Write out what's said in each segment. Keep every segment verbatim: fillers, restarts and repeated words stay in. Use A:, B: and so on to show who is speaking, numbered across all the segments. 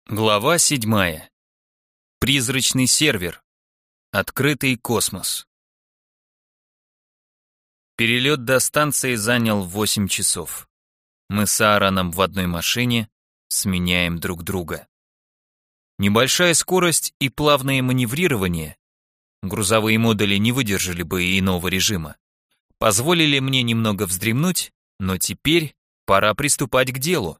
A: Глава седьмая. Призрачный сервер. Открытый космос. Перелет до станции занял восемь часов. Мы с Аароном в одной машине сменяем друг друга. Небольшая скорость и плавное маневрирование, грузовые модули не выдержали бы иного режима, позволили мне немного вздремнуть, но теперь пора приступать к делу.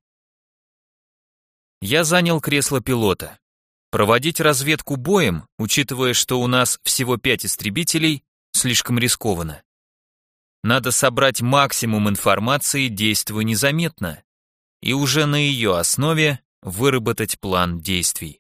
A: Я занял кресло пилота. Проводить разведку боем, учитывая, что у нас всего пять истребителей, слишком рискованно. Надо собрать максимум информации, действуя незаметно, и уже на ее основе выработать план действий.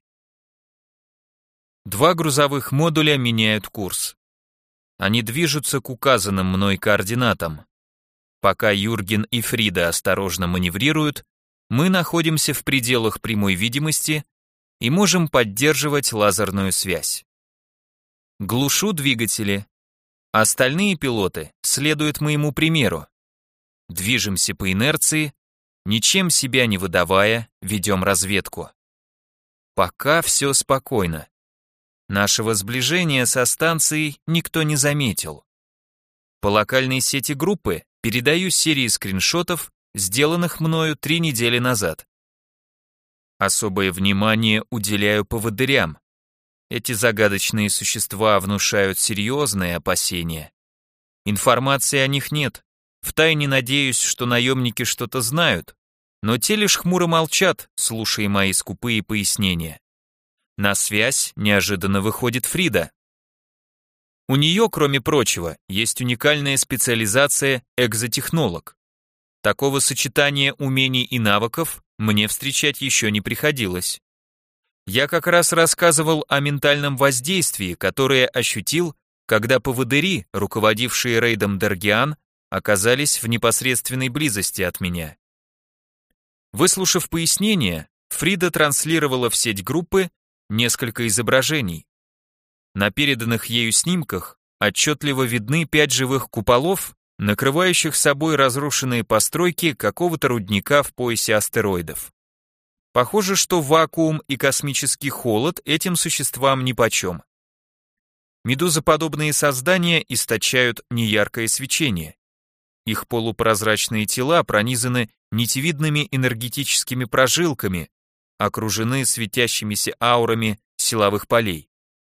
A: Два грузовых модуля меняют курс. Они движутся к указанным мной координатам. Пока Юрген и Фрида осторожно маневрируют, мы находимся в пределах прямой видимости и можем поддерживать лазерную связь. Глушу двигатели. Остальные пилоты следуют моему примеру. Движемся по инерции, ничем себя не выдавая, ведем разведку. Пока все спокойно. Нашего сближения со станцией никто не заметил. По локальной сети группы передаю серии скриншотов, сделанных мною три недели назад. Особое внимание уделяю поводырям. Эти загадочные существа внушают серьезные опасения. Информации о них нет. Втайне надеюсь, что наемники что-то знают, но те лишь хмуро молчат, слушая мои скупые пояснения. На связь неожиданно выходит Фрида. У нее, кроме прочего, есть уникальная специализация экзотехнолог. Такого сочетания умений и навыков мне встречать еще не приходилось. Я как раз рассказывал о ментальном воздействии, которое ощутил, когда поводыри, руководившие рейдом Даргиан, оказались в непосредственной близости от меня. Выслушав пояснение, Фрида транслировала в сеть группы несколько изображений. На переданных ею снимках отчетливо видны пять живых куполов, накрывающих собой разрушенные постройки какого-то рудника в поясе астероидов. Похоже, что вакуум и космический холод этим существам нипочем. Медузоподобные создания источают неяркое свечение. Их полупрозрачные тела пронизаны нитевидными энергетическими прожилками, окружены светящимися аурами силовых полей.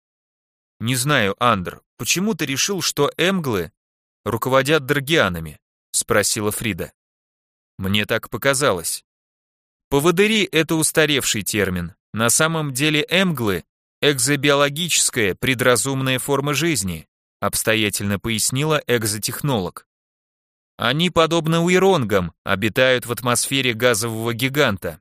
A: Не знаю, Андр, почему ты решил, что эмглы руководят даргианами? Спросила Фрида. Мне так показалось. Поводыри — это устаревший термин. На самом деле эмглы — экзобиологическая предразумная форма жизни, обстоятельно пояснила экзотехнолог. Они, подобно уиронгам, обитают в атмосфере газового гиганта.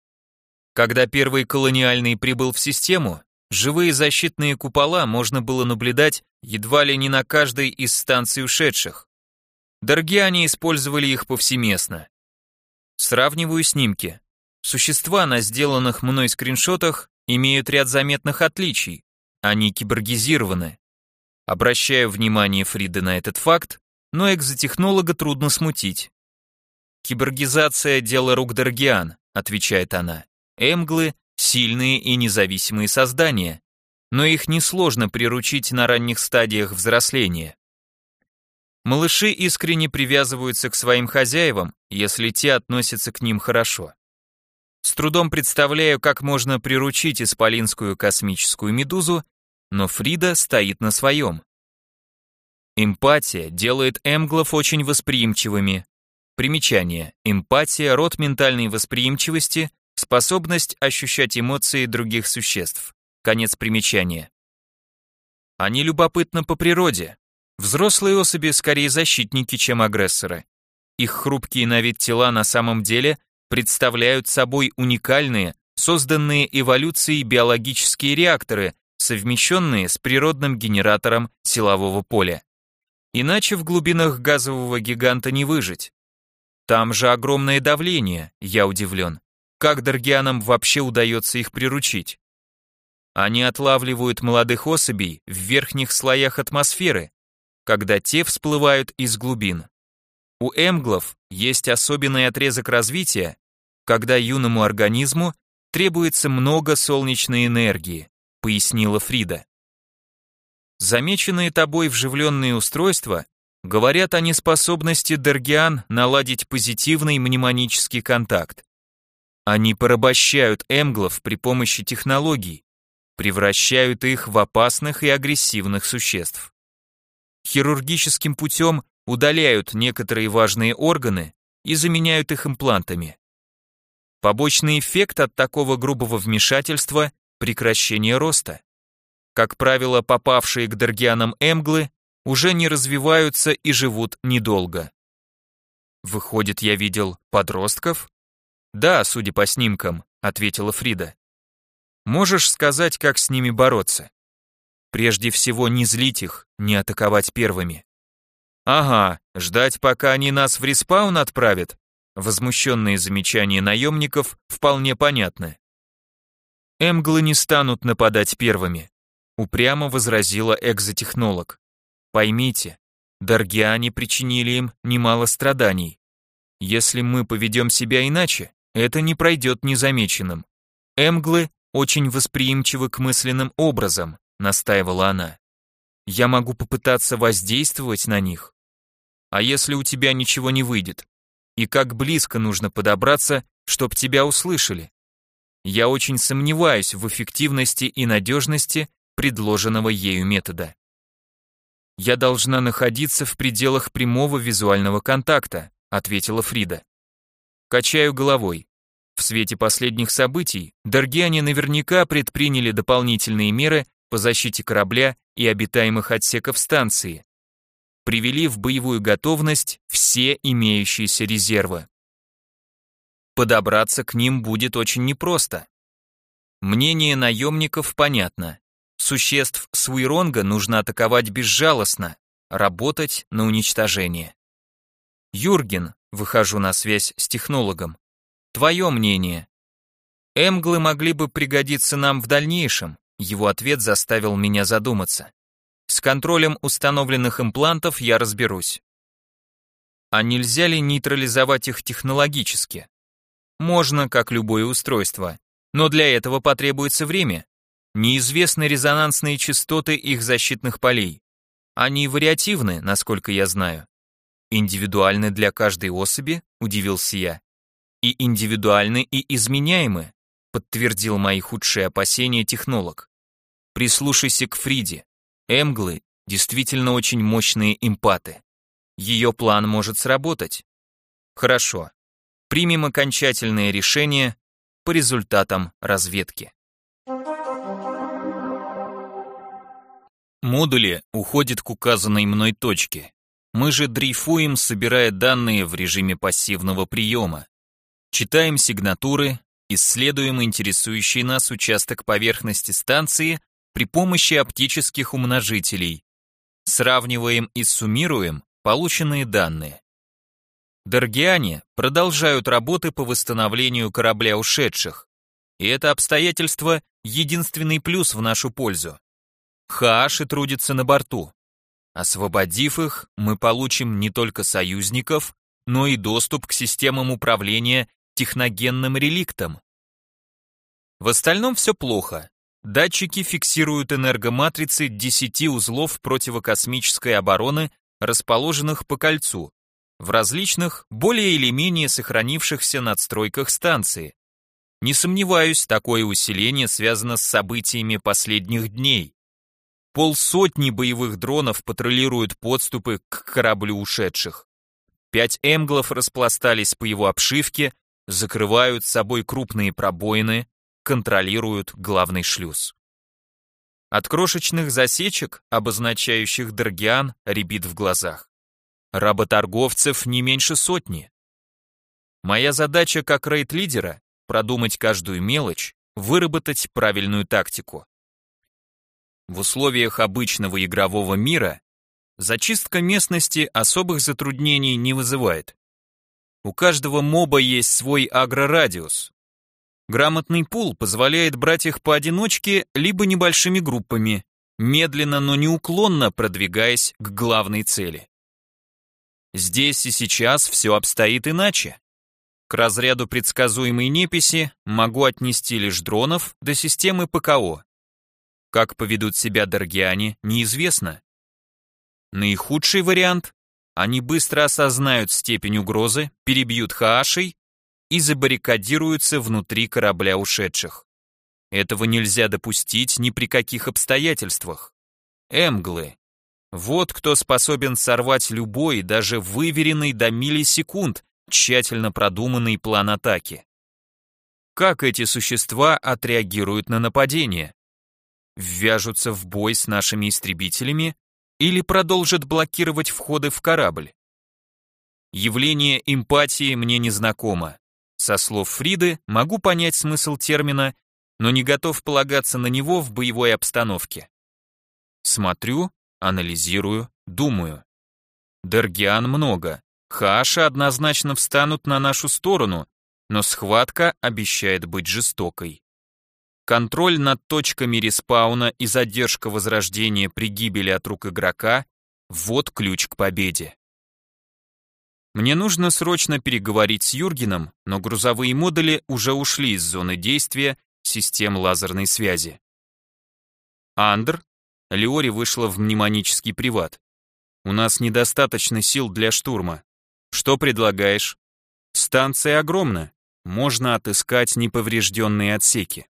A: Когда первый колониальный прибыл в систему, живые защитные купола можно было наблюдать едва ли не на каждой из станций ушедших. Даргиане использовали их повсеместно. Сравниваю снимки. Существа на сделанных мной скриншотах имеют ряд заметных отличий. Они киборгизированы. Обращаю внимание Фриды на этот факт, но экзотехнолога трудно смутить. «Киборгизация – дело рук Даргиан», – отвечает она. «Эмглы – сильные и независимые создания, но их несложно приручить на ранних стадиях взросления. Малыши искренне привязываются к своим хозяевам, если те относятся к ним хорошо. С трудом представляю, как можно приручить исполинскую космическую медузу, но Фрида стоит на своем. Эмпатия делает эмглов очень восприимчивыми. Примечание. Эмпатия – род ментальной восприимчивости, способность ощущать эмоции других существ. Конец примечания. Они любопытны по природе. Взрослые особи скорее защитники, чем агрессоры. Их хрупкие на вид тела на самом деле представляют собой уникальные, созданные эволюцией биологические реакторы, совмещенные с природным генератором силового поля. Иначе в глубинах газового гиганта не выжить. Там же огромное давление, я удивлен. Как даргианам вообще удается их приручить? Они отлавливают молодых особей в верхних слоях атмосферы, когда те всплывают из глубин. У эмглов есть особенный отрезок развития, когда юному организму требуется много солнечной энергии, пояснила Фрида. Замеченные тобой вживленные устройства говорят о неспособности Даргиан наладить позитивный мнемонический контакт. Они порабощают эмглов при помощи технологий, превращают их в опасных и агрессивных существ. Хирургическим путем удаляют некоторые важные органы и заменяют их имплантами. Побочный эффект от такого грубого вмешательства – прекращение роста. Как правило, попавшие к Даргианам эмглы уже не развиваются и живут недолго. Выходит, я видел подростков? Да, судя по снимкам, ответила Фрида. Можешь сказать, как с ними бороться? Прежде всего, не злить их, не атаковать первыми. Ага, ждать, пока они нас в респаун отправят? Возмущенные замечания наемников вполне понятны. Эмглы не станут нападать первыми, упрямо возразила экзотехнолог. Поймите, Даргиане причинили им немало страданий. Если мы поведем себя иначе, это не пройдет незамеченным. Эмглы очень восприимчивы к мысленным образам, настаивала она. Я могу попытаться воздействовать на них. А если у тебя ничего не выйдет? И как близко нужно подобраться, чтоб тебя услышали? Я очень сомневаюсь в эффективности и надежности предложенного ею метода. Я должна находиться в пределах прямого визуального контакта, ответила Фрида. Качаю головой. В свете последних событий Даргиане наверняка предприняли дополнительные меры по защите корабля и обитаемых отсеков станции. Привели в боевую готовность все имеющиеся резервы. Подобраться к ним будет очень непросто. Мнение наемников понятно. Существ Суиронга нужно атаковать безжалостно, работать на уничтожение. Юрген, выхожу на связь с технологом. Твое мнение? Эмглы могли бы пригодиться нам в дальнейшем, его ответ заставил меня задуматься. С контролем установленных имплантов я разберусь. А нельзя ли нейтрализовать их технологически? Можно, как любое устройство, но для этого потребуется время. Неизвестны резонансные частоты их защитных полей. Они вариативны, насколько я знаю. Индивидуальны для каждой особи, удивился я. И индивидуальны, и изменяемы, подтвердил мои худшие опасения технолог. Прислушайся к Фриде. Эмглы действительно очень мощные эмпаты. Ее план может сработать. Хорошо. Примем окончательное решение по результатам разведки. Модули уходят к указанной мной точке. Мы же дрейфуем, собирая данные в режиме пассивного приема. Читаем сигнатуры, исследуем интересующий нас участок поверхности станции при помощи оптических умножителей. Сравниваем и суммируем полученные данные. Даргиане продолжают работы по восстановлению корабля ушедших, и это обстоятельство – единственный плюс в нашу пользу. Хааши трудятся на борту. Освободив их, мы получим не только союзников, но и доступ к системам управления техногенным реликтом. В остальном все плохо. Датчики фиксируют энергоматрицы десяти узлов противокосмической обороны, расположенных по кольцу, в различных, более или менее сохранившихся надстройках станции. Не сомневаюсь, такое усиление связано с событиями последних дней. Полсотни боевых дронов патрулируют подступы к кораблю ушедших. Пять эмглов распластались по его обшивке, закрывают собой крупные пробоины, контролируют главный шлюз. От крошечных засечек, обозначающих Даргиан, рябит в глазах. Работорговцев не меньше сотни. Моя задача как рейд-лидера — продумать каждую мелочь, выработать правильную тактику. В условиях обычного игрового мира зачистка местности особых затруднений не вызывает. У каждого моба есть свой агрорадиус. Грамотный пул позволяет брать их поодиночке либо небольшими группами, медленно, но неуклонно продвигаясь к главной цели. Здесь и сейчас все обстоит иначе. К разряду предсказуемой неписи могу отнести лишь дронов до системы ПКО. Как поведут себя даргиане, неизвестно. Наихудший вариант – они быстро осознают степень угрозы, перебьют Хаашей и забаррикадируются внутри корабля ушедших. Этого нельзя допустить ни при каких обстоятельствах. Эмглы. Вот кто способен сорвать любой, даже выверенный до миллисекунд, тщательно продуманный план атаки. Как эти существа отреагируют на нападение? Ввяжутся в бой с нашими истребителями или продолжат блокировать входы в корабль? Явление эмпатии мне незнакомо. Со слов Фриды могу понять смысл термина, но не готов полагаться на него в боевой обстановке. Смотрю, анализирую, думаю. Даргиан много. Хааши однозначно встанут на нашу сторону, но схватка обещает быть жестокой. Контроль над точками респауна и задержка возрождения при гибели от рук игрока – вот ключ к победе. Мне нужно срочно переговорить с Юргеном, но грузовые модули уже ушли из зоны действия систем лазерной связи. Андр, Леори вышла в мнемонический приват. У нас недостаточно сил для штурма. Что предлагаешь? Станция огромна, можно отыскать неповрежденные отсеки.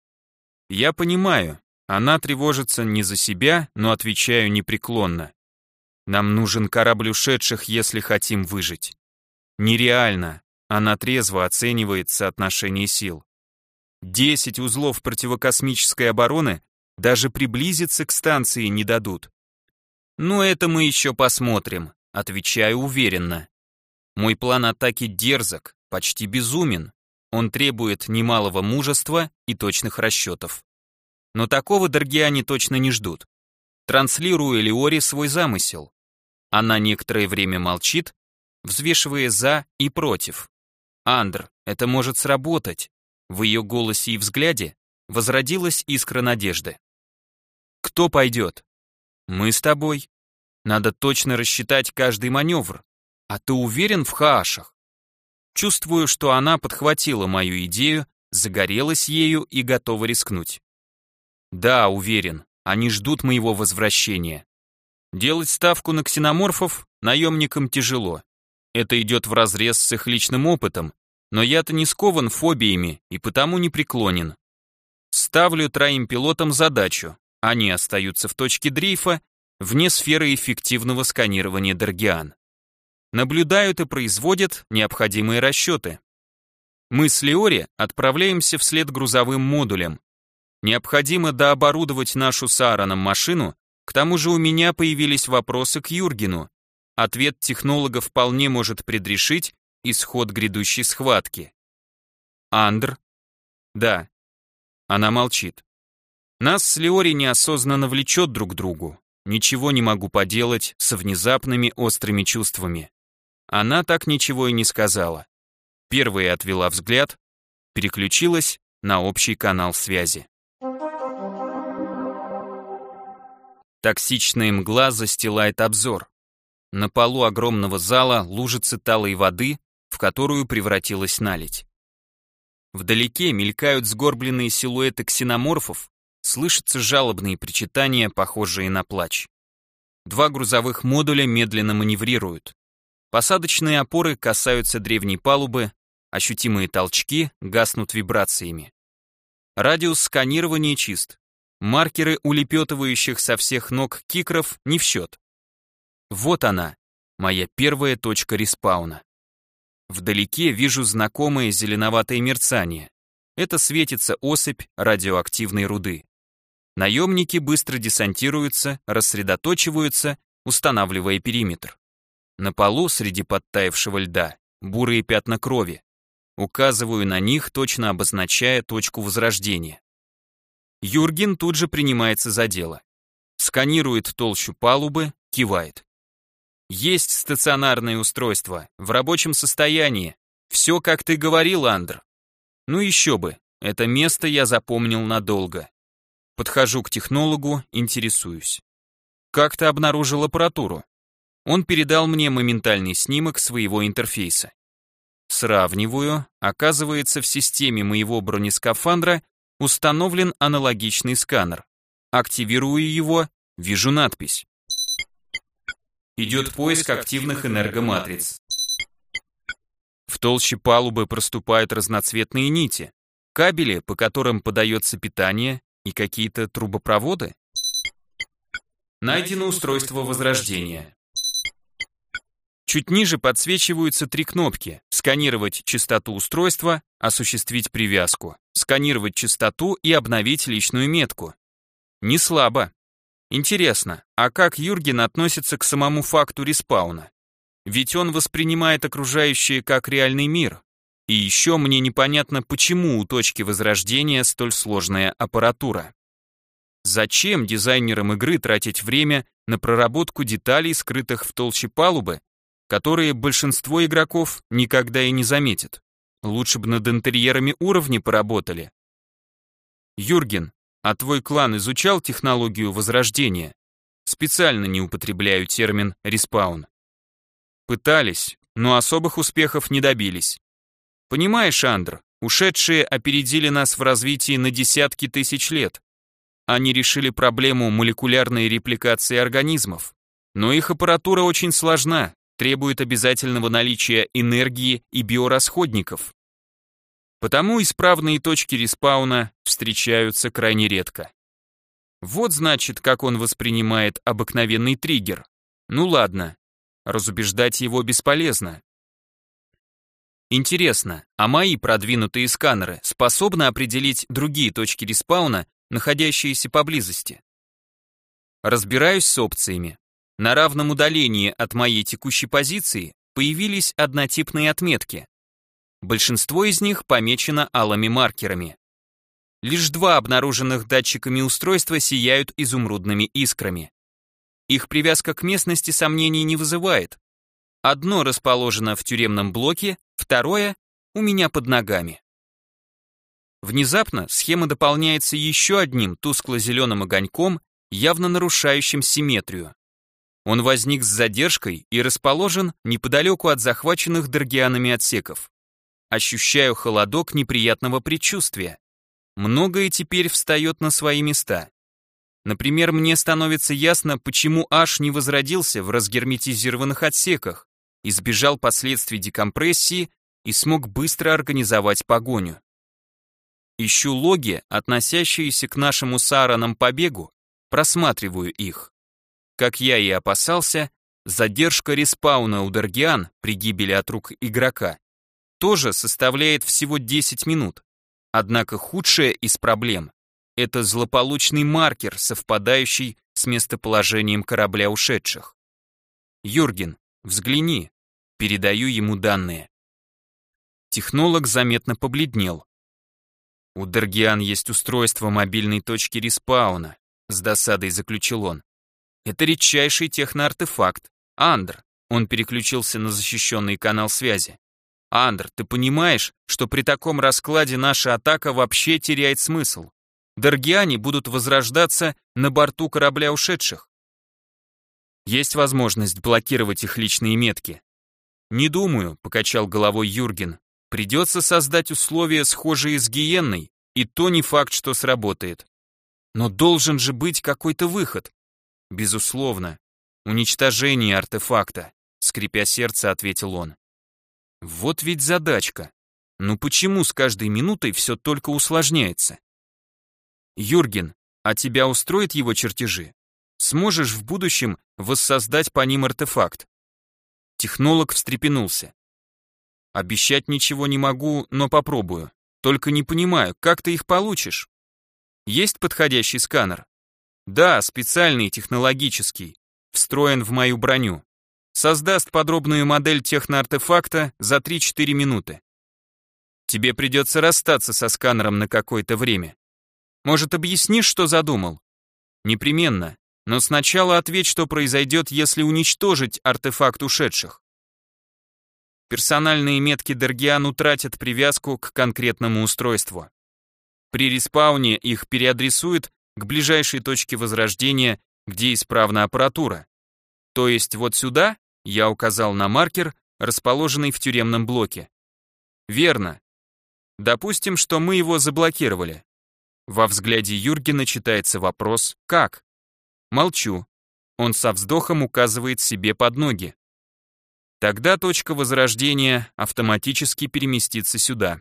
A: Я понимаю, она тревожится не за себя, но отвечаю непреклонно. Нам нужен корабль ушедших, если хотим выжить. Нереально, она трезво оценивает соотношение сил. Десять узлов противокосмической обороны даже приблизиться к станции не дадут. Но это мы еще посмотрим, отвечаю уверенно. Мой план атаки дерзок, почти безумен. Он требует немалого мужества и точных расчетов. Но такого даргиане точно не ждут. Транслирую Леори свой замысел. Она некоторое время молчит, взвешивая за и против. Андр, это может сработать. В ее голосе и взгляде возродилась искра надежды. Кто пойдет? Мы с тобой. Надо точно рассчитать каждый маневр. А ты уверен в Хаашах? Чувствую, что она подхватила мою идею, загорелась ею и готова рискнуть. Да, уверен, они ждут моего возвращения. Делать ставку на ксеноморфов наемникам тяжело. Это идет вразрез с их личным опытом, но я-то не скован фобиями и потому не преклонен. Ставлю троим пилотам задачу, они остаются в точке дрейфа, вне сферы эффективного сканирования даргиан. Наблюдают и производят необходимые расчеты. Мы с Леори отправляемся вслед грузовым модулям. Необходимо дооборудовать нашу с Аароном машину, к тому же у меня появились вопросы к Юргену. Ответ технолога вполне может предрешить исход грядущей схватки. Андр? Да. Она молчит. Нас с Леори неосознанно влечет друг к другу. Ничего не могу поделать со внезапными острыми чувствами. Она так ничего и не сказала. Первая отвела взгляд, переключилась на общий канал связи. Токсичная мгла застилает обзор. На полу огромного зала лужицы талой воды, в которую превратилась наледь. Вдалеке мелькают сгорбленные силуэты ксеноморфов, слышатся жалобные причитания, похожие на плач. Два грузовых модуля медленно маневрируют. Посадочные опоры касаются древней палубы, ощутимые толчки гаснут вибрациями. Радиус сканирования чист. Маркеры улепетывающих со всех ног кикров не в счет. Вот она, моя первая точка респауна. Вдалеке вижу знакомое зеленоватое мерцание. Это светится особь радиоактивной руды. Наемники быстро десантируются, рассредоточиваются, устанавливая периметр. На полу среди подтаявшего льда бурые пятна крови. Указываю на них, точно обозначая точку возрождения. Юрген тут же принимается за дело. Сканирует толщу палубы, кивает. Есть стационарное устройство, в рабочем состоянии. Все, как ты говорил, Андр. Ну еще бы, это место я запомнил надолго. Подхожу к технологу, интересуюсь. Как ты обнаружил аппаратуру? Он передал мне моментальный снимок своего интерфейса. Сравниваю, оказывается, в системе моего бронескафандра установлен аналогичный сканер. Активирую его, вижу надпись. Идет поиск активных энергоматриц. В толще палубы проступают разноцветные нити, кабели, по которым подается питание, и какие-то трубопроводы. Найдено устройство возрождения. Чуть ниже подсвечиваются три кнопки: сканировать частоту устройства, осуществить привязку, сканировать частоту и обновить личную метку. Не слабо. Интересно, а как Юрген относится к самому факту респауна? Ведь он воспринимает окружающее как реальный мир. И еще мне непонятно, почему у точки возрождения столь сложная аппаратура. Зачем дизайнерам игры тратить время на проработку деталей, скрытых в толще палубы, которые большинство игроков никогда и не заметит? Лучше бы над интерьерами уровня поработали. Юрген, а твой клан изучал технологию возрождения? Специально не употребляю термин «респаун». Пытались, но особых успехов не добились. Понимаешь, Андр, ушедшие опередили нас в развитии на десятки тысяч лет. Они решили проблему молекулярной репликации организмов. Но их аппаратура очень сложна, требует обязательного наличия энергии и биорасходников. Потому исправные точки респауна встречаются крайне редко. Вот значит, как он воспринимает обыкновенный триггер. Ну ладно, разубеждать его бесполезно. Интересно, а мои продвинутые сканеры способны определить другие точки респауна, находящиеся поблизости? Разбираюсь с опциями. На равном удалении от моей текущей позиции появились однотипные отметки. Большинство из них помечено алыми маркерами. Лишь два обнаруженных датчиками устройства сияют изумрудными искрами. Их привязка к местности сомнений не вызывает. Одно расположено в тюремном блоке, второе у меня под ногами. Внезапно схема дополняется еще одним тускло-зеленым огоньком, явно нарушающим симметрию. Он возник с задержкой и расположен неподалеку от захваченных Даргианами отсеков. Ощущаю холодок неприятного предчувствия. Многое теперь встает на свои места. Например, мне становится ясно, почему Аш не возродился в разгерметизированных отсеках, избежал последствий декомпрессии и смог быстро организовать погоню. Ищу логи, относящиеся к нашему с Аароном побегу, просматриваю их. Как я и опасался, задержка респауна у Даргиан при гибели от рук игрока тоже составляет всего десять минут. Однако худшая из проблем — это злополучный маркер, совпадающий с местоположением корабля ушедших. Юрген, взгляни, передаю ему данные. Технолог заметно побледнел. У Даргиан есть устройство мобильной точки респауна, с досадой заключил он. Это редчайший техноартефакт. Андр, он переключился на защищенный канал связи. Андр, ты понимаешь, что при таком раскладе наша атака вообще теряет смысл? Даргиане будут возрождаться на борту корабля ушедших. Есть возможность блокировать их личные метки. Не думаю, покачал головой Юрген. Придется создать условия, схожие с гиенной, и то не факт, что сработает. Но должен же быть какой-то выход. Безусловно. Уничтожение артефакта, скрипя сердце, ответил он. Вот ведь задачка. Ну почему с каждой минутой все только усложняется? Юрген, а тебя устроит его чертежи? Сможешь в будущем воссоздать по ним артефакт? Технолог встрепенулся. Обещать ничего не могу, но попробую. Только не понимаю, как ты их получишь? Есть подходящий сканер? Да, специальный, технологический, встроен в мою броню. Создаст подробную модель техноартефакта за три-четыре минуты. Тебе придется расстаться со сканером на какое-то время. Может, объяснишь, что задумал? Непременно, но сначала ответь, что произойдет, если уничтожить артефакт ушедших. Персональные метки Даргиан утратят привязку к конкретному устройству. При респауне их переадресуют к ближайшей точке возрождения, где исправна аппаратура. То есть вот сюда, я указал на маркер, расположенный в тюремном блоке. Верно. Допустим, что мы его заблокировали. Во взгляде Юргена читается вопрос «как?». Молчу. Он со вздохом указывает себе под ноги. Тогда точка возрождения автоматически переместится сюда.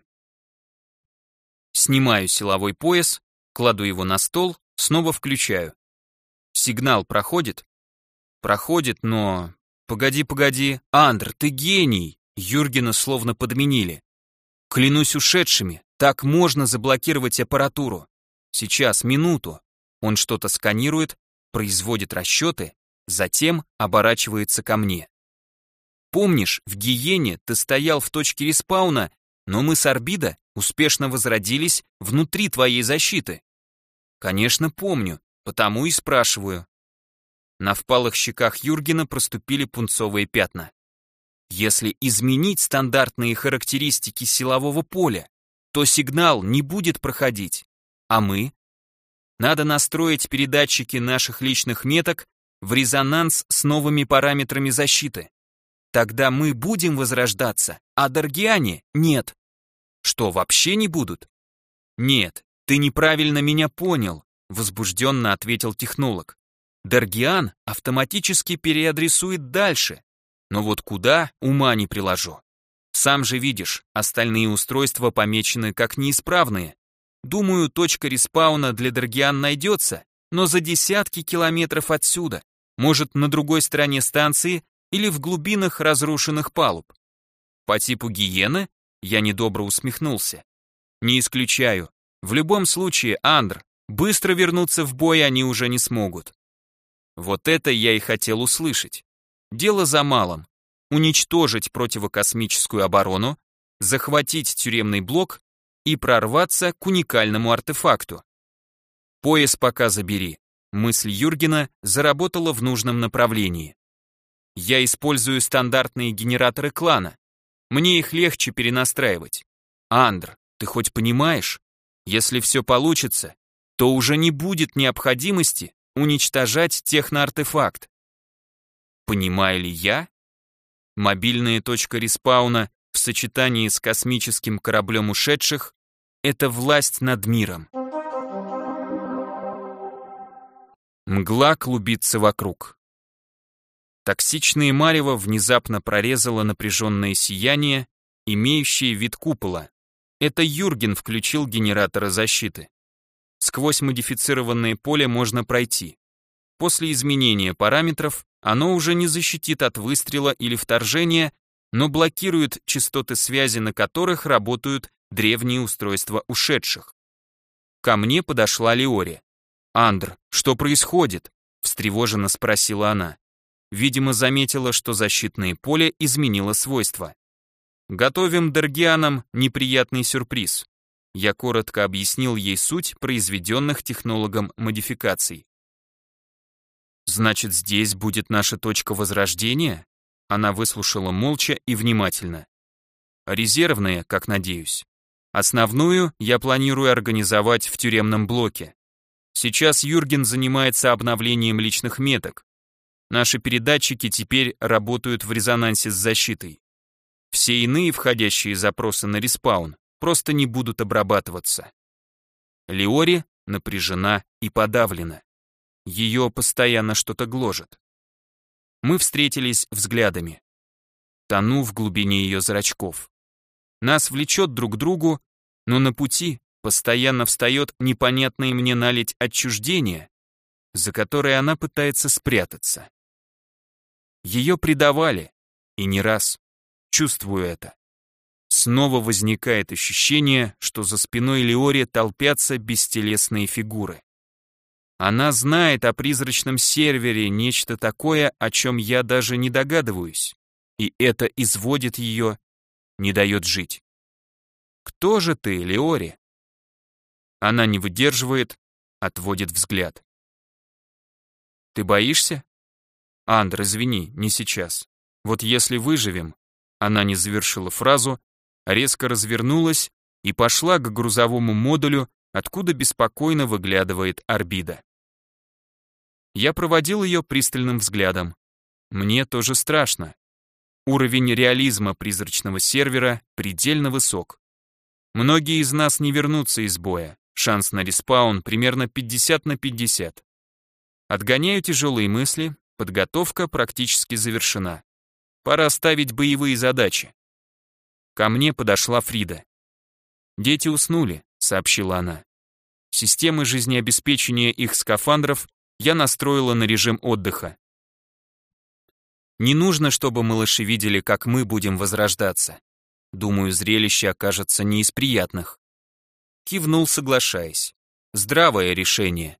A: Снимаю силовой пояс, кладу его на стол, снова включаю. Сигнал проходит? Проходит, но... Погоди, погоди. Андр, ты гений! Юргена словно подменили. Клянусь ушедшими, так можно заблокировать аппаратуру. Сейчас, минуту. Он что-то сканирует, производит расчеты, затем оборачивается ко мне. Помнишь, в Гиене ты стоял в точке респауна, но мы с Арбида успешно возродились внутри твоей защиты? Конечно, помню, потому и спрашиваю. На впалых щеках Юргена проступили пунцовые пятна. Если изменить стандартные характеристики силового поля, то сигнал не будет проходить. А мы? Надо настроить передатчики наших личных меток в резонанс с новыми параметрами защиты. Тогда мы будем возрождаться, а Даргиане нет. Что, вообще не будут? Нет, ты неправильно меня понял, возбужденно ответил технолог. Даргиан автоматически переадресует дальше, но вот куда, ума не приложу. Сам же видишь, остальные устройства помечены как неисправные. Думаю, точка респауна для Даргиан найдется, но за десятки километров отсюда, может, на другой стороне станции или в глубинах разрушенных палуб. По типу Гиены я недобро усмехнулся. Не исключаю. В любом случае, Андр, быстро вернуться в бой они уже не смогут. Вот это я и хотел услышать. Дело за малым. Уничтожить противокосмическую оборону, захватить тюремный блок и прорваться к уникальному артефакту. Пояс пока забери. Мысль Юргена заработала в нужном направлении. Я использую стандартные генераторы клана. Мне их легче перенастраивать. Андр, ты хоть понимаешь? Если все получится, то уже не будет необходимости уничтожать техноартефакт. Понимаю ли я? Мобильная точка респауна в сочетании с космическим кораблем ушедших — это власть над миром. Мгла клубится вокруг. Токсичное марево внезапно прорезало напряженное сияние, имеющее вид купола. Это Юрген включил генераторы защиты. Сквозь модифицированное поле можно пройти. После изменения параметров оно уже не защитит от выстрела или вторжения, но блокирует частоты связи, на которых работают древние устройства ушедших. Ко мне подошла Леори. «Андр, что происходит?» — встревоженно спросила она. Видимо, заметила, что защитное поле изменило свойства. «Готовим Даргианам неприятный сюрприз». Я коротко объяснил ей суть произведенных технологом модификаций. «Значит, здесь будет наша точка возрождения?» Она выслушала молча и внимательно. «Резервная, как надеюсь. Основную я планирую организовать в тюремном блоке. Сейчас Юрген занимается обновлением личных меток. Наши передатчики теперь работают в резонансе с защитой. Все иные входящие запросы на респаун просто не будут обрабатываться». Леори напряжена и подавлена. Ее постоянно что-то гложет. Мы встретились взглядами. Тону в глубине ее зрачков. Нас влечет друг к другу, но на пути постоянно встает непонятное мне наледь отчуждения, за которое она пытается спрятаться. Ее предавали, и не раз. Чувствую это. Снова возникает ощущение, что за спиной Леори толпятся бестелесные фигуры. Она знает о призрачном сервере нечто такое, о чем я даже не догадываюсь, и это изводит ее, не дает жить. «Кто же ты, Леори?» Она не выдерживает, отводит взгляд. «Ты боишься?» «Андр, извини, не сейчас. Вот если выживем...» Она не завершила фразу, резко развернулась и пошла к грузовому модулю, откуда беспокойно выглядывает Арбида. Я проводил ее пристальным взглядом. Мне тоже страшно. Уровень реализма призрачного сервера предельно высок. Многие из нас не вернутся из боя. Шанс на респаун примерно пятьдесят на пятьдесят. Отгоняю тяжелые мысли, подготовка практически завершена. Пора ставить боевые задачи. Ко мне подошла Фрида. «Дети уснули», — сообщила она. Системы жизнеобеспечения их скафандров я настроила на режим отдыха. Не нужно, чтобы малыши видели, как мы будем возрождаться. Думаю, зрелище окажется не из приятных. Кивнул, соглашаясь. Здравое решение.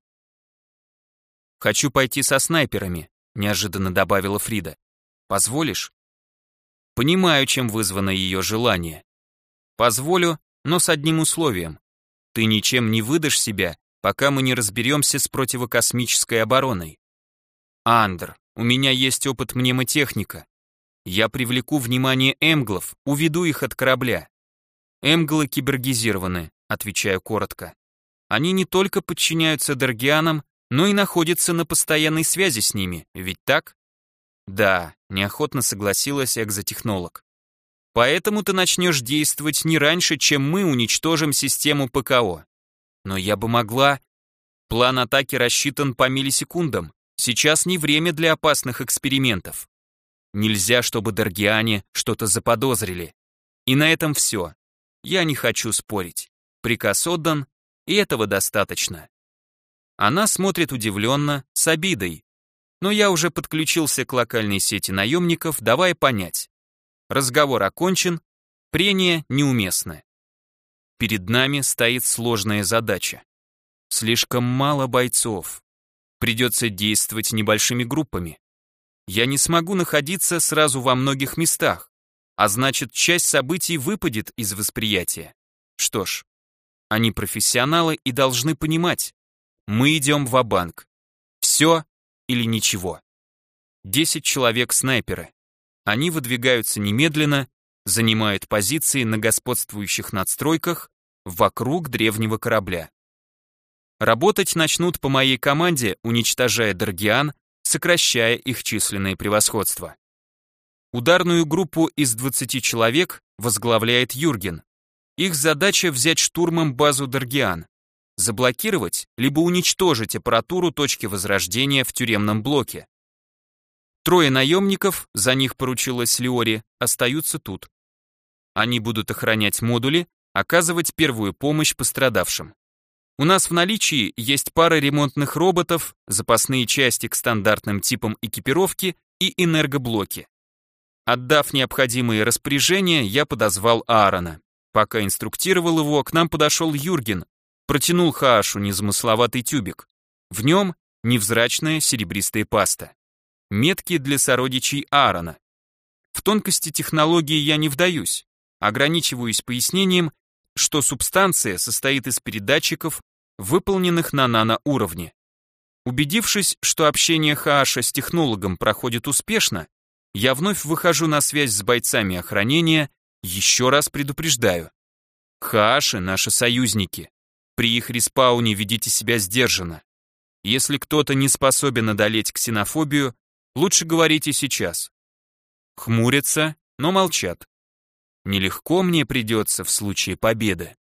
A: Хочу пойти со снайперами, неожиданно добавила Фрида. Позволишь? Понимаю, чем вызвано ее желание. Позволю, но с одним условием. Ты ничем не выдашь себя, пока мы не разберемся с противокосмической обороной. Андр, у меня есть опыт мнемотехника. Я привлеку внимание эмглов, уведу их от корабля. Эмглы кибергизированы, отвечаю коротко. Они не только подчиняются даргианам, но и находятся на постоянной связи с ними, ведь так? Да, неохотно согласилась экзотехнолог. Поэтому ты начнешь действовать не раньше, чем мы уничтожим систему ПКО. Но я бы могла... План атаки рассчитан по миллисекундам. Сейчас не время для опасных экспериментов. Нельзя, чтобы даргиане что-то заподозрили. И на этом все. Я не хочу спорить. Приказ отдан, и этого достаточно. Она смотрит удивленно, с обидой. Но я уже подключился к локальной сети наемников, давая понять. Разговор окончен, прения неуместны. Перед нами стоит сложная задача. Слишком мало бойцов. Придется действовать небольшими группами. Я не смогу находиться сразу во многих местах, а значит, часть событий выпадет из восприятия. Что ж, они профессионалы и должны понимать, мы идем ва-банк. Все или ничего. Десять человек снайперы. Они выдвигаются немедленно, занимают позиции на господствующих надстройках вокруг древнего корабля. Работать начнут по моей команде, уничтожая даргиан, сокращая их численное превосходство. Ударную группу из двадцати человек возглавляет Юрген. Их задача взять штурмом базу даргиан, заблокировать либо уничтожить аппаратуру точки возрождения в тюремном блоке. Трое наемников, за них поручилась Лиори, остаются тут. Они будут охранять модули, оказывать первую помощь пострадавшим. У нас в наличии есть пара ремонтных роботов, запасные части к стандартным типам экипировки и энергоблоки. Отдав необходимые распоряжения, я подозвал Аарона. Пока инструктировал его, к нам подошел Юрген, протянул Хаашу незамысловатый тюбик. В нем невзрачная серебристая паста. Метки для сородичей Аарона. В тонкости технологии я не вдаюсь, ограничиваюсь пояснением, что субстанция состоит из передатчиков, выполненных на наноуровне. Убедившись, что общение Хааша с технологом проходит успешно, я вновь выхожу на связь с бойцами охранения, еще раз предупреждаю. Хааши — наши союзники. При их респауне ведите себя сдержанно. Если кто-то не способен одолеть ксенофобию, лучше говорите сейчас. Хмурятся, но молчат. Нелегко мне придется в случае победы.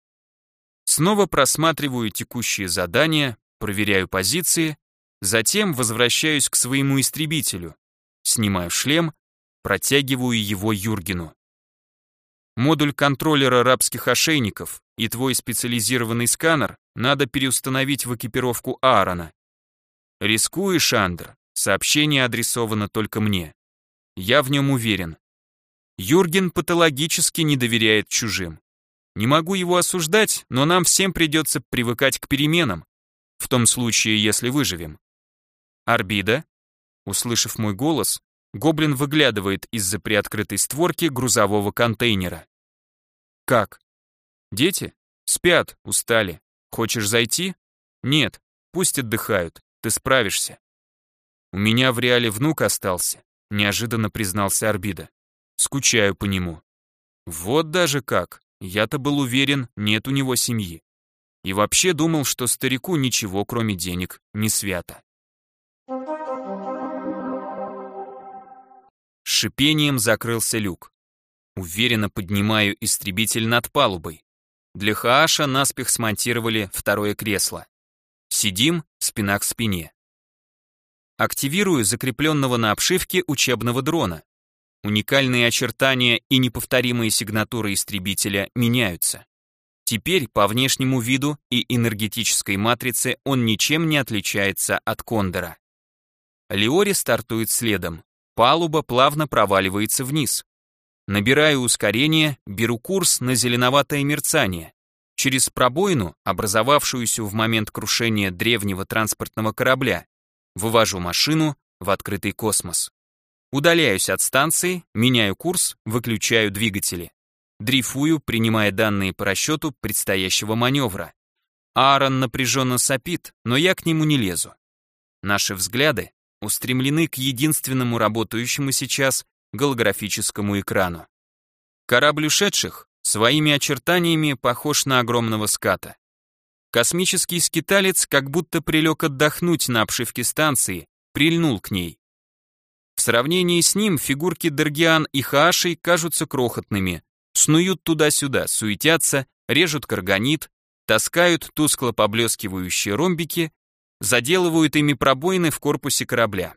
A: Снова просматриваю текущие задания, проверяю позиции, затем возвращаюсь к своему истребителю, снимаю шлем, протягиваю его Юргену. Модуль контроллера рабских ошейников и твой специализированный сканер надо переустановить в экипировку Аарона. Рискуешь, Андр, сообщение адресовано только мне. Я в нем уверен. Юрген патологически не доверяет чужим. Не могу его осуждать, но нам всем придется привыкать к переменам, в том случае, если выживем. Арбида, услышав мой голос, гоблин выглядывает из-за приоткрытой створки грузового контейнера. Как? Дети? Спят, устали. Хочешь зайти? Нет, пусть отдыхают, ты справишься. У меня в реале внук остался, неожиданно признался Арбида. Скучаю по нему. Вот даже как. Я-то был уверен, нет у него семьи. И вообще думал, что старику ничего, кроме денег, не свято. шипением закрылся люк. Уверенно поднимаю истребитель над палубой. Для Хааша наспех смонтировали второе кресло. Сидим спина к спине. Активирую закрепленного на обшивке учебного дрона. Уникальные очертания и неповторимые сигнатуры истребителя меняются. Теперь по внешнему виду и энергетической матрице он ничем не отличается от Кондора. Леори стартует следом. Палуба плавно проваливается вниз. Набираю ускорение, беру курс на зеленоватое мерцание. Через пробоину, образовавшуюся в момент крушения древнего транспортного корабля, вывожу машину в открытый космос. Удаляюсь от станции, меняю курс, выключаю двигатели. Дрейфую, принимая данные по расчету предстоящего маневра. Аарон напряженно сопит, но я к нему не лезу. Наши взгляды устремлены к единственному работающему сейчас голографическому экрану. Корабль ушедших своими очертаниями похож на огромного ската. Космический скиталец как будто прилег отдохнуть на обшивке станции, прильнул к ней. В сравнении с ним фигурки Даргиан и Хаашей кажутся крохотными, снуют туда-сюда, суетятся, режут карганит, таскают тускло поблескивающие ромбики, заделывают ими пробоины в корпусе корабля.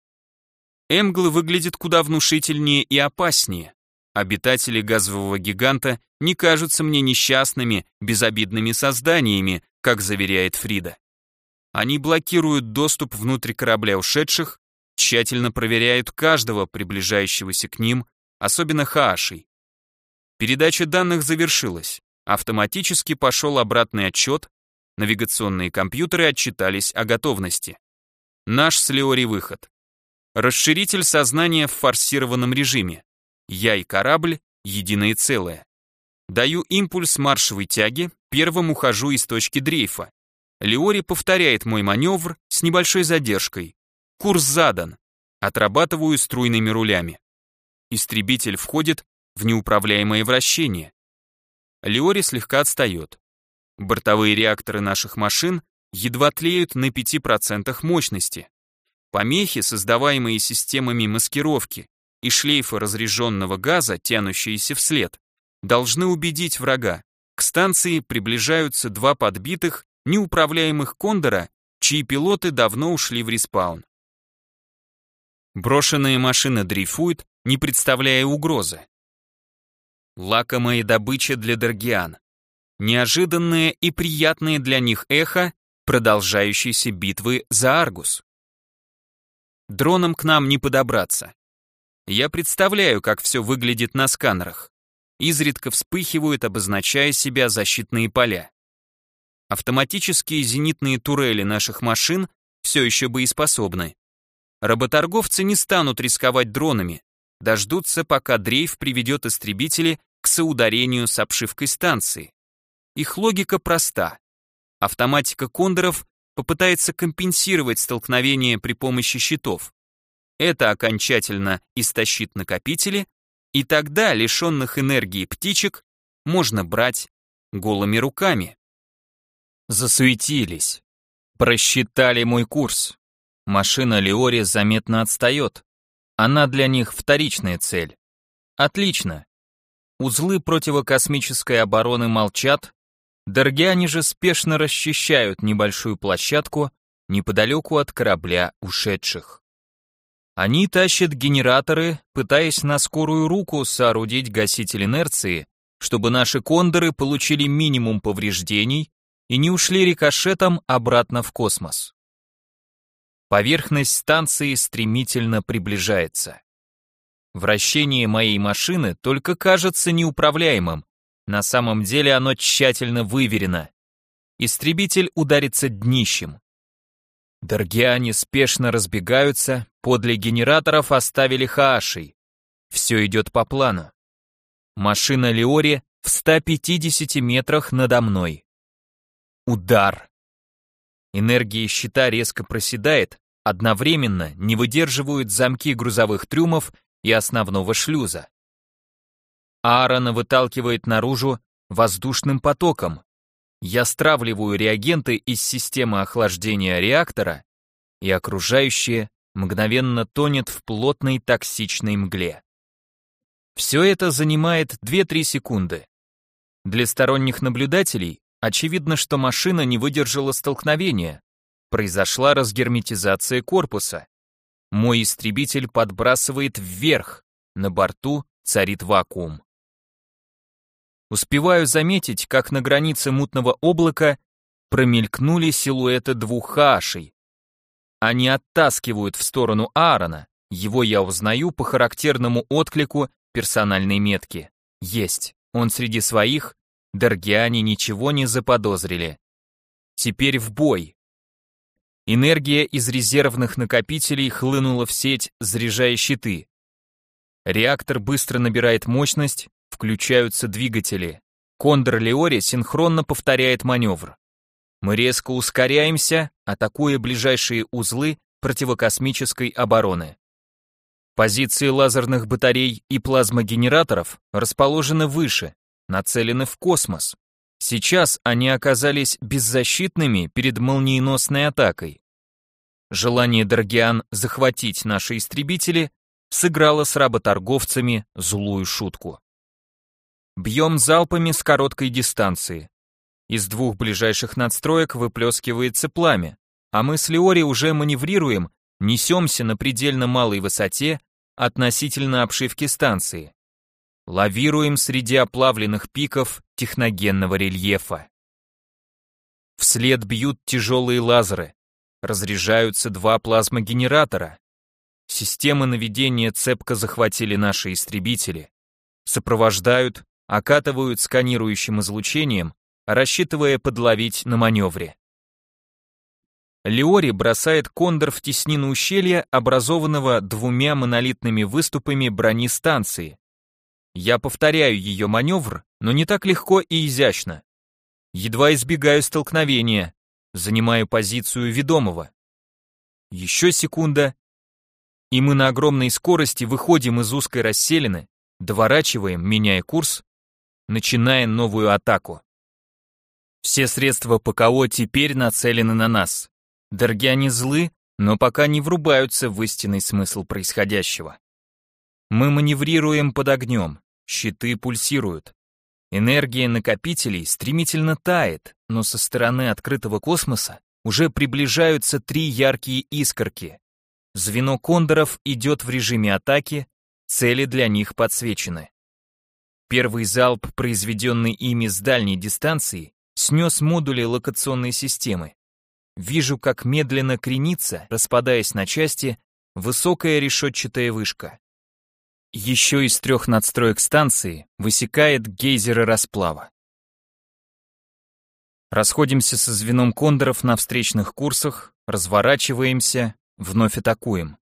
A: Эмглы выглядят куда внушительнее и опаснее. Обитатели газового гиганта не кажутся мне несчастными, безобидными созданиями, как заверяет Фрида. Они блокируют доступ внутрь корабля ушедших, тщательно проверяют каждого приближающегося к ним, особенно Хаашей. Передача данных завершилась. Автоматически пошел обратный отчет, навигационные компьютеры отчитались о готовности. Наш с Леори выход. Расширитель сознания в форсированном режиме. Я и корабль — единое целое. Даю импульс маршевой тяги, первым ухожу из точки дрейфа. Леори повторяет мой маневр с небольшой задержкой. Курс задан. Отрабатываю струйными рулями. Истребитель входит в неуправляемое вращение. Леори слегка отстает. Бортовые реакторы наших машин едва тлеют на пяти процентах мощности. Помехи, создаваемые системами маскировки, и шлейфы разряженного газа, тянущиеся вслед, должны убедить врага. К станции приближаются два подбитых, неуправляемых Кондора, чьи пилоты давно ушли в респаун. Брошенная машина дрейфует, не представляя угрозы. Лакомая добыча для Даргиан. Неожиданное и приятное для них эхо продолжающейся битвы за Аргус. Дроном к нам не подобраться. Я представляю, как все выглядит на сканерах. Изредка вспыхивают, обозначая себя защитные поля. Автоматические зенитные турели наших машин все еще боеспособны. Работорговцы не станут рисковать дронами, дождутся, пока дрейф приведет истребители к соударению с обшивкой станции. Их логика проста. Автоматика кондоров попытается компенсировать столкновение при помощи щитов. Это окончательно истощит накопители, и тогда лишенных энергии птичек можно брать голыми руками. Засуетились. Просчитали мой курс. Машина Леори заметно отстает. Она для них вторичная цель. Отлично. Узлы противокосмической обороны молчат, даргиане же спешно расчищают небольшую площадку неподалеку от корабля ушедших. Они тащат генераторы, пытаясь на скорую руку соорудить гаситель инерции, чтобы наши кондоры получили минимум повреждений и не ушли рикошетом обратно в космос. Поверхность станции стремительно приближается. Вращение моей машины только кажется неуправляемым, на самом деле оно тщательно выверено. Истребитель ударится днищем. Даргиане спешно разбегаются, подле генераторов оставили Хаашей. Все идет по плану. Машина Леори в ста пятидесяти метрах надо мной. Удар. Энергия щита резко проседает, одновременно не выдерживают замки грузовых трюмов и основного шлюза. Аарона выталкивает наружу воздушным потоком. Я стравливаю реагенты из системы охлаждения реактора, и окружающее мгновенно тонет в плотной токсичной мгле. Все это занимает две-три секунды. Для сторонних наблюдателей очевидно, что машина не выдержала столкновения. Произошла разгерметизация корпуса. Мой истребитель подбрасывает вверх, на борту царит вакуум. Успеваю заметить, как на границе мутного облака промелькнули силуэты двух хаашей. Они оттаскивают в сторону Аарона, его я узнаю по характерному отклику персональной метки. Есть, он среди своих, даргиане ничего не заподозрили. Теперь в бой. Энергия из резервных накопителей хлынула в сеть, заряжая щиты. Реактор быстро набирает мощность, включаются двигатели. Кондор Леори синхронно повторяет маневр. Мы резко ускоряемся, атакуя ближайшие узлы противокосмической обороны. Позиции лазерных батарей и плазмогенераторов расположены выше, нацелены в космос. Сейчас они оказались беззащитными перед молниеносной атакой. Желание даргиан захватить наши истребители сыграло с работорговцами злую шутку. Бьем залпами с короткой дистанции. Из двух ближайших надстроек выплескивается пламя, а мы с Леори уже маневрируем, несемся на предельно малой высоте относительно обшивки станции. Лавируем среди оплавленных пиков техногенного рельефа. Вслед бьют тяжелые лазеры. Разряжаются два плазмогенератора. Системы наведения цепко захватили наши истребители. Сопровождают, окатывают сканирующим излучением, рассчитывая подловить на маневре. Леори бросает кондор в теснину ущелья, образованного двумя монолитными выступами брони станции. Я повторяю ее маневр, но не так легко и изящно. Едва избегаю столкновения, занимаю позицию ведомого. Еще секунда, и мы на огромной скорости выходим из узкой расселины, доворачиваем, меняя курс, начиная новую атаку. Все средства ПКО теперь нацелены на нас. Даргиане злы, но пока не врубаются в истинный смысл происходящего. Мы маневрируем под огнем, щиты пульсируют. Энергия накопителей стремительно тает, но со стороны открытого космоса уже приближаются три яркие искорки. Звено кондоров идет в режиме атаки, цели для них подсвечены. Первый залп, произведенный ими с дальней дистанции, снес модули локационной системы. Вижу, как медленно кренится, распадаясь на части, высокая решетчатая вышка. Еще из трех надстроек станции высекает гейзеры расплава. Расходимся со звеном кондоров на встречных курсах, разворачиваемся, вновь атакуем.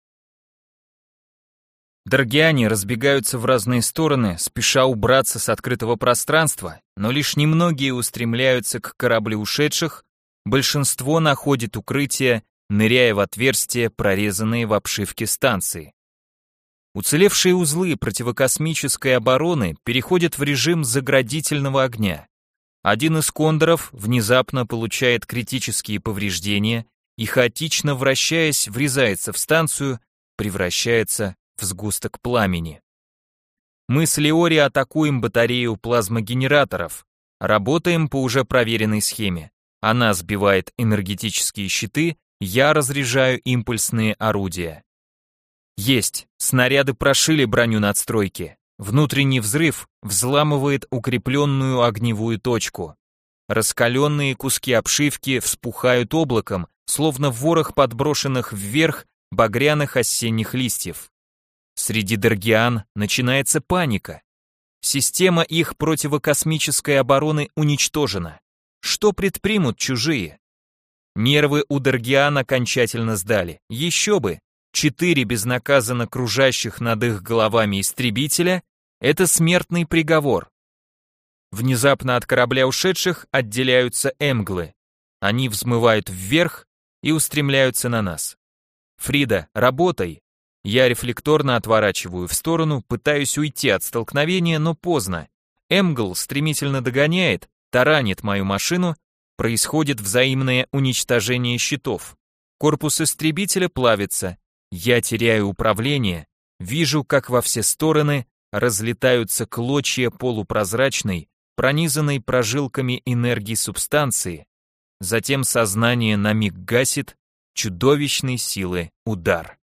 A: Даргиане разбегаются в разные стороны, спеша убраться с открытого пространства, но лишь немногие устремляются к кораблю ушедших, большинство находит укрытие, ныряя в отверстия, прорезанные в обшивке станции. Уцелевшие узлы противокосмической обороны переходят в режим заградительного огня. Один из кондоров внезапно получает критические повреждения и, хаотично вращаясь, врезается в станцию, превращается в сгусток пламени. Мы с Леори атакуем батарею плазмогенераторов, работаем по уже проверенной схеме. Она сбивает энергетические щиты, я разряжаю импульсные орудия. Есть, снаряды прошили броню надстройки. Внутренний взрыв взламывает укрепленную огневую точку. Раскаленные куски обшивки вспухают облаком, словно ворох подброшенных вверх багряных осенних листьев. Среди даргиан начинается паника. Система их противокосмической обороны уничтожена. Что предпримут чужие? Нервы у даргиан окончательно сдали. Еще бы! Четыре безнаказанно кружащих над их головами истребителя — это смертный приговор. Внезапно от корабля ушедших отделяются эмглы. Они взмывают вверх и устремляются на нас. Фрида, работай. Я рефлекторно отворачиваю в сторону, пытаюсь уйти от столкновения, но поздно. Эмгл стремительно догоняет, таранит мою машину, происходит взаимное уничтожение щитов. Корпус истребителя плавится. Я теряю управление, вижу, как во все стороны разлетаются клочья полупрозрачной, пронизанной прожилками энергии субстанции. Затем сознание на миг гасит, чудовищной силы удар.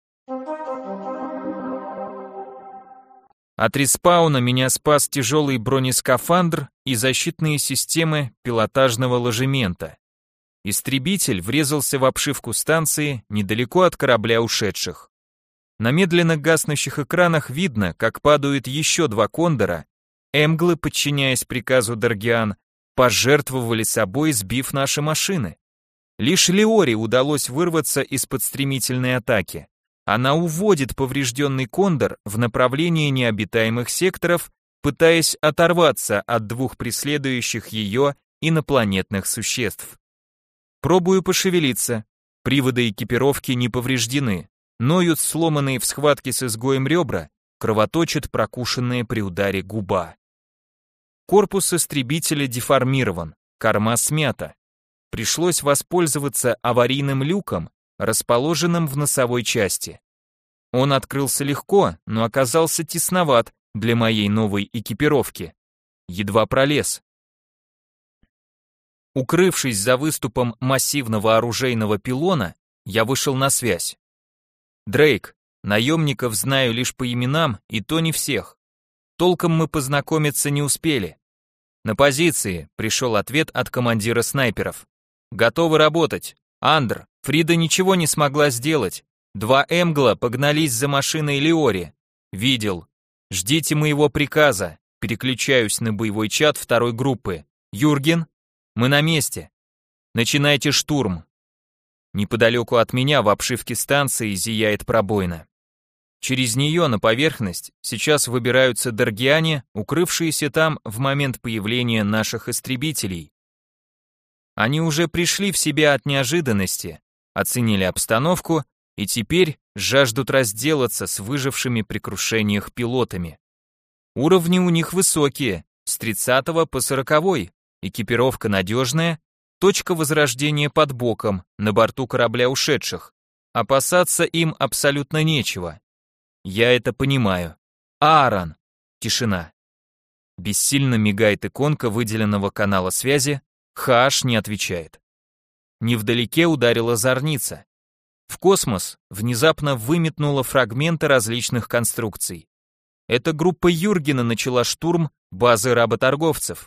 A: От респауна меня спас тяжелый бронескафандр и защитные системы пилотажного ложемента. Истребитель врезался в обшивку станции недалеко от корабля ушедших. На медленно гаснущих экранах видно, как падают еще два кондора. Эмглы, подчиняясь приказу Даргиан, пожертвовали собой, сбив наши машины. Лишь Леори удалось вырваться из-под стремительной атаки. Она уводит поврежденный кондор в направлении необитаемых секторов, пытаясь оторваться от двух преследующих ее инопланетных существ. Пробую пошевелиться. Приводы экипировки не повреждены. Ноют сломанные в схватке с изгоем ребра, кровоточит прокушенная при ударе губа. Корпус истребителя деформирован, корма смята. Пришлось воспользоваться аварийным люком, расположенным в носовой части. Он открылся легко, но оказался тесноват для моей новой экипировки. Едва пролез. Укрывшись за выступом массивного оружейного пилона, я вышел на связь. Дрейк, наемников знаю лишь по именам, и то не всех. Толком мы познакомиться не успели. На позиции пришел ответ от командира снайперов. Готовы работать. Андр, Фрида ничего не смогла сделать. Два Эмгла погнались за машиной Леори. Видел. Ждите моего приказа. Переключаюсь на боевой чат второй группы. Юрген, мы на месте. Начинайте штурм. Неподалеку от меня в обшивке станции зияет пробоина. Через нее на поверхность сейчас выбираются даргиане, укрывшиеся там в момент появления наших истребителей. Они уже пришли в себя от неожиданности, оценили обстановку и теперь жаждут разделаться с выжившими при крушениях пилотами. Уровни у них высокие, с тридцатого по сороковой, экипировка надежная, точка возрождения под боком, на борту корабля ушедших. Опасаться им абсолютно нечего. Я это понимаю. Аарон. Тишина. Бессильно мигает иконка выделенного канала связи, Хааш не отвечает. Невдалеке ударила зорница. В космос внезапно выметнуло фрагменты различных конструкций. Эта группа Юргена начала штурм базы работорговцев.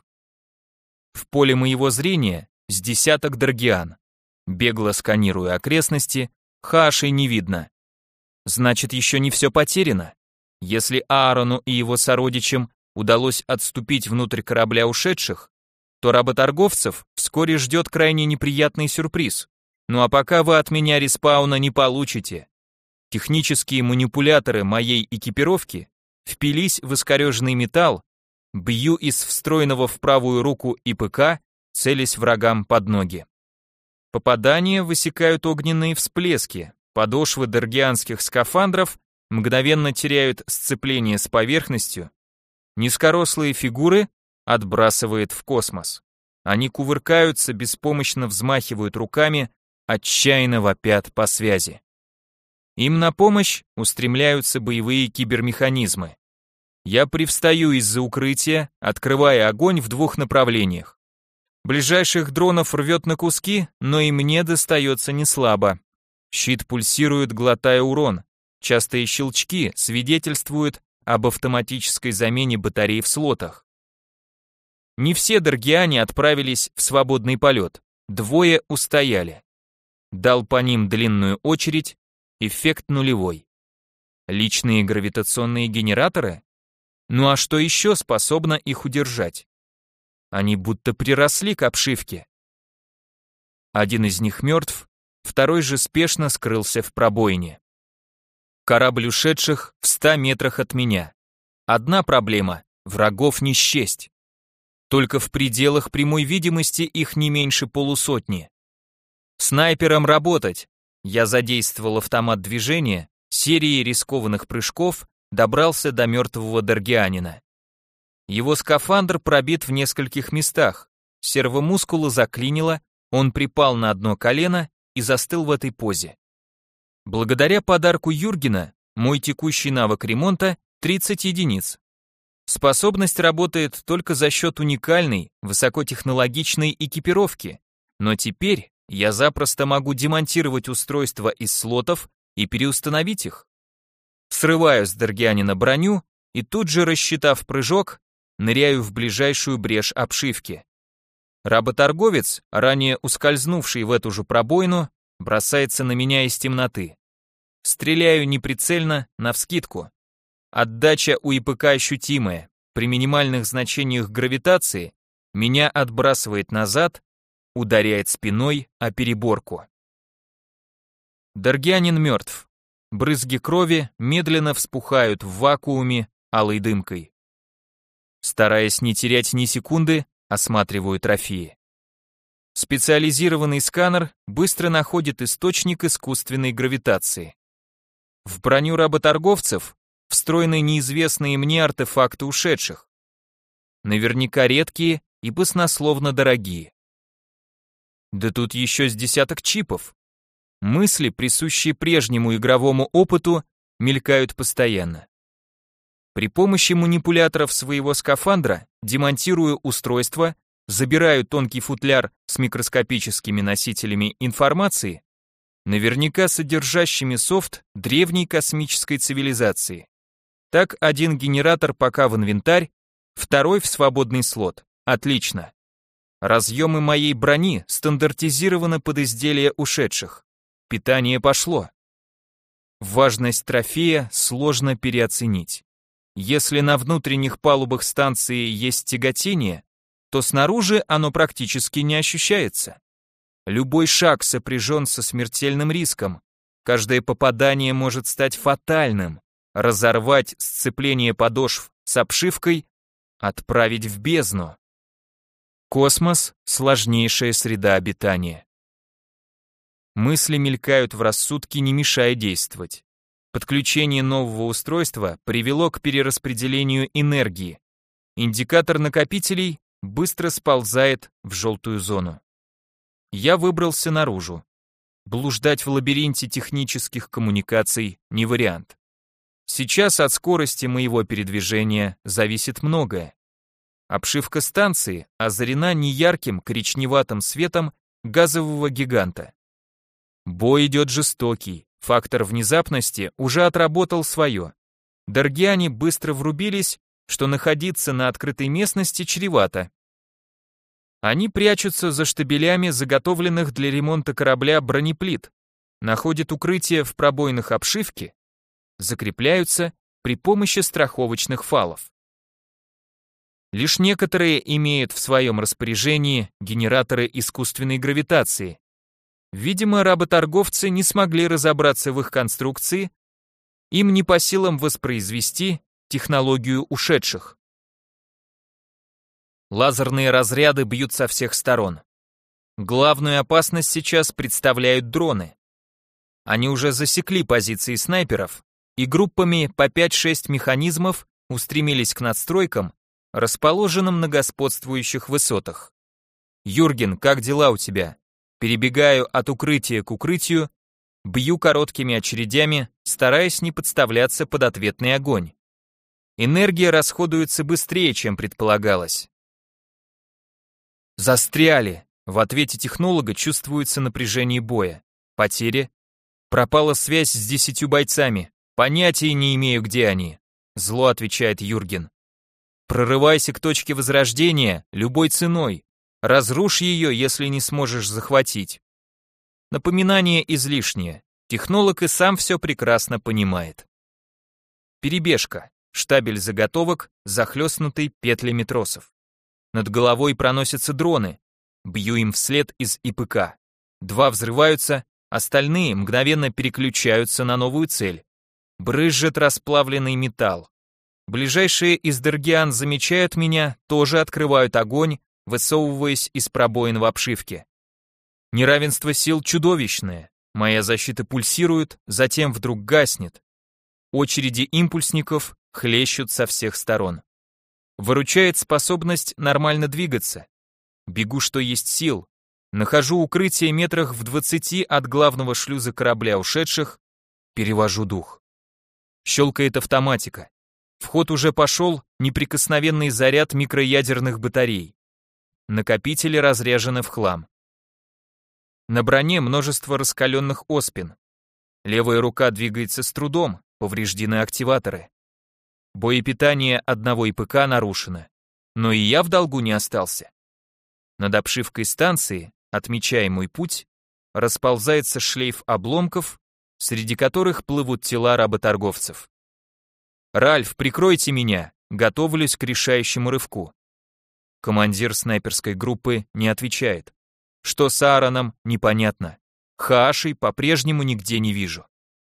A: В поле моего зрения с десяток даргиан. Бегло сканирую окрестности, Хаашей не видно. Значит, еще не все потеряно. Если Аарону и его сородичам удалось отступить внутрь корабля ушедших, то работорговцев вскоре ждет крайне неприятный сюрприз. Ну а пока вы от меня респауна не получите. Технические манипуляторы моей экипировки впились в искореженный металл, бью из встроенного в правую руку ИПК, целясь врагам под ноги. Попадания высекают огненные всплески, подошвы даргианских скафандров мгновенно теряют сцепление с поверхностью, низкорослые фигуры отбрасывает в космос. Они кувыркаются, беспомощно взмахивают руками, отчаянно вопят по связи. Им на помощь устремляются боевые кибермеханизмы. Я привстаю из-за укрытия, открывая огонь в двух направлениях. Ближайших дронов рвет на куски, но и мне достается неслабо. Щит пульсирует, глотая урон. Частые щелчки свидетельствуют об автоматической замене батарей в слотах. Не все даргиане отправились в свободный полет, двое устояли. Дал по ним длинную очередь, эффект нулевой. Личные гравитационные генераторы? Ну а что еще способно их удержать? Они будто приросли к обшивке. Один из них мертв, второй же спешно скрылся в пробоине. Корабль ушедших в ста метрах от меня. Одна проблема — врагов не счесть. Только в пределах прямой видимости их не меньше полусотни. Снайперам работать. Я задействовал автомат движения, серией рискованных прыжков добрался до мертвого даргианина. Его скафандр пробит в нескольких местах, сервомускула заклинило, он припал на одно колено и застыл в этой позе. Благодаря подарку Юргена, мой текущий навык ремонта тридцать единиц. Способность работает только за счет уникальной, высокотехнологичной экипировки, но теперь я запросто могу демонтировать устройства из слотов и переустановить их. Срываю с Даргианина броню и тут же, рассчитав прыжок, ныряю в ближайшую брешь обшивки. Работорговец, ранее ускользнувший в эту же пробоину, бросается на меня из темноты. Стреляю неприцельно, навскидку. Отдача у ИПК ощутимая. При минимальных значениях гравитации меня отбрасывает назад, ударяет спиной о переборку. Даргианин мертв. Брызги крови медленно вспухают в вакууме алой дымкой. Стараясь не терять ни секунды, осматриваю трофеи. Специализированный сканер быстро находит источник искусственной гравитации. В броню работорговцев встроены неизвестные мне артефакты ушедших. Наверняка редкие и баснословно дорогие. Да тут еще с десяток чипов. Мысли, присущие прежнему игровому опыту, мелькают постоянно. При помощи манипуляторов своего скафандра демонтирую устройство, забираю тонкий футляр с микроскопическими носителями информации, наверняка содержащими софт древней космической цивилизации. Так, один генератор пока в инвентарь, второй в свободный слот. Отлично. Разъемы моей брони стандартизированы под изделия ушедших. Питание пошло. Важность трофея сложно переоценить. Если на внутренних палубах станции есть тяготение, то снаружи оно практически не ощущается. Любой шаг сопряжен со смертельным риском. Каждое попадание может стать фатальным. Разорвать сцепление подошв с обшивкой, отправить в бездну. Космос — сложнейшая среда обитания. Мысли мелькают в рассудке, не мешая действовать. Подключение нового устройства привело к перераспределению энергии. Индикатор накопителей быстро сползает в желтую зону. Я выбрался наружу. Блуждать в лабиринте технических коммуникаций не вариант. Сейчас от скорости моего передвижения зависит многое. Обшивка станции озарена неярким коричневатым светом газового гиганта. Бой идет жестокий, фактор внезапности уже отработал свое. Даргиане быстро врубились, что находиться на открытой местности чревато. Они прячутся за штабелями заготовленных для ремонта корабля бронеплит, находят укрытие в пробоинах обшивки, закрепляются при помощи страховочных фалов. Лишь некоторые имеют в своем распоряжении генераторы искусственной гравитации. Видимо, работорговцы не смогли разобраться в их конструкции, им не по силам воспроизвести технологию ушедших. Лазерные разряды бьют со всех сторон. Главную опасность сейчас представляют дроны. Они уже засекли позиции снайперов и группами по пять-шесть механизмов устремились к надстройкам, расположенным на господствующих высотах. «Юрген, как дела у тебя?» Перебегаю от укрытия к укрытию, бью короткими очередями, стараясь не подставляться под ответный огонь. Энергия расходуется быстрее, чем предполагалось. Застряли. В ответе технолога чувствуется напряжение боя. Потери. Пропала связь с десятью бойцами. Понятия не имею, где они. Зло отвечает Юрген. Прорывайся к точке возрождения любой ценой. Разрушь ее, если не сможешь захватить. Напоминание излишнее. Технолог и сам все прекрасно понимает. Перебежка. Штабель заготовок, захлестнутый петлями тросов. Над головой проносятся дроны. Бью им вслед из ИПК. Два взрываются, остальные мгновенно переключаются на новую цель. Брызжет расплавленный металл. Ближайшие из даргиан замечают меня, тоже открывают огонь, высовываясь из пробоин в обшивке. Неравенство сил чудовищное. Моя защита пульсирует, затем вдруг гаснет. Очереди импульсников хлещут со всех сторон. Выручает способность нормально двигаться. Бегу, что есть сил. Нахожу укрытие метрах в двадцати от главного шлюза корабля ушедших, перевожу дух. Щелкает автоматика. В ход уже пошел неприкосновенный заряд микроядерных батарей. Накопители разряжены в хлам. На броне множество раскаленных оспин. Левая рука двигается с трудом, повреждены активаторы. Боепитание одного ИПК нарушено. Но и я в долгу не остался. Над обшивкой станции, отмечая мой путь, расползается шлейф обломков, среди которых плывут тела работорговцев. «Ральф, прикройте меня!» Готовлюсь к решающему рывку. Командир снайперской группы не отвечает. Что с Аароном, непонятно. Хааши по-прежнему нигде не вижу.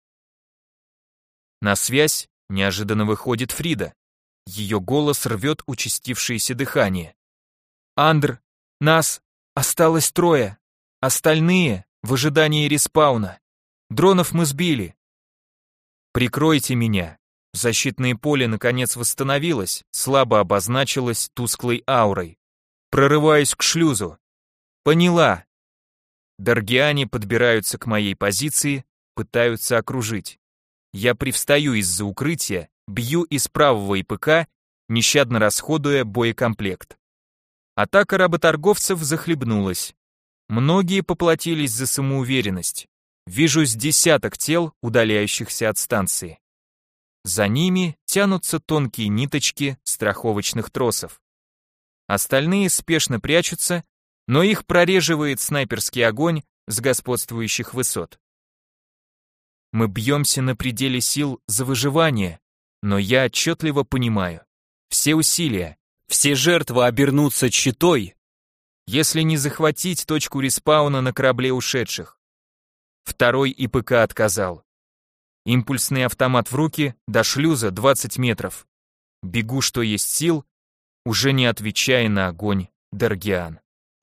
A: На связь неожиданно выходит Фрида. Ее голос рвет участившееся дыхание. «Андр, нас осталось трое. Остальные в ожидании респауна. Дронов мы сбили. Прикройте меня». Защитное поле наконец восстановилось, слабо обозначилось тусклой аурой. Прорываюсь к шлюзу. Поняла. Даргиане подбираются к моей позиции, пытаются окружить. Я привстаю из-за укрытия, бью из правого ИПК, нещадно расходуя боекомплект. Атака работорговцев захлебнулась. Многие поплатились за самоуверенность. Вижу с десяток тел, удаляющихся от станции. За ними тянутся тонкие ниточки страховочных тросов. Остальные спешно прячутся, но их прореживает снайперский огонь с господствующих высот. Мы бьемся на пределе сил за выживание, но я отчетливо понимаю, все усилия, все жертвы обернутся щитой, если не захватить точку респауна на корабле ушедших. Второй ИПК отказал. Импульсный автомат в руки, до шлюза двадцать метров. Бегу, что есть сил, уже не отвечая на огонь Даргиан.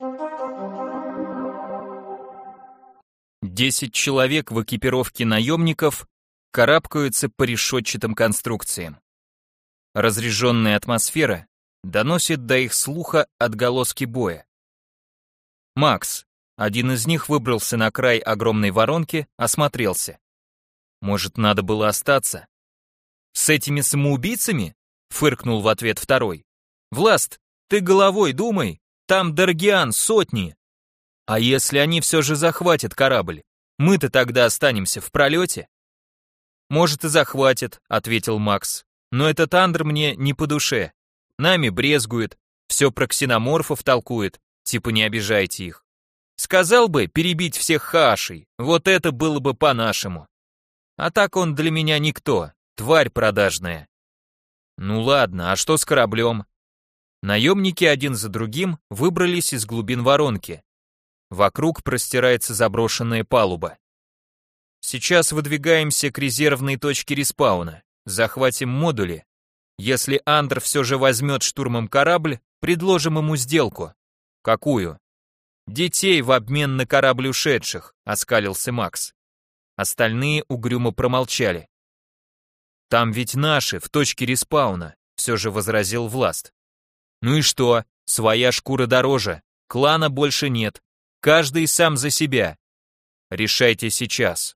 A: Десять человек в экипировке наемников карабкаются по решетчатым конструкциям. Разряженная атмосфера доносит до их слуха отголоски боя. Макс, один из них, выбрался на край огромной воронки, осмотрелся. Может, надо было остаться? С этими самоубийцами? Фыркнул в ответ второй. Власт, ты головой думай, там Даргиан сотни. А если они все же захватят корабль? Мы-то тогда останемся в пролете? Может и захватят, ответил Макс. Но этот Андр мне не по душе. Нами брезгует, все про ксеноморфов толкует, типа не обижайте их. Сказал бы перебить всех хаашей, вот это было бы по-нашему. А так он для меня никто, тварь продажная. Ну ладно, а что с кораблем? Наемники один за другим выбрались из глубин воронки. Вокруг простирается заброшенная палуба. Сейчас выдвигаемся к резервной точке респауна, захватим модули. Если Андр все же возьмет штурмом корабль, предложим ему сделку. Какую? Детей в обмен на корабль ушедших, оскалился Макс. Остальные угрюмо промолчали. Там ведь наши, в точке респауна, все же возразил Власт. Ну и что, своя шкура дороже, клана больше нет, каждый сам за себя. Решайте сейчас.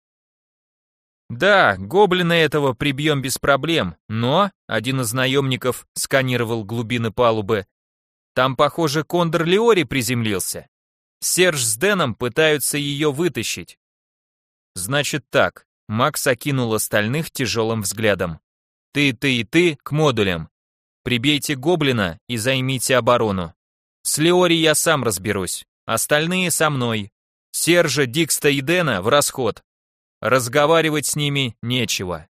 A: Да, гоблина этого прибьем без проблем, но, один из наемников сканировал глубины палубы, там, похоже, Кондор Леори приземлился. Серж с Дэном пытаются ее вытащить. Значит так, Макс окинул остальных тяжелым взглядом. Ты, ты и ты к модулям. Прибейте гоблина и займите оборону. С Леори я сам разберусь, остальные со мной. Сержа, Дикста и Дэна в расход. Разговаривать с ними нечего.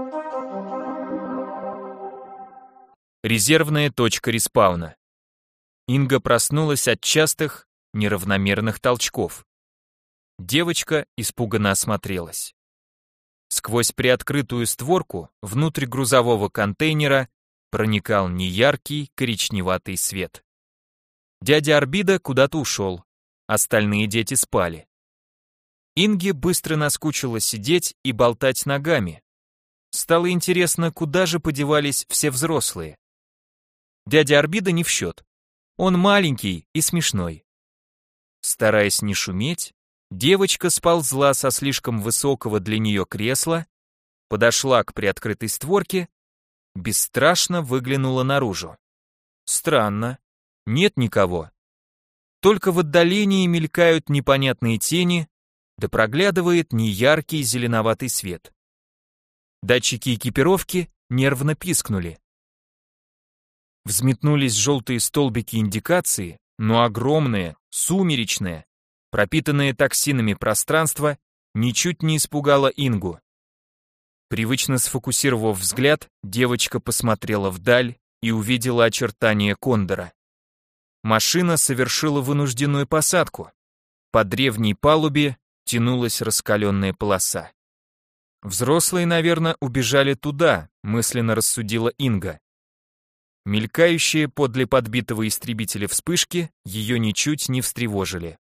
A: Резервная точка респауна. Инга проснулась от частых, неравномерных толчков. Девочка испуганно осмотрелась. Сквозь приоткрытую створку внутрь грузового контейнера проникал неяркий коричневатый свет. Дядя Арбида куда-то ушел, остальные дети спали. Инге быстро наскучило сидеть и болтать ногами. Стало интересно, куда же подевались все взрослые. Дядя Арбида не в счет. Он маленький и смешной. Стараясь не шуметь, девочка сползла со слишком высокого для нее кресла, подошла к приоткрытой створке, бесстрашно выглянула наружу. Странно, нет никого. Только в отдалении мелькают непонятные тени, да проглядывает неяркий зеленоватый свет. Датчики экипировки нервно пискнули. Взметнулись желтые столбики индикации, но огромное, сумеречное, пропитанное токсинами пространство ничуть не испугало Ингу. Привычно сфокусировав взгляд, девочка посмотрела вдаль и увидела очертания кондора. Машина совершила вынужденную посадку. По древней палубе тянулась раскаленная полоса. Взрослые, наверное, убежали туда, мысленно рассудила Инга. Мелькающие подле подбитого истребителя вспышки ее ничуть не встревожили.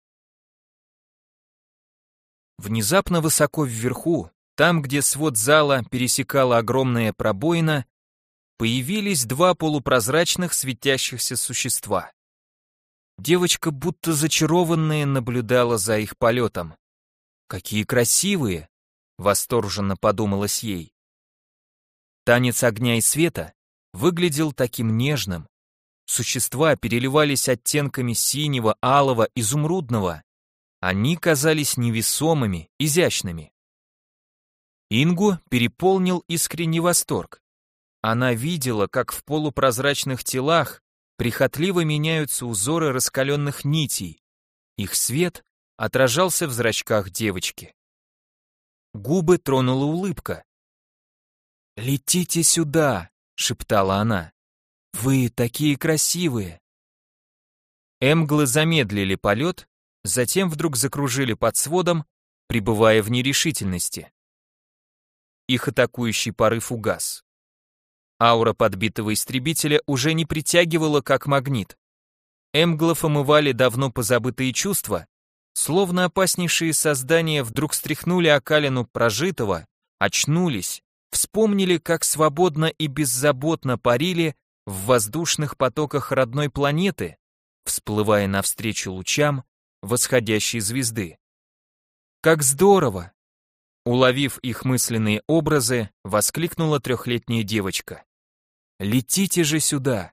A: Внезапно высоко вверху, там, где свод зала пересекала огромная пробоина, появились два полупрозрачных светящихся существа. Девочка, будто зачарованная, наблюдала за их полетом. «Какие красивые!» — восторженно подумалось ей. Танец огня и света выглядел таким нежным. Существа переливались оттенками синего, алого, изумрудного. Они казались невесомыми, изящными. Ингу переполнил искренний восторг. Она видела, как в полупрозрачных телах прихотливо меняются узоры раскаленных нитей. Их свет отражался в зрачках девочки. Губы тронула улыбка. «Летите сюда!» — шептала она. «Вы такие красивые!» Эмглы замедлили полет, затем вдруг закружили под сводом, пребывая в нерешительности. Их атакующий порыв угас. Аура подбитого истребителя уже не притягивала как магнит. Эмглов омывали давно позабытые чувства, словно опаснейшие создания вдруг стряхнули окалину прожитого, очнулись, вспомнили, как свободно и беззаботно парили в воздушных потоках родной планеты, всплывая навстречу лучам восходящей звезды. Как здорово! Уловив их мысленные образы, воскликнула трехлетняя девочка. «Летите же сюда!»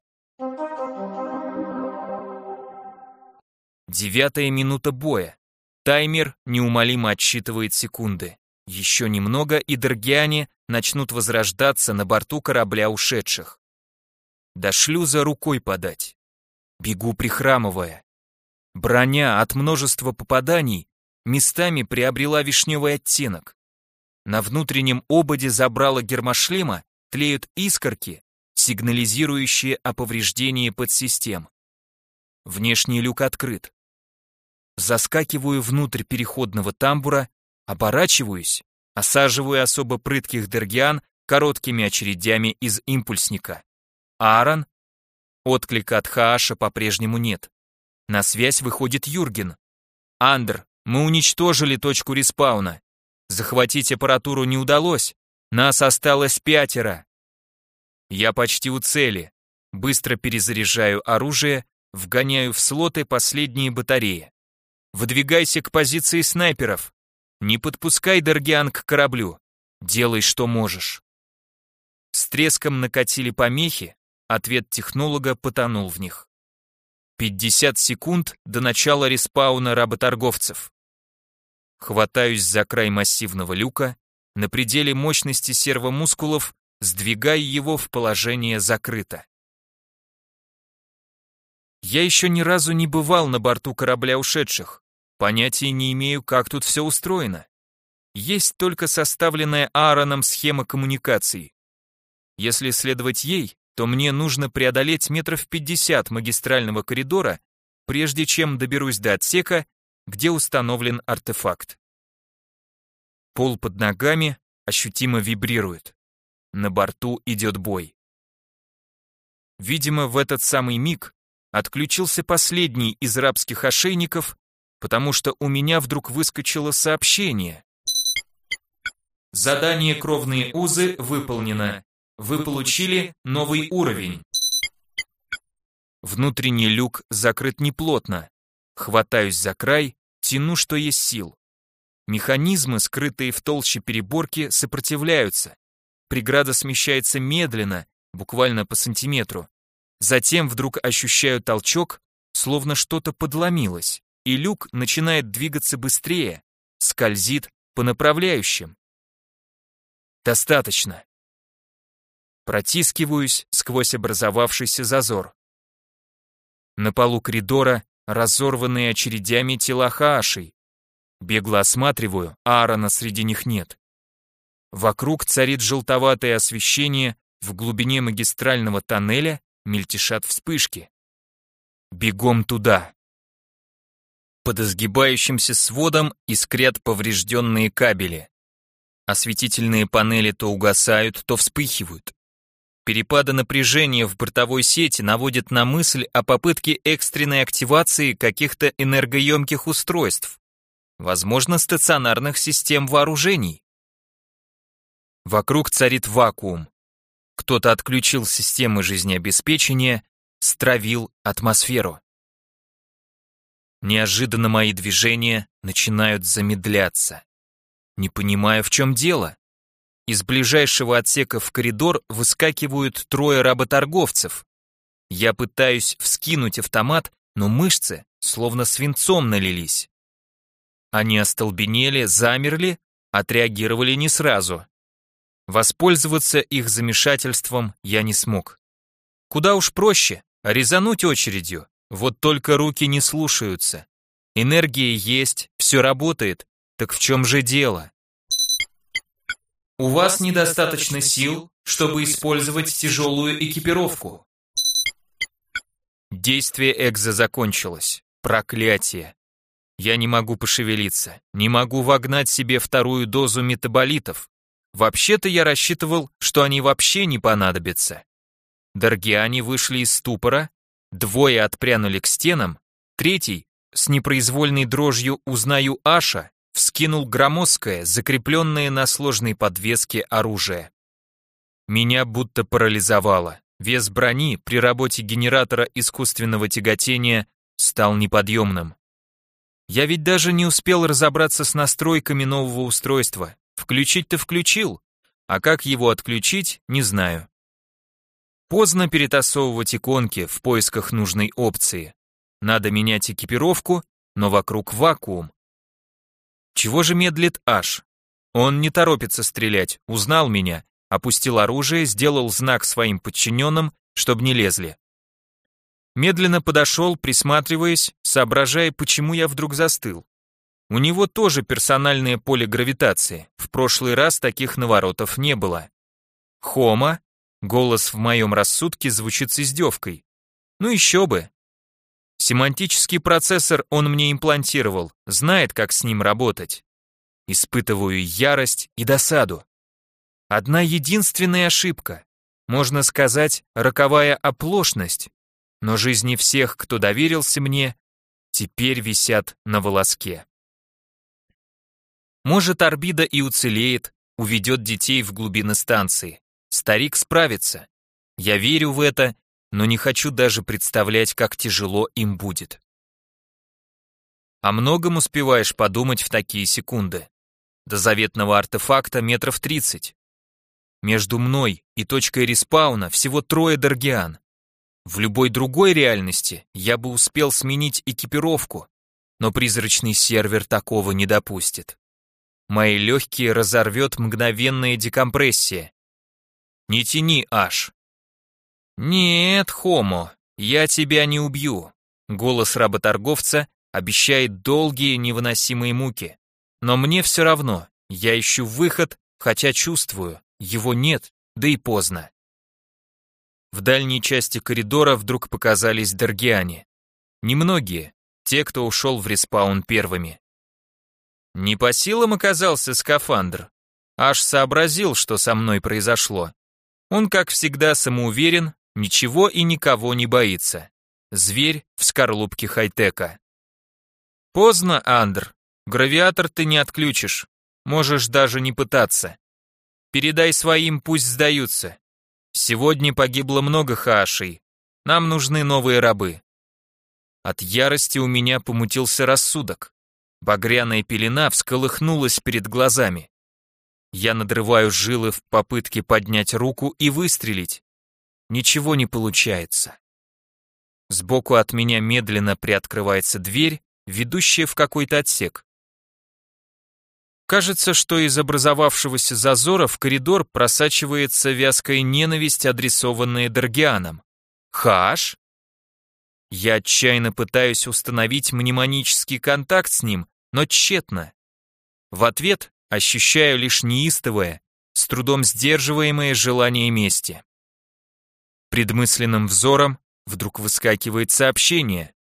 A: Девятая минута боя. Таймер неумолимо отсчитывает секунды. Еще немного, и даргиане начнут возрождаться на борту корабля ушедших. До шлюза рукой подать. Бегу прихрамывая. Броня от множества попаданий местами приобрела вишневый оттенок. На внутреннем ободе забрала гермошлема тлеют искорки, сигнализирующие о повреждении подсистем. Внешний люк открыт. Заскакиваю внутрь переходного тамбура, оборачиваюсь, осаживаю особо прытких даргиан короткими очередями из импульсника. Аарон? Отклика от Хааша по-прежнему нет. На связь выходит Юрген. «Андр, мы уничтожили точку респауна. Захватить аппаратуру не удалось. Нас осталось пятеро». Я почти у цели. Быстро перезаряжаю оружие, вгоняю в слоты последние батареи. Выдвигайся к позиции снайперов. Не подпускай даргиан к кораблю. Делай, что можешь. С треском накатили помехи, ответ технолога потонул в них. пятьдесят секунд до начала респауна работорговцев. Хватаюсь за край массивного люка, на пределе мощности сервомускулов, сдвигая его в положение закрыто. Я еще ни разу не бывал на борту корабля ушедших, понятия не имею, как тут все устроено. Есть только составленная Аароном схема коммуникаций. Если следовать ей, то мне нужно преодолеть метров пятьдесят магистрального коридора, прежде чем доберусь до отсека, где установлен артефакт. Пол под ногами ощутимо вибрирует. На борту идет бой. Видимо, в этот самый миг отключился последний из рабских ошейников, потому что у меня вдруг выскочило сообщение. Задание «Кровные узы» выполнено. Вы получили новый уровень. Внутренний люк закрыт неплотно. Хватаюсь за край, тяну, что есть сил. Механизмы, скрытые в толще переборки, сопротивляются. Преграда смещается медленно, буквально по сантиметру. Затем вдруг ощущаю толчок, словно что-то подломилось, и люк начинает двигаться быстрее, скользит по направляющим. Достаточно. Протискиваюсь сквозь образовавшийся зазор. На полу коридора разорванные очередями тела Хаашей. Бегло осматриваю, а Аарона среди них нет. Вокруг царит желтоватое освещение, в глубине магистрального тоннеля мельтешат вспышки. Бегом туда. Под изгибающимся сводом искрят поврежденные кабели. Осветительные панели то угасают, то вспыхивают. Перепады напряжения в бортовой сети наводят на мысль о попытке экстренной активации каких-то энергоемких устройств, возможно, стационарных систем вооружений. Вокруг царит вакуум. Кто-то отключил системы жизнеобеспечения, стравил атмосферу. Неожиданно мои движения начинают замедляться. Не понимаю, в чем дело. Из ближайшего отсека в коридор выскакивают трое работорговцев. Я пытаюсь вскинуть автомат, но мышцы словно свинцом налились. Они остолбенели, замерли, отреагировали не сразу. Воспользоваться их замешательством я не смог. Куда уж проще, резануть очередью, вот только руки не слушаются. Энергия есть, все работает, так в чем же дело? У вас недостаточно сил, чтобы использовать тяжелую экипировку. Действие экзо закончилось. Проклятие. Я не могу пошевелиться, не могу вогнать себе вторую дозу метаболитов. Вообще-то я рассчитывал, что они вообще не понадобятся. Даргиане вышли из ступора, двое отпрянули к стенам, третий, с непроизвольной дрожью узнаю Аша, вскинул громоздкое, закрепленное на сложной подвеске оружие. Меня будто парализовало. Вес брони при работе генератора искусственного тяготения стал неподъемным. Я ведь даже не успел разобраться с настройками нового устройства. Включить-то включил, а как его отключить, не знаю. Поздно перетасовывать иконки в поисках нужной опции. Надо менять экипировку, но вокруг вакуум. Чего же медлит Аш? Он не торопится стрелять, узнал меня, опустил оружие, сделал знак своим подчиненным, чтобы не лезли. Медленно подошел, присматриваясь, соображая, почему я вдруг застыл. У него тоже персональное поле гравитации, в прошлый раз таких наворотов не было. Хома, голос в моем рассудке звучит с издевкой. Ну еще бы. Семантический процессор он мне имплантировал, знает, как с ним работать. Испытываю ярость и досаду. Одна единственная ошибка, можно сказать, роковая оплошность, но жизни всех, кто доверился мне, теперь висят на волоске. Может, Орбида и уцелеет, уведет детей в глубины станции. Старик справится. Я верю в это, но не хочу даже представлять, как тяжело им будет. О многом успеваешь подумать в такие секунды. До заветного артефакта метров тридцать. Между мной и точкой респауна всего трое даргиан. В любой другой реальности я бы успел сменить экипировку, но призрачный сервер такого не допустит. Мои легкие разорвет мгновенная декомпрессия. Не тяни, Аш. «Нет, Хомо, я тебя не убью», — голос работорговца обещает долгие невыносимые муки. Но мне все равно, я ищу выход, хотя чувствую, его нет, да и поздно. В дальней части коридора вдруг показались даргиане. Немногие, те, кто ушел в респаун первыми. Не по силам оказался скафандр. Аж сообразил, что со мной произошло. Он, как всегда, самоуверен, ничего и никого не боится. Зверь в скорлупке хай-тека. Поздно, Андр. Гравиатор ты не отключишь. Можешь даже не пытаться. Передай своим, пусть сдаются. Сегодня погибло много хаашей. Нам нужны новые рабы. От ярости у меня помутился рассудок. Багряная пелена всколыхнулась перед глазами. Я надрываю жилы в попытке поднять руку и выстрелить. Ничего не получается. Сбоку от меня медленно приоткрывается дверь, ведущая в какой-то отсек. Кажется, что из образовавшегося зазора в коридор просачивается вязкая ненависть, адресованная Даргианом. Хааш? Я отчаянно пытаюсь установить мнемонический контакт с ним, но тщетно. В ответ ощущаю лишь неистовое, с трудом сдерживаемое желание мести. Предмысленным взором вдруг выскакивает сообщение.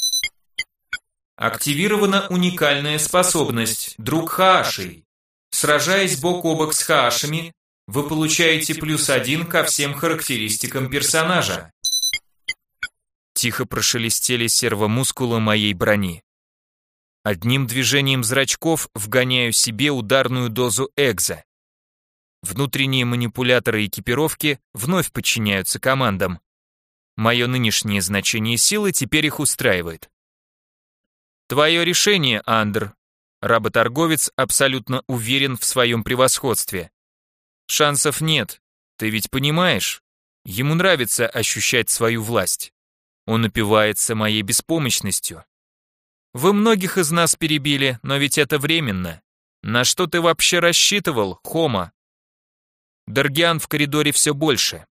A: Активирована уникальная способность «Друг Хаашей». Сражаясь бок о бок с Хаашами, вы получаете плюс один ко всем характеристикам персонажа. Тихо прошелестели сервомускулы моей брони. Одним движением зрачков вгоняю себе ударную дозу экзо. Внутренние манипуляторы экипировки вновь подчиняются командам. Мое нынешнее значение силы теперь их устраивает. Твое решение, Андр. Работорговец абсолютно уверен в своем превосходстве. Шансов нет, ты ведь понимаешь? Ему нравится ощущать свою власть. Он упивается моей беспомощностью. Вы многих из нас перебили, но ведь это временно. На что ты вообще рассчитывал, Хома? Даргиан в коридоре все больше.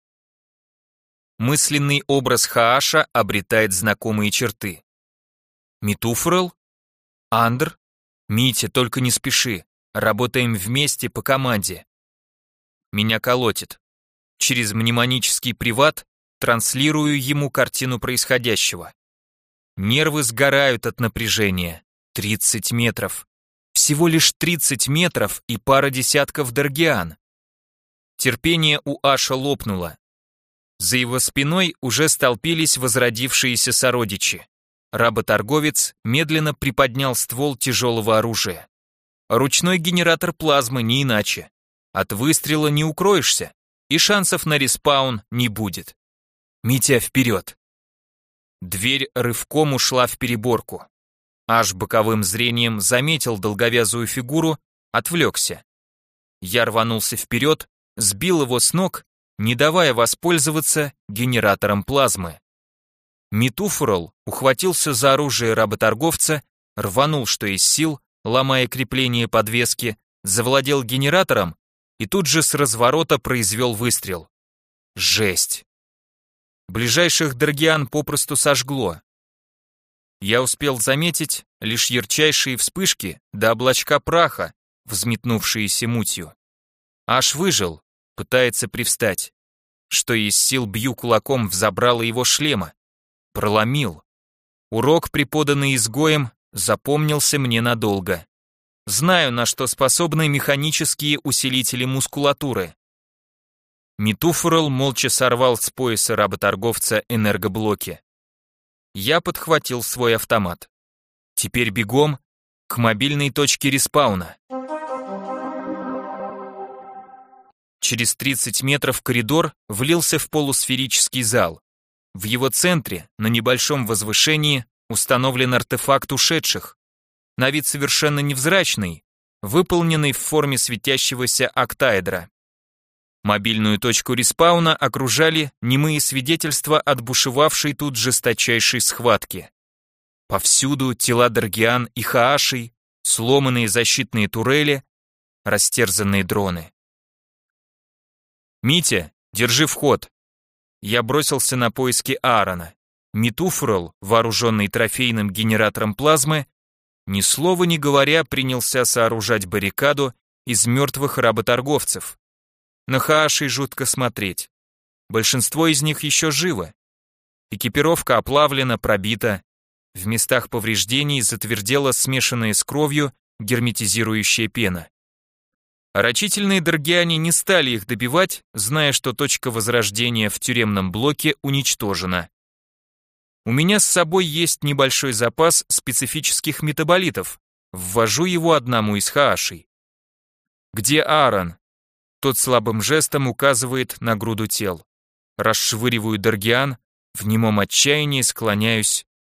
A: Мысленный образ Хааша обретает знакомые черты. Митуфрел? Андр? Митя, только не спеши. Работаем вместе по команде. Меня колотит. Через мнемонический приват транслирую ему картину происходящего. Нервы сгорают от напряжения. тридцать метров. Всего лишь тридцать метров и пара десятков Даргиан. Терпение у Аша лопнуло. За его спиной уже столпились возродившиеся сородичи. Работорговец медленно приподнял ствол тяжелого оружия. Ручной генератор плазмы не иначе. От выстрела не укроешься, и шансов на респаун не будет. Митя, вперед! Дверь рывком ушла в переборку. Аж боковым зрением заметил долговязую фигуру, отвлекся. Я рванулся вперед, сбил его с ног, не давая воспользоваться генератором плазмы. Митуфрел ухватился за оружие работорговца, рванул что из сил, ломая крепление подвески, завладел генератором и тут же с разворота произвел выстрел. Жесть! Ближайших Даргиан попросту сожгло. Я успел заметить лишь ярчайшие вспышки до облачка праха, взметнувшиеся мутью. Аж выжил, пытается привстать. Что из сил бью кулаком в забрало его шлема. Проломил. Урок, преподанный изгоем, запомнился мне надолго. Знаю, на что способны механические усилители мускулатуры. Митуфрел молча сорвал с пояса работорговца энергоблоки. Я подхватил свой автомат. Теперь бегом к мобильной точке респауна. Через тридцать метров коридор влился в полусферический зал. В его центре, на небольшом возвышении, установлен артефакт ушедших. На вид совершенно невзрачный, выполненный в форме светящегося октаэдра. Мобильную точку респауна окружали немые свидетельства от бушевавшей тут жесточайшей схватки. Повсюду тела Даргиан и Хаашей, сломанные защитные турели, растерзанные дроны. «Митя, держи вход!» Я бросился на поиски Аарона. Митуфрел, вооруженный трофейным генератором плазмы, ни слова не говоря, принялся сооружать баррикаду из мертвых работорговцев. На Хаашей жутко смотреть. Большинство из них еще живы. Экипировка оплавлена, пробита. В местах повреждений затвердела смешанная с кровью герметизирующая пена. Рачительные даргиане не стали их добивать, зная, что точка возрождения в тюремном блоке уничтожена. У меня с собой есть небольшой запас специфических метаболитов. Ввожу его одному из Хаашей. «Где Аарон?» Тот слабым жестом указывает на груду тел. Расшвыриваю даргиан, в немом отчаянии склоняюсь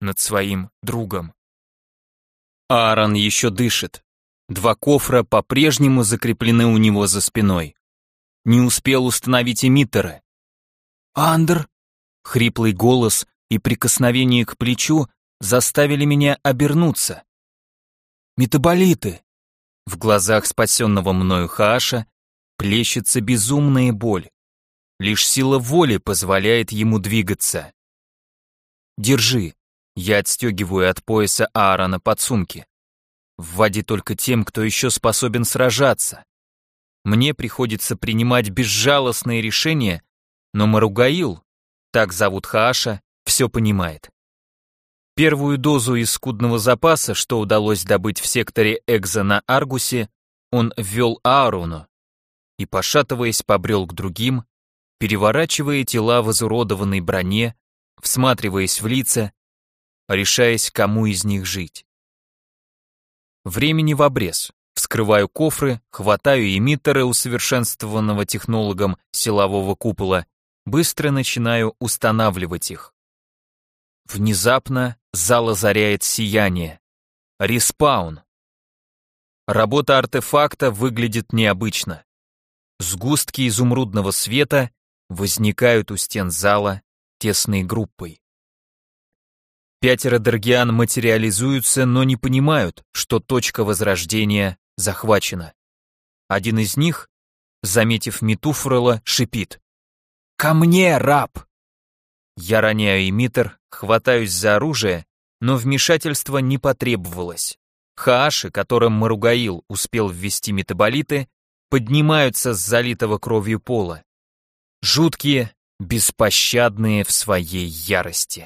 A: над своим другом.
B: Аарон еще дышит. Два кофра по-прежнему закреплены у него за спиной. Не успел установить эмиттеры. «Андр!» Хриплый голос и прикосновение к плечу заставили меня обернуться. «Метаболиты!» В глазах спасенного мною Хааша плещется безумная боль. Лишь сила воли позволяет ему двигаться. «Держи!» Я отстегиваю от пояса Аарона подсумки. Вводи только тем, кто еще способен сражаться. Мне приходится принимать безжалостные решения, но Маругаил, так зовут Хааша, все понимает. Первую дозу из скудного запаса, что удалось добыть в секторе Экза на Аргусе, он ввел Аарону и, пошатываясь, побрел к другим, переворачивая тела в изуродованной броне, всматриваясь в лица, решаясь, кому из них жить. Времени в обрез. Вскрываю кофры, хватаю эмиттеры усовершенствованного технологом силового купола, быстро начинаю устанавливать их. Внезапно зал озаряет сияние. Респаун. Работа артефакта выглядит необычно. Сгустки изумрудного света возникают у стен зала тесной группой. Пятеро Даргиан материализуются, но не понимают, что точка возрождения захвачена. Один из них, заметив Митуфрела, шипит: «Ко мне, раб!» Я роняю эмиттер, хватаюсь за оружие, но вмешательства не потребовалось. Хааши, которым Маругаил успел ввести метаболиты, поднимаются с залитого кровью пола. Жуткие, беспощадные в своей ярости.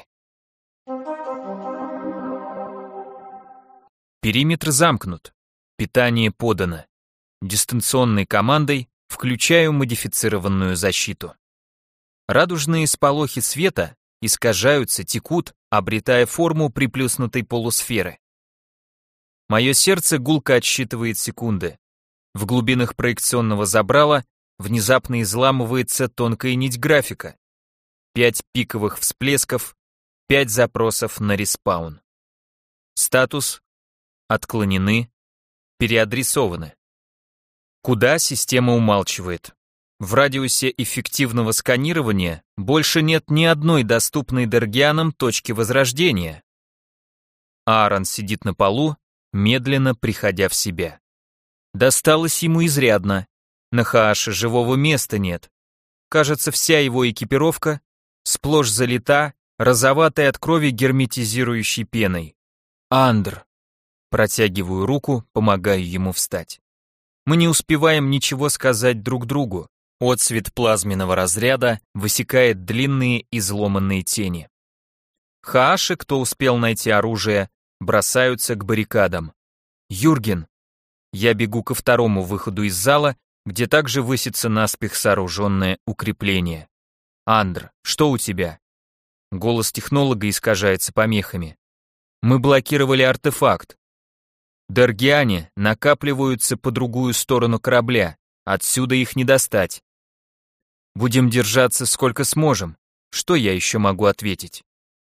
B: Периметр замкнут. Питание подано. Дистанционной командой включаю модифицированную защиту. Радужные сполохи света искажаются, текут, обретая форму приплюснутой полусферы. Мое сердце гулко отсчитывает секунды. В глубинах проекционного забрала внезапно изламывается тонкая нить графика. Пять пиковых всплесков, пять запросов на респаун. Статус: отклонены, переадресованы. Куда система умалчивает. В радиусе эффективного сканирования больше нет ни одной доступной Даргианам точки возрождения. Аарон сидит на полу, медленно приходя в себя. Досталось ему изрядно. На Хааше живого места нет. Кажется, вся его экипировка сплошь залита розоватой от крови герметизирующей пеной. Андр. Протягиваю руку, помогаю ему встать. Мы не успеваем ничего сказать друг другу. Отсвет плазменного разряда высекает длинные изломанные тени. Хааши, кто успел найти оружие, бросаются к баррикадам. Юрген. Я бегу ко второму выходу из зала, где также высится наспех сооруженное укрепление. Андр, что у тебя? Голос технолога искажается помехами. Мы блокировали артефакт. Даргиане накапливаются по другую сторону корабля, отсюда их не достать. Будем держаться сколько сможем. Что я еще могу ответить?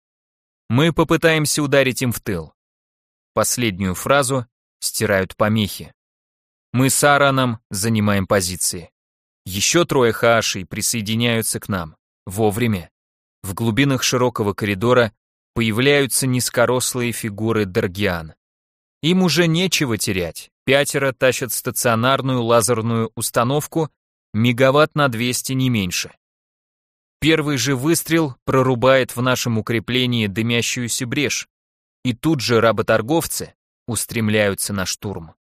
B: Мы попытаемся ударить им в тыл. Последнюю фразу стирают помехи. Мы с Аароном занимаем позиции. Еще трое хаашей присоединяются к нам. Вовремя. В глубинах широкого коридора появляются низкорослые фигуры Даргиан. Им уже нечего терять. Пятеро тащат стационарную лазерную установку, мегаватт на двести не меньше. Первый же выстрел прорубает в нашем укреплении дымящуюся брешь, и тут же работорговцы устремляются на штурм.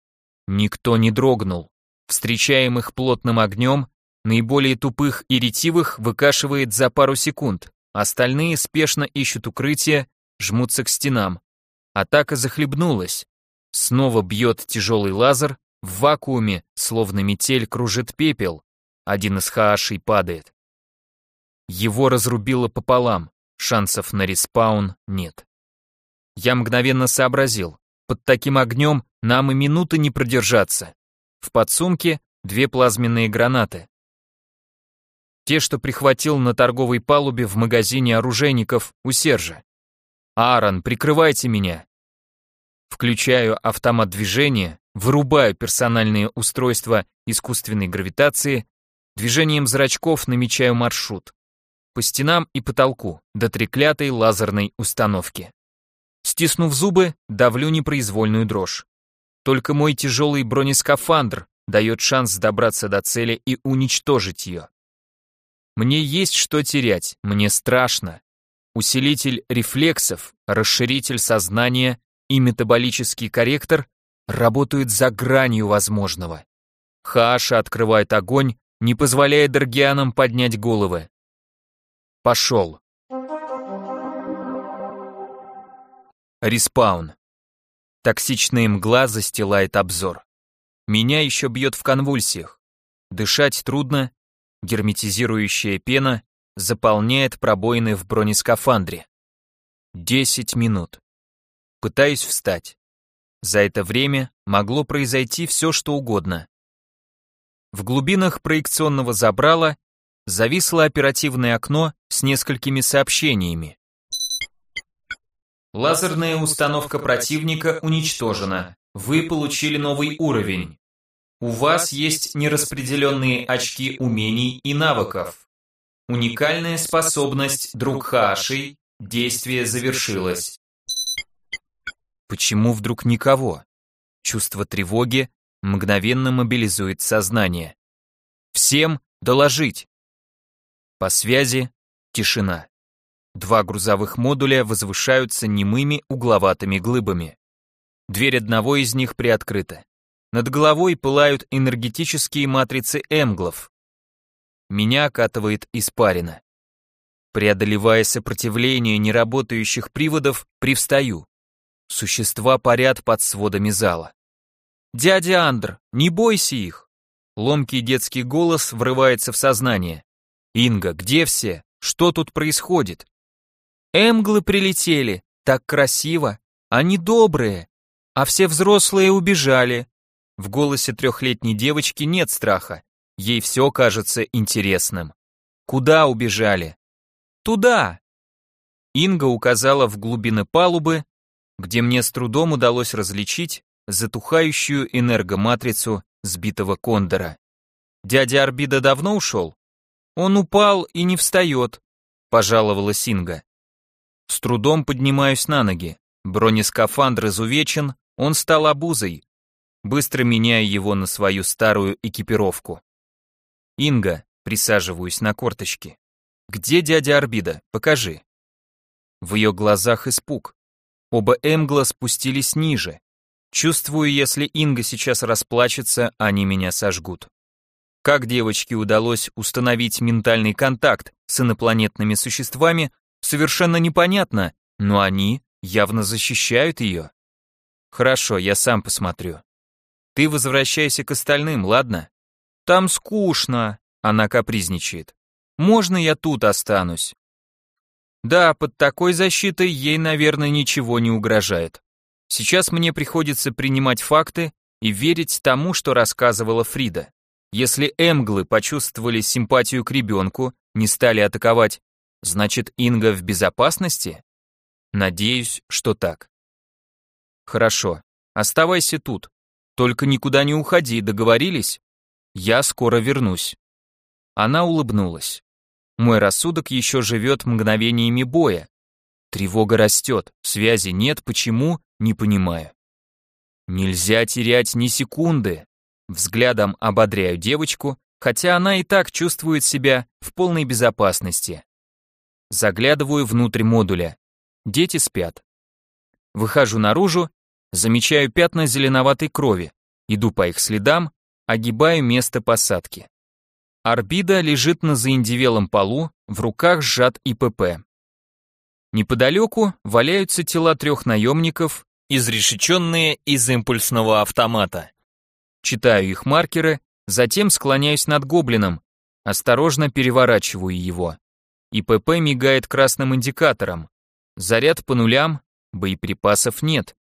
B: Никто не дрогнул. Встречаем их плотным огнем, наиболее тупых и ретивых выкашивает за пару секунд, остальные спешно ищут укрытие, жмутся к стенам. Атака захлебнулась. Снова бьет тяжелый лазер, в вакууме, словно метель, кружит пепел. Один из хаашей падает. Его разрубило пополам, шансов на респаун нет. Я мгновенно сообразил, под таким огнем нам и минуты не продержаться. В подсумке две плазменные гранаты. Те, что прихватил на торговой палубе в магазине оружейников у Сержа. Аарон, прикрывайте меня. Включаю автомат движения, вырубаю персональные устройства искусственной гравитации, движением зрачков намечаю маршрут. По стенам и потолку, до треклятой лазерной установки. Стиснув зубы, давлю непроизвольную дрожь. Только мой тяжелый бронескафандр дает шанс добраться до цели и уничтожить ее. Мне есть что терять, мне страшно. Усилитель рефлексов, расширитель сознания и метаболический корректор работают за гранью возможного. Хааша открывает огонь, не позволяя даргианам поднять головы. Пошел. Респаун. Токсичная мгла застилает обзор. Меня еще бьет в конвульсиях. Дышать трудно, герметизирующая пена заполняет пробоины в бронескафандре. Десять минут. Пытаюсь встать. За это время могло произойти все, что угодно. В глубинах проекционного забрала зависло оперативное окно с несколькими сообщениями. Лазерная установка противника уничтожена. Вы получили новый уровень. У вас есть нераспределенные очки умений и навыков. Уникальная способность друг Хааши. Действие завершилось. Почему вдруг никого? Чувство тревоги мгновенно мобилизует сознание. Всем доложить. По связи тишина. Два грузовых модуля возвышаются немыми угловатыми глыбами. Дверь одного из них приоткрыта. Над головой пылают энергетические матрицы эмглов. Меня окатывает испарина. Преодолевая сопротивление неработающих приводов, привстаю. Существа парят под сводами зала. «Дядя Андр, не бойся их!» Ломкий детский голос врывается в сознание. «Инга, где все? Что тут происходит?» «Эмглы прилетели, так красиво, они добрые, а все взрослые убежали». В голосе трехлетней девочки нет страха, ей все кажется интересным. «Куда убежали?» «Туда!» Инга указала в глубины палубы, где мне с трудом удалось различить затухающую энергоматрицу сбитого кондора. «Дядя Арбида давно ушел?» «Он упал и не встает», — пожаловалась Инга. С трудом поднимаюсь на ноги. Бронескафандр изувечен, он стал обузой. Быстро меняю его на свою старую экипировку. «Инга», присаживаюсь на корточки. «Где дядя Арбида? Покажи». В ее глазах испуг. Оба эмгла спустились ниже. Чувствую, если Инга сейчас расплачется, они меня сожгут. Как девочке удалось установить ментальный контакт с инопланетными существами, совершенно непонятно, но они явно защищают ее. Хорошо, я сам посмотрю. Ты возвращайся к остальным, ладно? Там скучно, она капризничает. Можно я тут останусь? Да, под такой защитой ей, наверное, ничего не угрожает. Сейчас мне приходится принимать факты и верить тому, что рассказывала Фрида. Если эмглы почувствовали симпатию к ребенку, не стали атаковать, значит, Инга в безопасности? Надеюсь, что так. Хорошо, оставайся тут. Только никуда не уходи, договорились? Я скоро вернусь. Она улыбнулась. Мой рассудок еще живет мгновениями боя. Тревога растет, связи нет, почему, не понимаю. Нельзя терять ни секунды. Взглядом ободряю девочку, хотя она и так чувствует себя в полной безопасности. Заглядываю внутрь модуля. Дети спят. Выхожу наружу, замечаю пятна зеленоватой крови, иду по их следам, огибаю место посадки. Арбида лежит на заиндевелом полу, в руках сжат И П П. Неподалеку валяются тела трех наемников, изрешеченные из импульсного автомата. Читаю их маркеры, затем склоняюсь над гоблином, осторожно переворачиваю его. И П П мигает красным индикатором. Заряд по нулям, боеприпасов нет.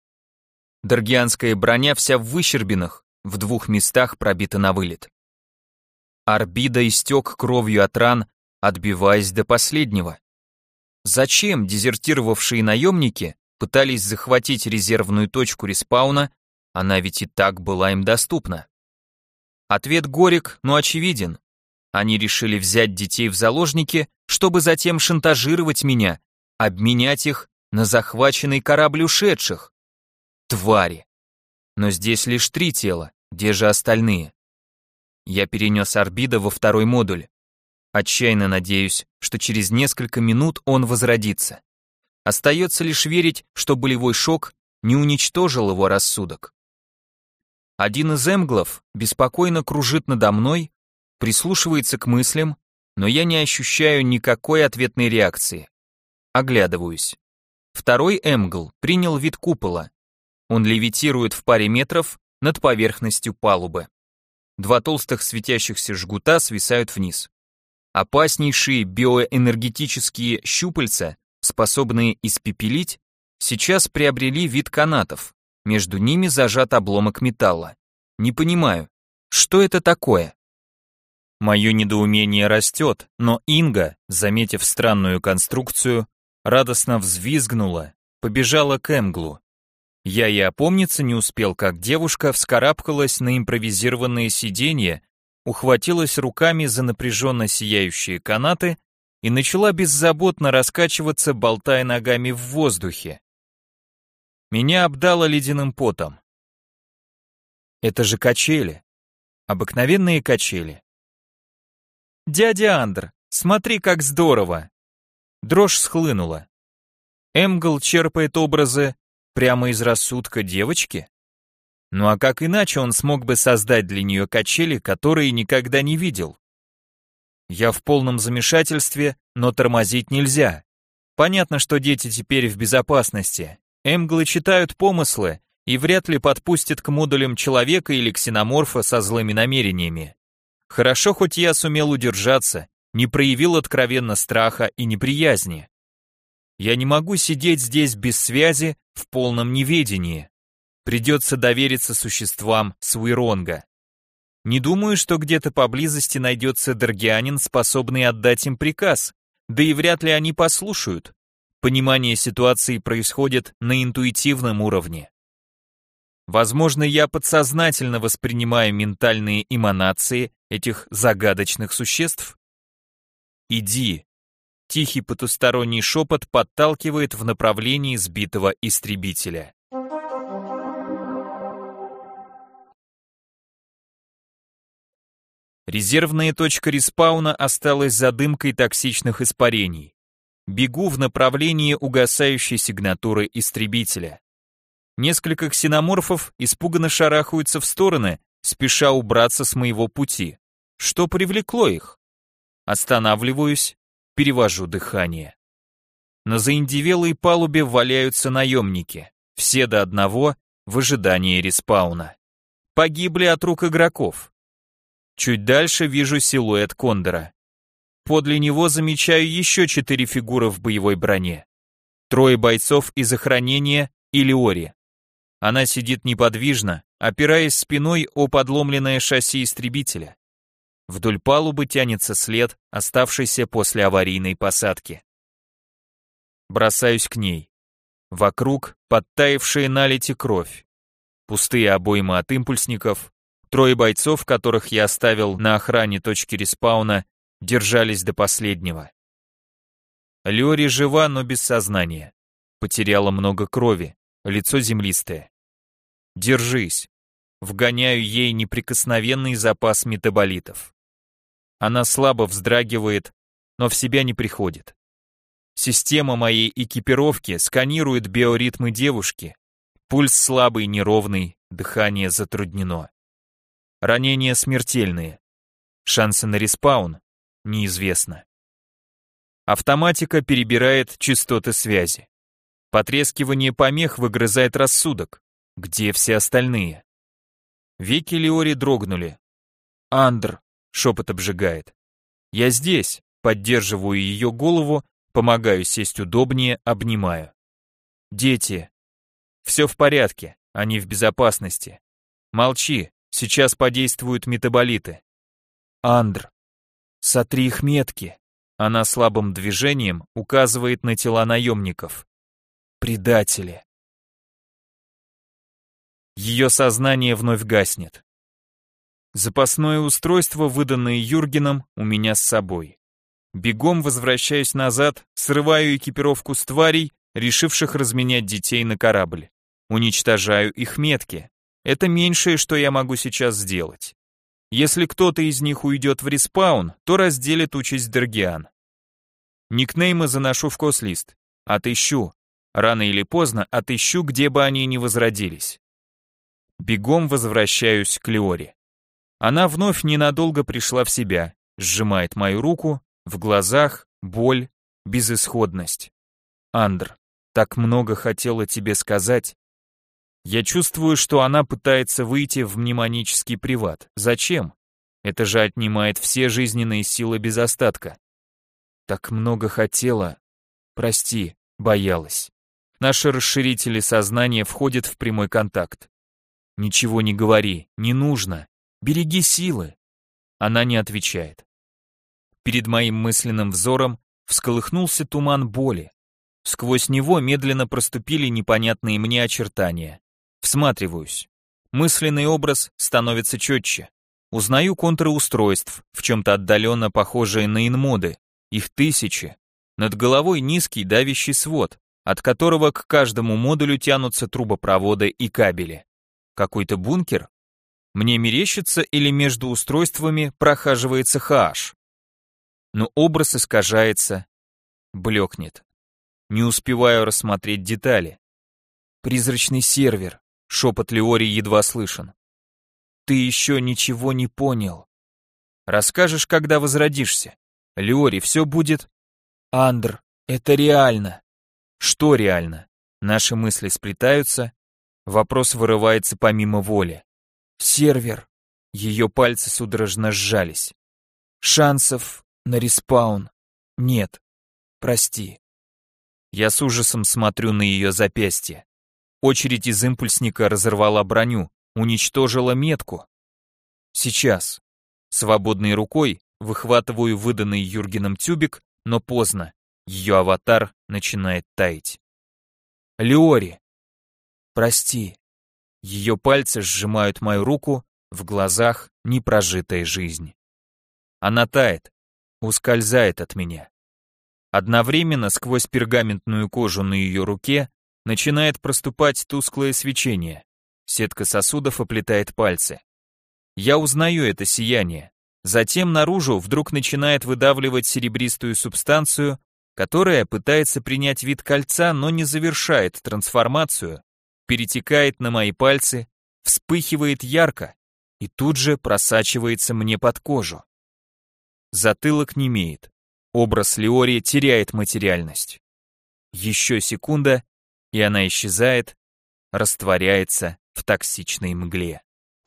B: Даргианская броня вся в выщербинах, в двух местах пробита на вылет. Арбида истек кровью от ран, отбиваясь до последнего. Зачем дезертировавшие наемники пытались захватить резервную точку респауна, она ведь и так была им доступна? Ответ горек, но очевиден. Они решили взять детей в заложники, чтобы затем шантажировать меня, обменять их на захваченный корабль ушедших. Твари! Но здесь лишь три тела, где же остальные? Я перенес Арбида во второй модуль. Отчаянно надеюсь, что через несколько минут он возродится. Остается лишь верить, что болевой шок не уничтожил его рассудок. Один из эмглов беспокойно кружит надо мной, прислушивается к мыслям, но я не ощущаю никакой ответной реакции. Оглядываюсь. Второй эмгл принял вид купола. Он левитирует в паре метров над поверхностью палубы. Два толстых светящихся жгута свисают вниз. Опаснейшие биоэнергетические щупальца, способные испепелить, сейчас приобрели вид канатов. Между ними зажат обломок металла. Не понимаю, что это такое? Мое недоумение растет, но Инга, заметив странную конструкцию, радостно взвизгнула, побежала к эмглу. Я и опомниться не успел, как девушка вскарабкалась на импровизированное сиденье, ухватилась руками за напряженно сияющие канаты и начала беззаботно раскачиваться, болтая ногами в воздухе. Меня обдало ледяным потом. Это же качели. Обыкновенные качели. «Дядя Андр, смотри, как здорово!» Дрожь схлынула. Эмгл черпает образы прямо из рассудка девочки? Ну а как иначе он смог бы создать для нее качели, которые никогда не видел? Я в полном замешательстве, но тормозить нельзя. Понятно, что дети теперь в безопасности. Эмглы читают помыслы и вряд ли подпустят к модулям человека или ксеноморфа со злыми намерениями. Хорошо, хоть я сумел удержаться, не проявил откровенно страха и неприязни. Я не могу сидеть здесь без связи, в полном неведении. Придется довериться существам Суиронга. Не думаю, что где-то поблизости найдется даргианин, способный отдать им приказ, да и вряд ли они послушают. Понимание ситуации происходит на интуитивном уровне. Возможно, я подсознательно воспринимаю ментальные эманации этих загадочных существ. «Иди!» Тихий потусторонний шепот подталкивает в направлении сбитого истребителя. Резервная точка респауна осталась за дымкой токсичных испарений. Бегу в направлении угасающей сигнатуры истребителя. Несколько ксеноморфов испуганно шарахаются в стороны, спеша убраться с моего пути. Что привлекло их? Останавливаюсь, перевожу дыхание. На заиндевелой палубе валяются наемники, все до одного в ожидании респауна. Погибли от рук игроков. Чуть дальше вижу силуэт Кондора. Подле него замечаю еще четыре фигуры в боевой броне. Трое бойцов из охранения и Леори. Она сидит неподвижно, опираясь спиной о подломленное шасси истребителя. Вдоль палубы тянется след, оставшийся после аварийной посадки. Бросаюсь к ней. Вокруг подтаявшая наледь кровь. Пустые обоймы от импульсников. Трое бойцов, которых я оставил на охране точки респауна, держались до последнего. Леори жива, но без сознания. Потеряла много крови, лицо землистое. Держись. Вгоняю ей неприкосновенный запас метаболитов. Она слабо вздрагивает, но в себя не приходит. Система моей экипировки сканирует биоритмы девушки. Пульс слабый, неровный, дыхание затруднено. Ранения смертельные. Шансы на респаун неизвестно. Автоматика перебирает частоты связи. Потрескивание помех выгрызает рассудок. Где все остальные? Веки Леори дрогнули. «Андр», — шепот обжигает. «Я здесь», — поддерживаю ее голову, помогаю сесть удобнее, обнимаю. «Дети». «Все в порядке, они в безопасности». «Молчи, сейчас подействуют метаболиты». «Андр, сотри их метки».
A: Она слабым движением указывает на тела наемников. Предатели. Ее сознание вновь гаснет. Запасное устройство, выданное Юргеном, у меня с собой. Бегом возвращаюсь назад, срываю экипировку с тварей, решивших разменять детей на корабль. Уничтожаю их метки. Это меньшее, что я могу сейчас сделать. Если кто-то из них уйдет в респаун, то разделит участь Дергиан. Никнеймы заношу в кослист. Отыщу. Рано или поздно отыщу, где бы они ни возродились. Бегом возвращаюсь к Леоре. Она вновь ненадолго пришла в себя, сжимает мою руку, в глазах боль, безысходность. Андр, так много хотела тебе сказать. Я чувствую, что она пытается выйти в мнемонический приват. Зачем? Это же отнимает все жизненные силы без остатка. Так много хотела. Прости, боялась. Наши расширители сознания входят в прямой контакт. Ничего не говори, не нужно. Береги силы. Она не отвечает. Перед моим мысленным взором всколыхнулся туман боли. Сквозь него медленно проступили непонятные мне очертания. Всматриваюсь. Мысленный образ становится четче. Узнаю контуры устройств, в чем-то отдаленно похожие на инмоды. Их тысячи. Над головой низкий давящий свод, от которого к каждому модулю тянутся трубопроводы и кабели. Какой-то бункер? Мне мерещится или между устройствами прохаживается хааш? Но образ искажается, блекнет. Не успеваю рассмотреть детали. Призрачный сервер, шепот Леори едва слышен. Ты еще ничего не понял. Расскажешь, когда возродишься. Леори, все будет... Андр, это реально. Что реально? Наши мысли сплетаются. Вопрос вырывается помимо воли. Сервер. Ее пальцы судорожно сжались. Шансов на респаун нет. Прости. Я с ужасом смотрю на ее запястье. Очередь из импульсника разорвала броню, уничтожила метку. Сейчас. Свободной рукой выхватываю выданный Юргеном тюбик, но поздно. Ее аватар начинает таять. Леори. Прости. Ее пальцы сжимают мою руку, в глазах непрожитая жизнь. Она тает, ускользает от меня. Одновременно сквозь пергаментную кожу на ее руке начинает проступать тусклое свечение. Сетка сосудов оплетает пальцы. Я узнаю это сияние. Затем наружу вдруг начинает выдавливать серебристую субстанцию, которая пытается принять вид кольца, но не завершает трансформацию, перетекает на мои пальцы, вспыхивает ярко и тут же просачивается мне под кожу. Затылок немеет. Образ Леори теряет материальность. Еще секунда, и она исчезает, растворяется в токсичной мгле.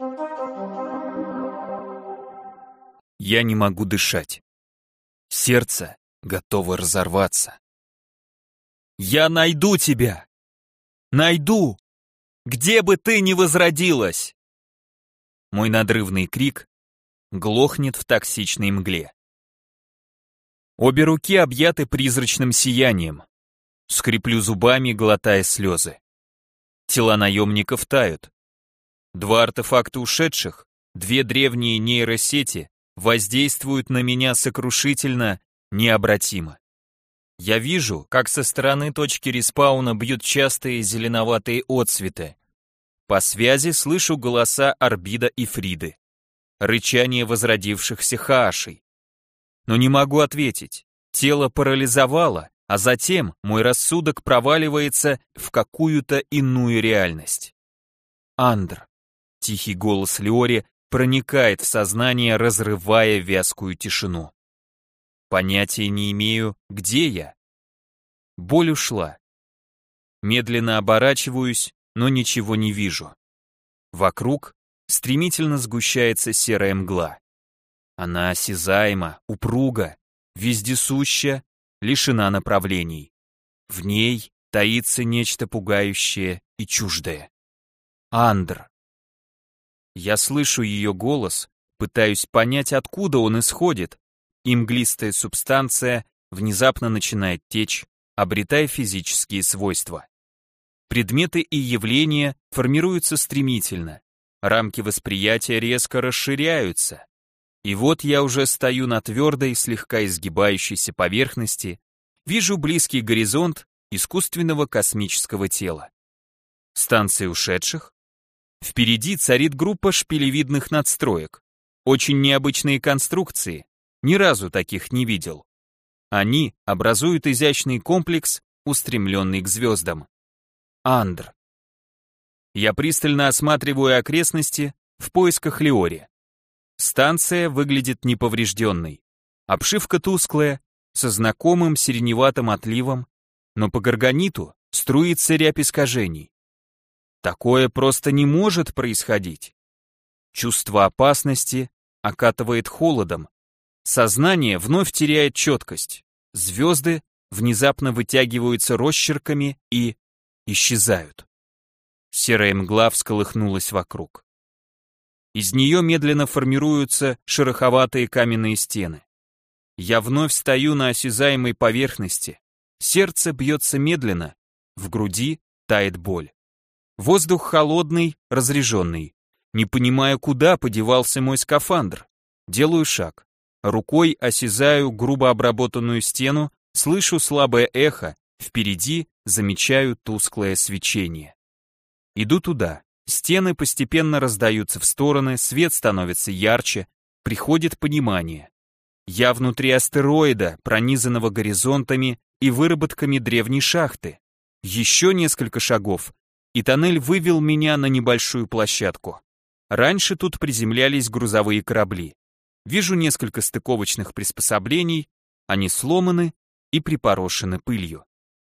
A: Я не могу дышать. Сердце готово разорваться. «Я найду тебя! Найду! Где бы ты ни возродилась!» Мой надрывный крик глохнет в токсичной мгле. Обе руки объяты призрачным сиянием. Скреплю зубами, глотая слезы. Тела наемников тают. Два артефакта ушедших, две древние нейросети воздействуют на меня сокрушительно, необратимо. Я вижу, как со стороны точки респауна бьют частые зеленоватые отсветы. По связи слышу голоса Арбида и Фриды. Рычание возродившихся хаашей. Но не могу ответить. Тело парализовало, а затем мой рассудок проваливается в какую-то иную реальность. Андр. Тихий голос Леори проникает в сознание, разрывая вязкую тишину. Понятия не имею, где я. Боль ушла. Медленно оборачиваюсь, но ничего не вижу. Вокруг стремительно сгущается серая мгла. Она осязаема, упруга, вездесуща, лишена направлений. В ней таится нечто пугающее и чуждое. Андр. Я слышу ее голос, пытаюсь понять, откуда он исходит,
B: и мглистая субстанция внезапно начинает течь, обретая физические свойства. Предметы и явления формируются стремительно, рамки восприятия резко расширяются. И вот я уже стою на твердой, слегка изгибающейся поверхности, вижу близкий горизонт искусственного космического тела. Станция ушедших? Впереди царит группа шпилевидных надстроек. Очень необычные конструкции, ни разу таких не видел. Они образуют изящный комплекс, устремленный к звездам. Андр. Я пристально осматриваю окрестности в поисках Леори. Станция выглядит неповрежденной. Обшивка тусклая, со знакомым сиреневатым отливом, но по горгониту струится рябь искажений. Такое просто не может происходить. Чувство опасности окатывает холодом. Сознание вновь теряет четкость. Звезды внезапно вытягиваются росчерками и исчезают. Серая мгла всколыхнулась вокруг. Из нее медленно формируются шероховатые каменные стены. Я вновь стою на осязаемой поверхности. Сердце бьется медленно, в груди тает боль. Воздух холодный, разреженный. Не понимая, куда подевался мой скафандр. Делаю шаг. Рукой осязаю грубо обработанную стену, слышу слабое эхо, впереди замечаю тусклое свечение. Иду туда. Стены постепенно раздаются в стороны, свет становится ярче, приходит понимание. Я внутри астероида, пронизанного горизонтами и выработками древней шахты. Еще несколько шагов, и тоннель вывел меня на небольшую площадку. Раньше тут приземлялись грузовые корабли. Вижу несколько стыковочных приспособлений, они сломаны и припорошены пылью.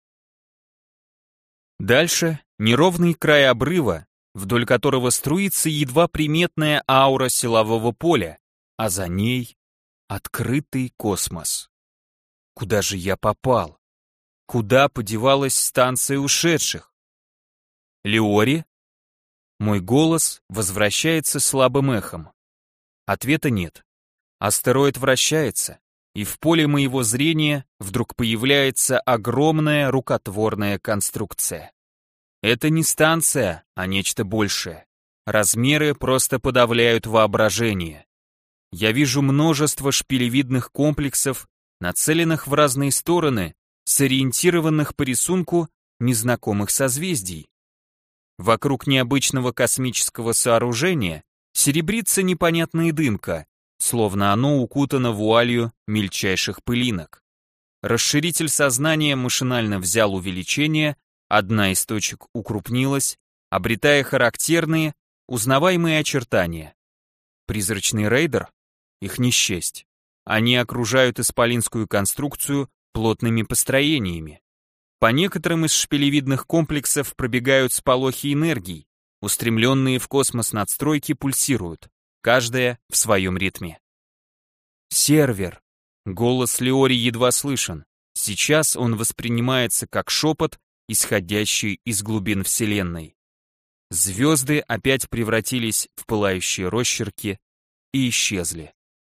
B: Дальше неровный край обрыва, вдоль которого струится едва приметная аура силового поля, а за ней открытый космос. Куда же я попал? Куда подевалась станция ушедших? Леори? Мой голос возвращается слабым эхом. Ответа нет. Астероид вращается, и в поле моего зрения вдруг появляется огромная рукотворная конструкция. Это не станция, а нечто большее. Размеры просто подавляют воображение. Я вижу множество шпилевидных комплексов, нацеленных в разные стороны, сориентированных по рисунку незнакомых созвездий. Вокруг необычного космического сооружения серебрится непонятная дымка, словно оно укутано вуалью мельчайших пылинок. Расширитель сознания машинально взял увеличение, одна из точек укрупнилась, обретая характерные, узнаваемые очертания. Призрачный рейдер? Их не счесть. Они окружают исполинскую конструкцию плотными построениями. По некоторым из шпилевидных комплексов пробегают сполохи энергий, устремленные в космос надстройки пульсируют, каждая в своем ритме. Сервер. Голос Леори едва слышен. Сейчас он воспринимается как шепот, исходящий из глубин Вселенной. Звезды опять превратились в пылающие росчерки и исчезли.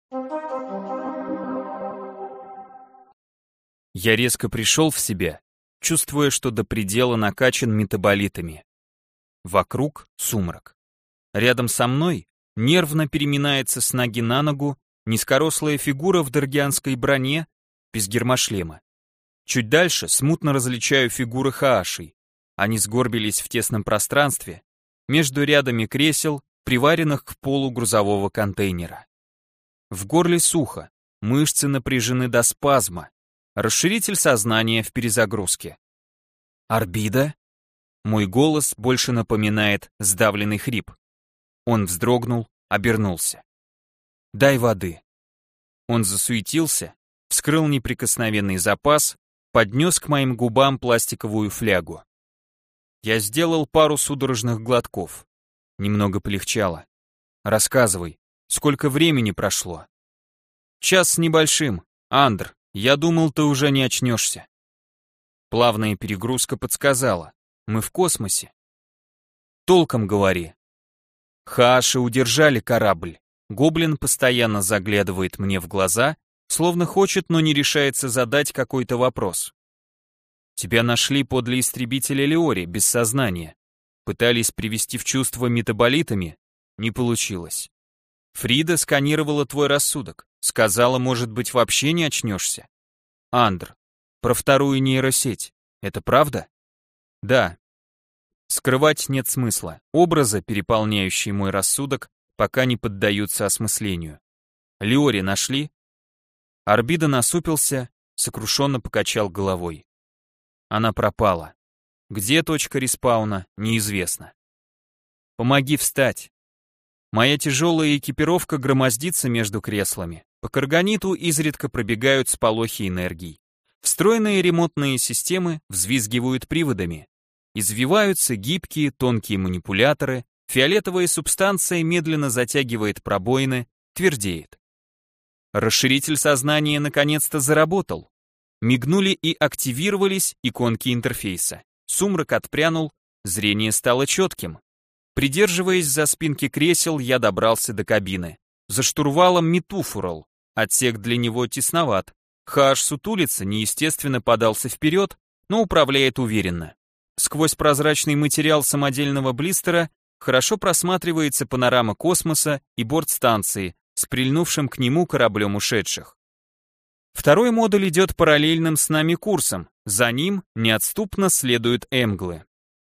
B: Я резко пришел в себя, чувствуя, что до предела накачан метаболитами. Вокруг сумрак. Рядом со мной нервно переминается с ноги на ногу низкорослая фигура в даргианской броне без гермошлема. Чуть дальше смутно различаю фигуры хаашей. Они сгорбились в тесном пространстве, между рядами кресел, приваренных к полу грузового контейнера. В горле сухо, мышцы напряжены до спазма, расширитель сознания в перезагрузке. Орбида? Мой голос больше напоминает сдавленный хрип. Он вздрогнул, обернулся. «Дай воды». Он засуетился, вскрыл неприкосновенный запас, поднес к моим губам пластиковую флягу. Я сделал пару судорожных глотков. Немного полегчало. «Рассказывай, сколько времени прошло?» «Час с небольшим. Андр, я думал, ты уже не очнешься». Плавная перегрузка подсказала. Мы в космосе. «Толком говори». Хааши удержали корабль. Гоблин постоянно заглядывает мне в глаза, словно хочет, но не решается задать какой-то вопрос. Тебя нашли подле истребителя Леори, без сознания. Пытались привести в чувство метаболитами, не получилось. Фрида сканировала твой рассудок, сказала, может быть, вообще не очнешься. Андр, про вторую нейросеть, это правда? Да. Скрывать нет смысла. Образы, переполняющие мой рассудок, пока не поддаются осмыслению. Леори нашли? Арбида насупился, сокрушенно покачал головой. Она пропала. Где точка респауна, неизвестно. Помоги встать. Моя тяжелая экипировка громоздится между креслами. По карганиту изредка пробегают сполохи энергий. Встроенные ремонтные системы взвизгивают приводами. Извиваются гибкие, тонкие манипуляторы, фиолетовая субстанция медленно затягивает пробоины, твердеет. Расширитель сознания наконец-то заработал. Мигнули и активировались иконки интерфейса. Сумрак отпрянул, зрение стало четким. Придерживаясь за спинки кресел, я добрался до кабины. За штурвалом Митуфурал. Отсек для него тесноват. Хааш сутулится, неестественно подался вперед, но управляет уверенно. Сквозь прозрачный материал самодельного блистера хорошо просматривается панорама космоса и борт станции с прильнувшим к нему кораблем ушедших. Второй модуль идет параллельным с нами курсом, за ним неотступно следуют эмглы.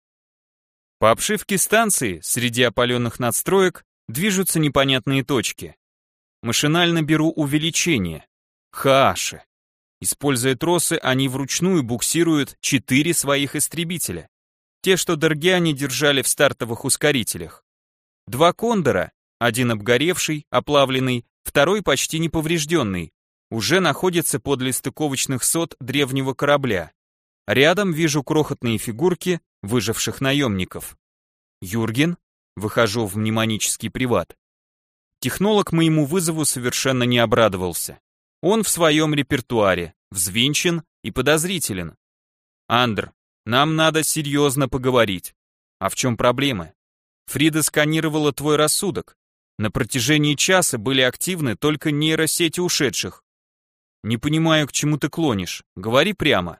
B: По обшивке станции, среди опаленных надстроек, движутся непонятные точки. Машинально беру увеличение. Хааши. Используя тросы, они вручную буксируют четыре своих истребителя. Те, что даргиане держали в стартовых ускорителях. Два кондора, один обгоревший, оплавленный, второй почти неповрежденный, уже находятся подле стыковочных сот древнего корабля. Рядом вижу крохотные фигурки выживших наемников. Юрген, выхожу в мнемонический приват. Технолог моему вызову совершенно не обрадовался. Он в своем репертуаре, взвинчен и подозрителен. Андр, нам надо серьезно поговорить. А в чем проблема? Фрида сканировала твой рассудок. На протяжении часа были активны только нейросети ушедших. Не понимаю, к чему ты клонишь. Говори прямо.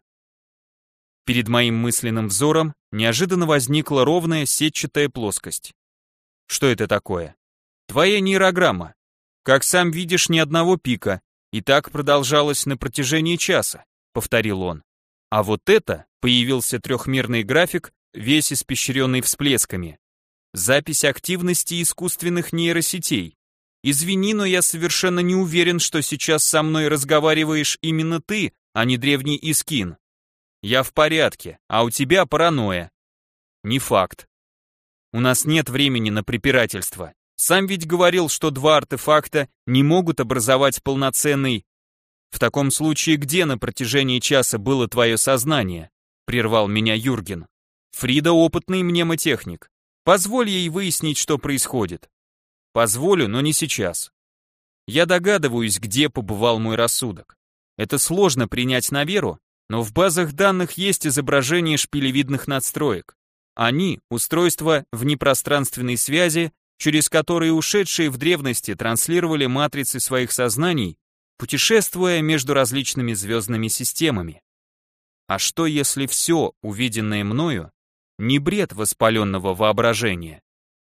B: Перед моим мысленным взором неожиданно возникла ровная сетчатая плоскость. Что это такое? Твоя нейрограмма. Как сам видишь, ни одного пика. И так продолжалось на протяжении часа, повторил он. А вот это, появился трехмерный график, весь испещренный всплесками. Запись активности искусственных нейросетей. Извини, но я совершенно не уверен, что сейчас со мной разговариваешь именно ты, а не древний Искин. Я в порядке, а у тебя паранойя. Не факт. У нас нет времени на препирательство. Сам ведь говорил, что два артефакта не могут образовать полноценный... В таком случае, где на протяжении часа было твое сознание? Прервал меня Юрген. Фрида опытный мнемотехник. Позволь ей выяснить, что происходит. Позволю, но не сейчас. Я догадываюсь, где побывал мой рассудок. Это сложно принять на веру, но в базах данных есть изображение шпилевидных надстроек. Они — устройства внепространственной связи, через которые ушедшие в древности транслировали матрицы своих сознаний, путешествуя между различными звездными системами. А что если все, увиденное мною, не бред воспаленного воображения?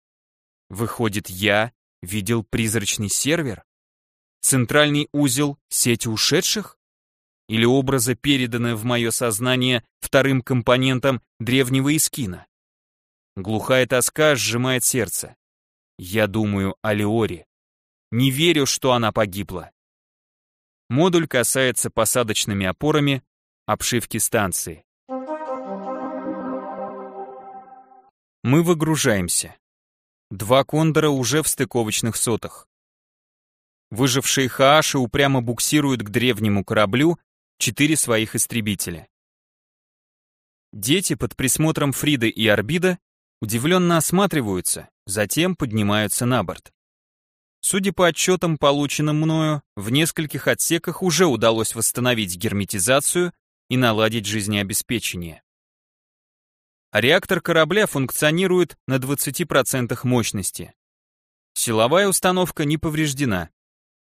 B: Выходит, я видел призрачный сервер? Центральный узел сети ушедших? Или образы, переданные в мое сознание вторым компонентом древнего Искина? Глухая тоска сжимает сердце. Я думаю о Леоре. Не верю, что она погибла. Модуль касается посадочными опорами обшивки станции. Мы выгружаемся. Два кондора уже в стыковочных сотах. Выжившие хааши упрямо буксируют к древнему кораблю четыре своих истребителя. Дети под присмотром Фриды и Арбида удивленно осматриваются, затем поднимаются на борт. Судя по отчетам, полученным мною, в нескольких отсеках уже удалось восстановить герметизацию и наладить жизнеобеспечение. Реактор корабля функционирует на двадцати процентах мощности. Силовая установка не повреждена.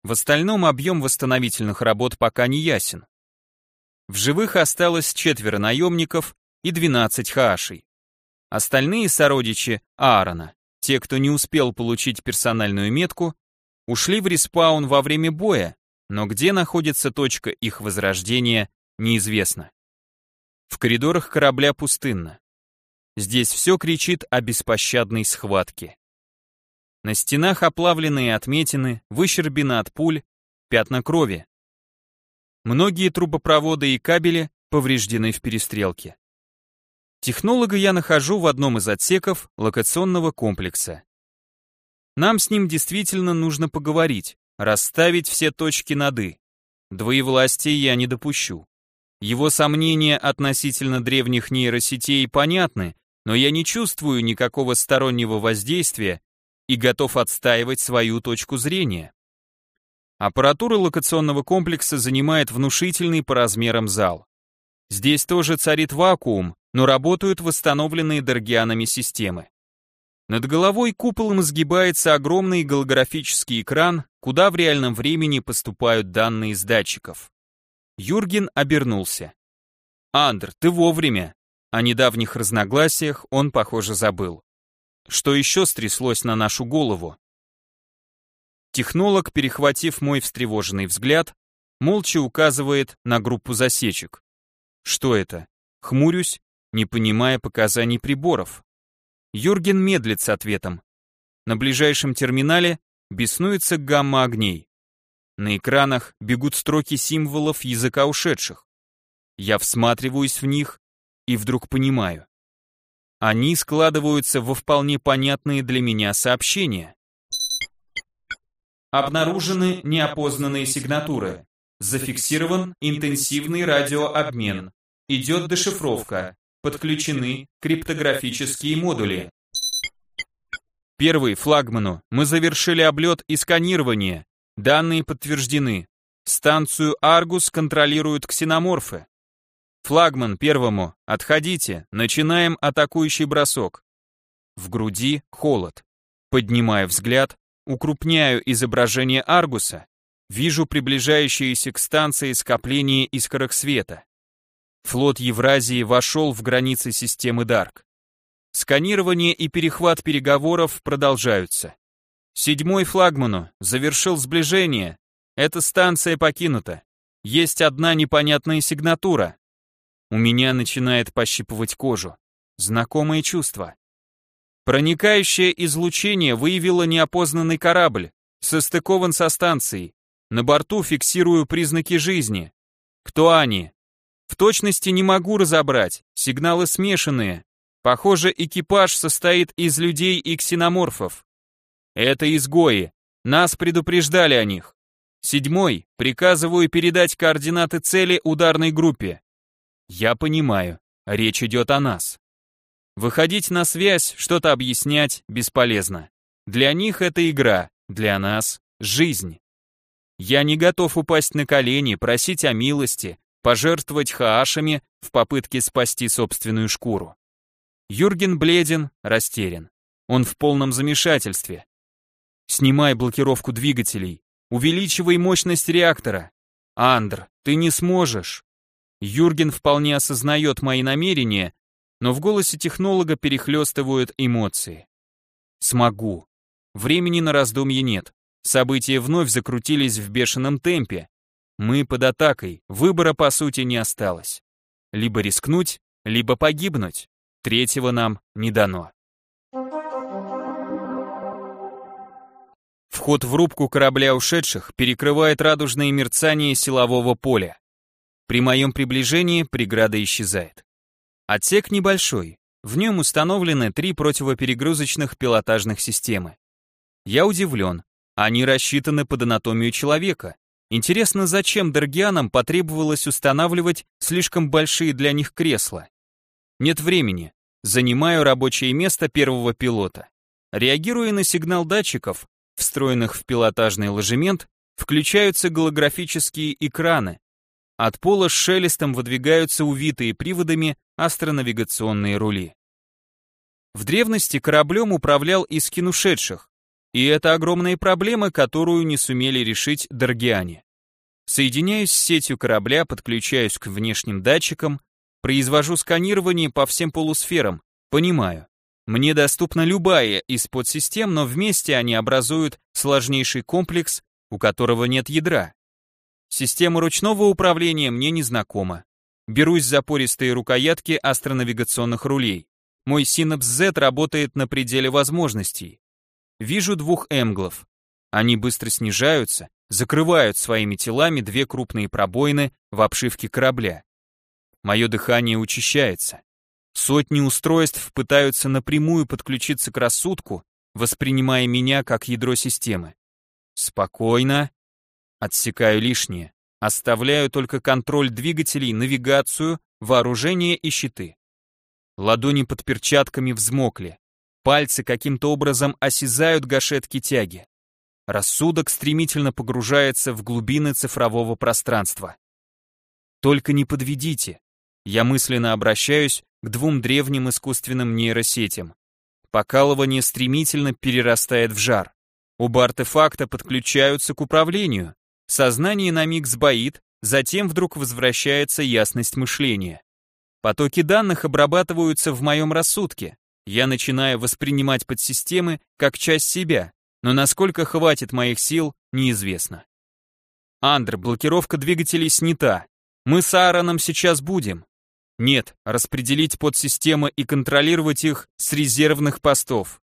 B: В остальном объем восстановительных работ пока не ясен. В живых осталось четверо наемников и двенадцать хаашей. Остальные сородичи Аарона, те, кто не успел получить персональную метку, ушли в респаун во время боя, но где находится точка их возрождения, неизвестно. В коридорах корабля пустынно. Здесь все кричит о беспощадной схватке. На стенах оплавленные отметины, выщербины от пуль, пятна крови. Многие трубопроводы и кабели повреждены в перестрелке. Технолога я нахожу в одном из отсеков локационного комплекса. Нам с ним действительно нужно поговорить, расставить все точки над «и». Двоевластия я не допущу. Его сомнения относительно древних нейросетей понятны, но я не чувствую никакого стороннего воздействия и готов отстаивать свою точку зрения. Аппаратура локационного комплекса занимает внушительный по размерам зал. Здесь тоже царит вакуум, но работают восстановленные Даргианами системы. Над головой куполом изгибается огромный голографический экран, куда в реальном времени поступают данные с датчиков. Юрген обернулся. «Андр, ты вовремя!» О недавних разногласиях он, похоже, забыл. Что еще стряслось на нашу голову? Технолог, перехватив мой встревоженный взгляд, молча указывает на группу засечек. Что это? Хмурюсь, не понимая показаний приборов. Юрген медлит с ответом. На ближайшем терминале беснуется гамма огней. На экранах бегут строки символов языка ушедших. Я всматриваюсь в них и вдруг понимаю. Они складываются во вполне понятные для меня сообщения. Обнаружены неопознанные сигнатуры. Зафиксирован интенсивный радиообмен. Идет дешифровка. Подключены криптографические модули. Первый, флагману. Мы завершили облет и сканирование. Данные подтверждены. Станцию Аргус контролируют ксеноморфы. Флагман, первому. Отходите. Начинаем атакующий бросок. В груди холод. Поднимаю взгляд, укрупняю изображение Аргуса. Вижу приближающиеся к станции скопление искорок света. Флот Евразии вошел в границы системы Дарк. Сканирование и перехват переговоров продолжаются. Седьмой флагману, завершил сближение. Эта станция покинута. Есть одна непонятная сигнатура. У меня начинает пощипывать кожу. Знакомое чувство. Проникающее излучение выявило неопознанный корабль. Состыкован со станцией. На борту фиксирую признаки жизни. Кто они? В точности не могу разобрать, сигналы смешанные. Похоже, экипаж состоит из людей и ксеноморфов. Это изгои, нас предупреждали о них. Седьмой, приказываю передать координаты цели ударной группе. Я понимаю, речь идет о нас. Выходить на связь, что-то объяснять бесполезно. Для них это игра, для нас жизнь. Я не готов упасть на колени, просить о милости, пожертвовать хаашами в попытке спасти собственную шкуру. Юрген бледен, растерян. Он в полном замешательстве. Снимай блокировку двигателей, увеличивай мощность реактора. Андр, ты не сможешь. Юрген вполне осознает мои намерения, но в голосе технолога перехлестывают эмоции. Смогу. Времени на раздумье нет. События вновь закрутились в бешеном темпе. Мы под атакой, выбора по сути не осталось. Либо рискнуть, либо погибнуть. Третьего нам не дано. Вход в рубку корабля ушедших перекрывает радужное мерцание силового поля. При моем приближении преграда исчезает. Отсек небольшой, в нем установлены три противоперегрузочных пилотажных системы. Я удивлен, они рассчитаны под анатомию человека. Интересно, зачем Даргианам потребовалось устанавливать слишком большие для них кресла? Нет времени. Занимаю рабочее место первого пилота. Реагируя на сигнал датчиков, встроенных в пилотажный ложемент, включаются голографические экраны. От пола с шелестом выдвигаются увитые приводами астронавигационные рули. В древности кораблем управлял Искин ушедших. И это огромная проблема, которую не сумели решить даргиане. Соединяюсь с сетью корабля, подключаюсь к внешним датчикам, произвожу сканирование по всем полусферам, понимаю. Мне доступна любая из подсистем, но вместе они образуют сложнейший комплекс, у которого нет ядра. Система ручного управления мне не знакома. Берусь за пористые рукоятки астронавигационных рулей. Мой Synapse зет работает на пределе возможностей. Вижу двух эмглов. Они быстро снижаются, закрывают своими телами две крупные пробоины в обшивке корабля. Мое дыхание учащается. Сотни устройств пытаются напрямую подключиться к рассудку, воспринимая меня как ядро системы. Спокойно. Отсекаю лишнее. Оставляю только контроль двигателей, навигацию, вооружение и щиты. Ладони под перчатками взмокли. Пальцы каким-то образом осязают гашетки тяги. Рассудок стремительно погружается в глубины цифрового пространства. Только не подведите. Я мысленно обращаюсь к двум древним искусственным нейросетям. Покалывание стремительно перерастает в жар. Оба артефакта подключаются к управлению. Сознание на миг сбоит, затем вдруг возвращается ясность мышления. Потоки данных обрабатываются в моем рассудке. Я начинаю воспринимать подсистемы как часть себя, но насколько хватит моих сил, неизвестно. Андр, блокировка двигателей снята. Мы с Аароном сейчас будем. Нет, распределить подсистемы и контролировать их с резервных постов.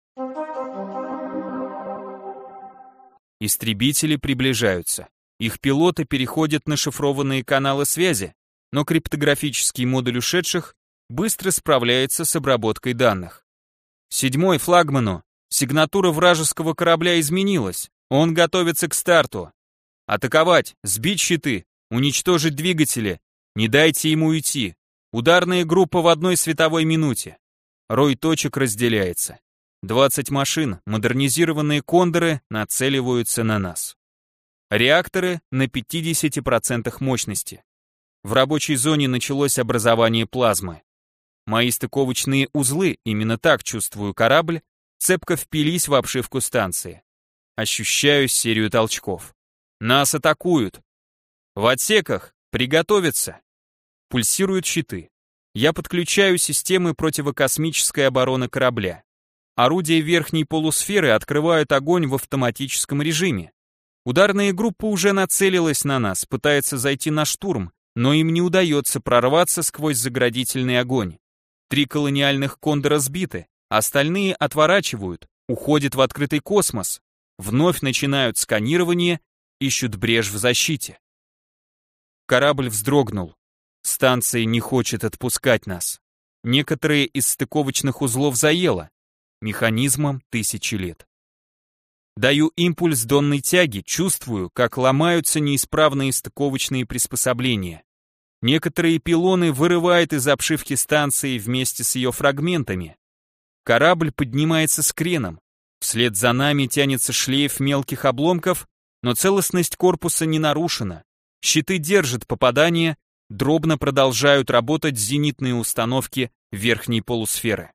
B: Истребители приближаются. Их пилоты переходят на шифрованные каналы связи, но криптографический модуль ушедших быстро справляется с обработкой данных. Седьмой флагману. Сигнатура вражеского корабля изменилась. Он готовится к старту. Атаковать, сбить щиты, уничтожить двигатели. Не дайте ему уйти. Ударная группа в одной световой минуте. Рой точек разделяется. двадцать машин, модернизированные кондоры, нацеливаются на нас. Реакторы на пятидесяти процентах мощности. В рабочей зоне началось образование плазмы. Мои стыковочные узлы, именно так чувствую корабль, цепко впились в обшивку станции. Ощущаю серию толчков. Нас атакуют. В отсеках приготовиться. Пульсируют щиты. Я подключаю системы противокосмической обороны корабля. Орудия верхней полусферы открывают огонь в автоматическом режиме. Ударная группа уже нацелилась на нас, пытается зайти на штурм, но им не удается прорваться сквозь заградительный огонь. Три колониальных кондора сбиты, остальные отворачивают, уходят в открытый космос, вновь начинают сканирование, ищут брешь в защите. Корабль вздрогнул. Станция не хочет отпускать нас. Некоторые из стыковочных узлов заело. Механизмам тысячи лет. Даю импульс донной тяги, чувствую, как ломаются неисправные стыковочные приспособления. Некоторые пилоны вырывает из обшивки станции вместе с ее фрагментами. Корабль поднимается с креном. Вслед за нами тянется шлейф мелких обломков, но целостность корпуса не нарушена. Щиты держат попадание, дробно продолжают работать зенитные установки верхней полусферы.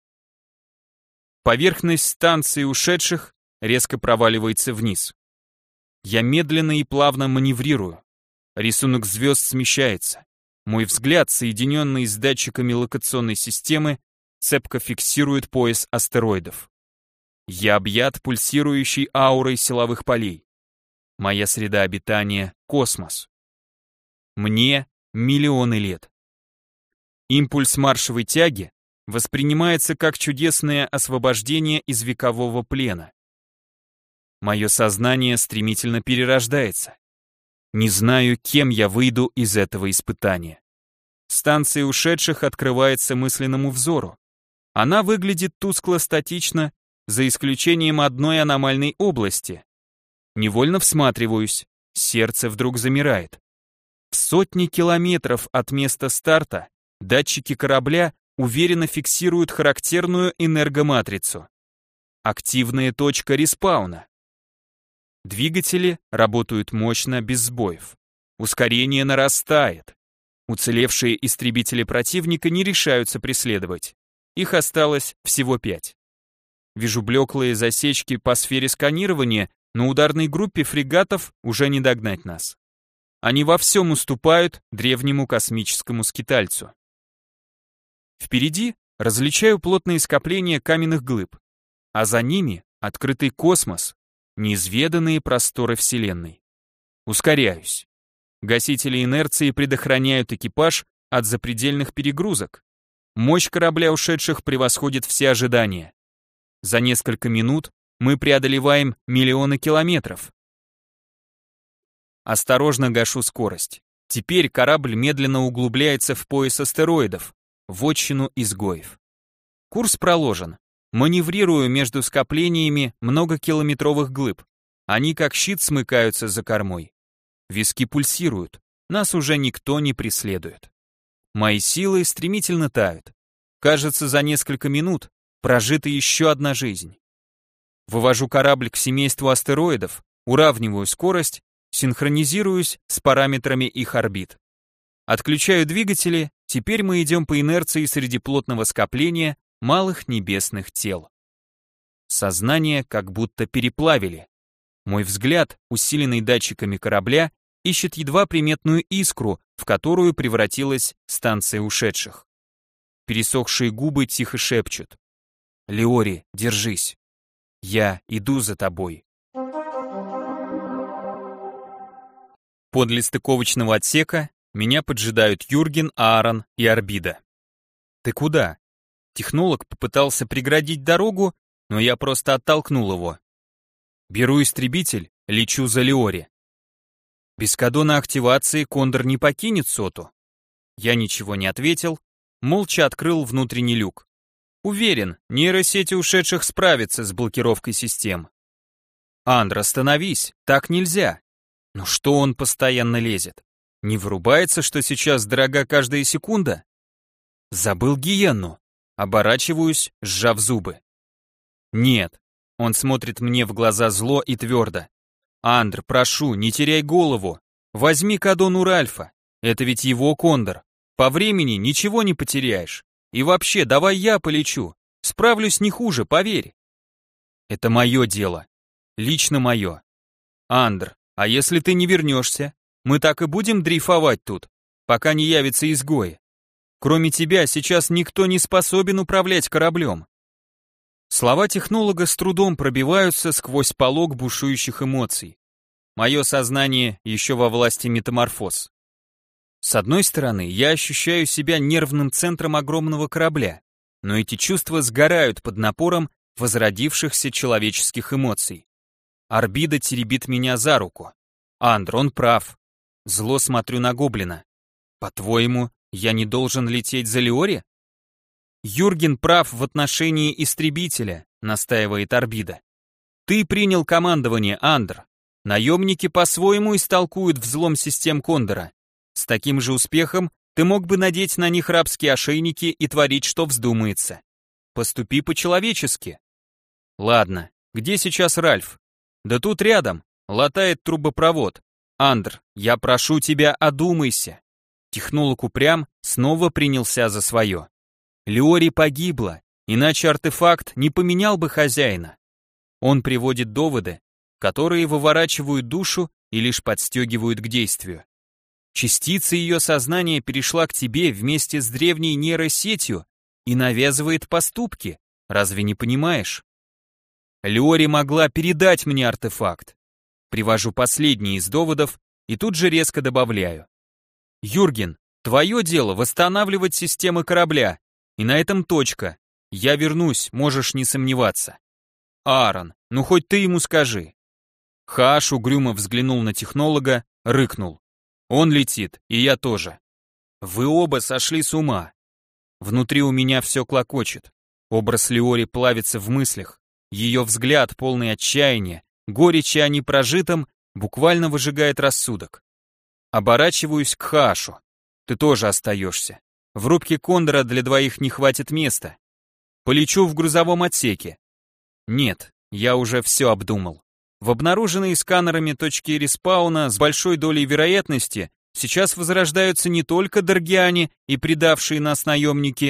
B: Поверхность станции ушедших резко проваливается вниз. Я медленно и плавно маневрирую. Рисунок звезд смещается. Мой взгляд, соединенный с датчиками локационной системы, цепко фиксирует пояс астероидов. Я объят пульсирующей аурой силовых полей. Моя среда обитания — космос. Мне миллионы лет. Импульс маршевой тяги воспринимается как чудесное освобождение из векового плена. Мое сознание стремительно перерождается. Не знаю, кем я выйду из этого испытания. Станция ушедших открывается мысленному взору. Она выглядит тускло-статично, за исключением одной аномальной области. Невольно всматриваюсь, сердце вдруг замирает. В сотни километров от места старта датчики корабля уверенно фиксируют характерную энергоматрицу. Активная точка респауна. Двигатели работают мощно, без сбоев. Ускорение нарастает. Уцелевшие истребители противника не решаются преследовать. Их осталось всего пять.
C: Вижу блеклые засечки по сфере сканирования, но ударной группе фрегатов уже не догнать нас. Они во всем уступают древнему космическому скитальцу. Впереди различаю плотные скопления каменных глыб, а за ними открытый космос, неизведанные просторы Вселенной. Ускоряюсь. Гасители инерции предохраняют экипаж от запредельных перегрузок. Мощь корабля ушедших превосходит все ожидания. За несколько минут мы преодолеваем миллионы километров. Осторожно гашу скорость. Теперь корабль медленно углубляется в пояс астероидов, в отчину изгоев. Курс проложен. Маневрирую между скоплениями многокилометровых глыб. Они как щит смыкаются за кормой. Виски пульсируют. Нас уже никто не преследует. Мои силы стремительно тают. Кажется, за несколько минут прожита еще одна жизнь. Вывожу корабль к семейству астероидов, уравниваю скорость, синхронизируюсь с параметрами их орбит. Отключаю двигатели, теперь мы идем по инерции среди плотного скопления малых небесных тел. Сознание как будто переплавили. Мой взгляд, усиленный датчиками корабля, ищет едва приметную искру, в которую превратилась станция ушедших. Пересохшие губы тихо шепчут: «Леори, держись. Я иду за тобой». Подле стыковочного отсека меня поджидают Юрген, Аарон и Арбида. «Ты куда?» Технолог попытался преградить дорогу, но я просто оттолкнул его. Беру истребитель, лечу за Леори. Без кодона активации Кондор не покинет Соту. Я ничего не ответил, молча открыл внутренний люк. Уверен, нейросети ушедших справятся с блокировкой систем. Андр, остановись, так нельзя. Но что он постоянно лезет? Не врубается, что сейчас дорога каждая секунда? Забыл гиенну. Оборачиваюсь, сжав зубы. Нет. Он смотрит мне в глаза зло и твердо. Андр, прошу, не теряй голову. Возьми кодон Уральфа. Это ведь его Кондор. По времени ничего не потеряешь. И вообще, давай я полечу. Справлюсь не хуже, поверь. Это мое дело. Лично мое. Андр, а если ты не вернешься? Мы так и будем дрейфовать тут, пока не явится изгой. Кроме тебя сейчас никто не способен управлять кораблем. Слова технолога с трудом пробиваются сквозь полог бушующих эмоций. Мое сознание еще во власти метаморфоз. С одной стороны, я ощущаю себя нервным центром огромного корабля, но эти чувства сгорают под напором возродившихся человеческих эмоций. Арбида теребит меня за руку. Андр, он прав. Зло смотрю на гоблина. По-твоему, я не должен лететь за Леори? Юрген прав в отношении истребителя, настаивает Арбида. Ты принял командование, Андр. Наемники по-своему истолкуют взлом систем Кондора. С таким же успехом ты мог бы надеть на них рабские ошейники и творить, что вздумается. Поступи по-человечески. Ладно, где сейчас Ральф? Да тут рядом, латает трубопровод. Андр, я прошу тебя, одумайся. Технолог упрям снова принялся за свое. Леори погибла, иначе артефакт не поменял бы хозяина. Он приводит доводы, которые выворачивают душу и лишь подстегивают к действию. Частица ее сознания перешла к тебе вместе с древней нейросетью и навязывает поступки, разве не понимаешь? Леори могла передать мне артефакт. Привожу последний из доводов и тут же резко добавляю. Юрген, твое дело восстанавливать системы корабля, и на этом точка. Я вернусь, можешь не сомневаться. Аарон, ну хоть ты ему скажи. Хааш угрюмо взглянул на технолога, рыкнул. Он летит, и я тоже. Вы оба сошли с ума. Внутри у меня все клокочет. Образ Леори плавится в мыслях. Ее взгляд, полный отчаяния, горечи о непрожитом, буквально выжигает рассудок. Оборачиваюсь к Хаашу. Ты тоже остаешься. В рубке Кондора для двоих не хватит места. Полечу в грузовом отсеке. Нет, я уже все обдумал. В обнаруженные сканерами точки респауна с большой долей вероятности сейчас возрождаются не только даргиане и предавшие нас наемники,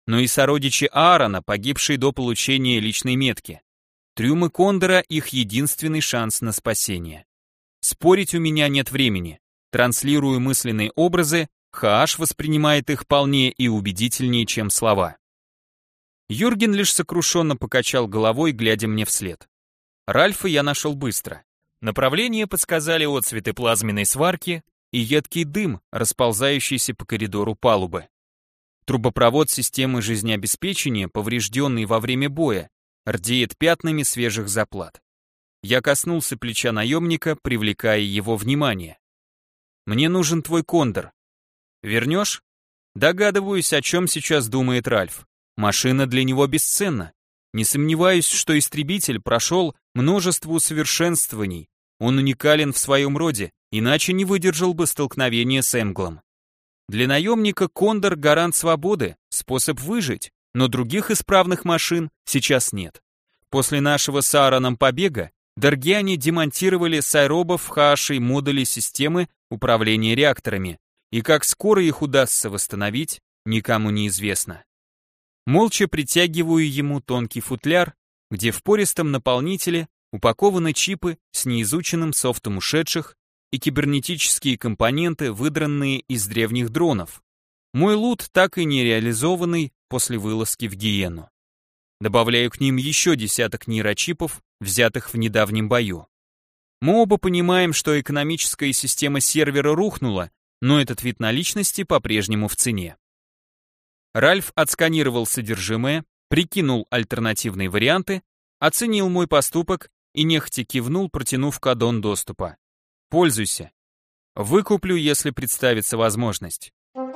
C: но и сородичи Аарона, погибшие до получения личной метки. Трюмы Кондора — их единственный шанс на спасение. Спорить у меня нет времени. Транслирую мысленные образы, Хааш воспринимает их полнее и убедительнее, чем слова. Юрген лишь сокрушенно покачал головой, глядя мне вслед. Ральфа я нашел быстро. Направление подсказали отцветы плазменной сварки и едкий дым, расползающийся по коридору палубы. Трубопровод системы жизнеобеспечения, поврежденный во время боя, рдеет пятнами свежих заплат. Я коснулся плеча наемника, привлекая его внимание. «Мне нужен твой кондор. Вернешь?» Догадываюсь, о чем сейчас думает Ральф. Машина для него бесценна. Не сомневаюсь, что истребитель прошел множество усовершенствований. Он уникален в своем роде, иначе не выдержал бы столкновения с Эмглом. Для наемника кондор — гарант свободы, способ выжить, но других исправных машин сейчас нет. После нашего с Аароном побега даргиане демонтировали с аэробов в Хааше модули системы управления реакторами, и как скоро их удастся восстановить, никому не известно. Молча притягиваю ему тонкий футляр, где в пористом наполнителе упакованы чипы с неизученным софтом ушедших и кибернетические компоненты, выдранные из древних дронов. Мой лут так и не реализованный после вылазки в Гиену. Добавляю к ним еще десяток нейрочипов, взятых в недавнем бою. Мы оба понимаем, что экономическая система сервера рухнула, но этот вид наличности по-прежнему в цене. Ральф отсканировал содержимое, прикинул альтернативные варианты, оценил мой поступок и нехотя кивнул, протянув кодон доступа. Пользуйся. Выкуплю, если представится возможность.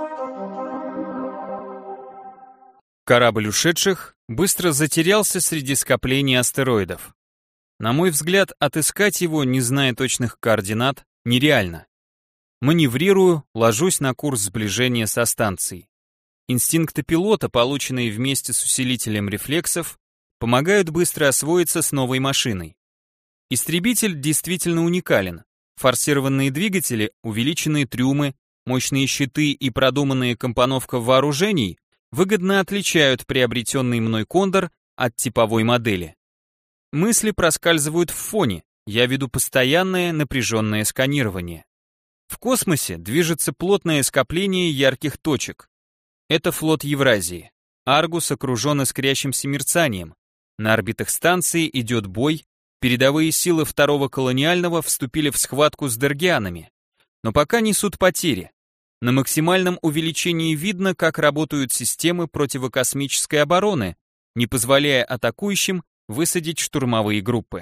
C: Корабль ушедших быстро затерялся среди скоплений астероидов. На мой взгляд, отыскать его, не зная точных координат, нереально. Маневрирую, ложусь на курс сближения со станцией. Инстинкты пилота, полученные вместе с усилителем рефлексов, помогают быстро освоиться с новой машиной. Истребитель действительно уникален. Форсированные двигатели, увеличенные трюмы, мощные щиты и продуманная компоновка вооружений выгодно отличают приобретенный мной кондор от типовой модели. Мысли проскальзывают в фоне, я веду постоянное напряженное сканирование. В космосе движется плотное скопление ярких точек. Это флот Евразии. Аргус окружен искрящимся мерцанием. На орбитах станции идет бой. Передовые силы второго колониального вступили в схватку с даргианами. Но пока несут потери. На максимальном увеличении видно, как работают системы противокосмической обороны, не позволяя атакующим высадить штурмовые группы.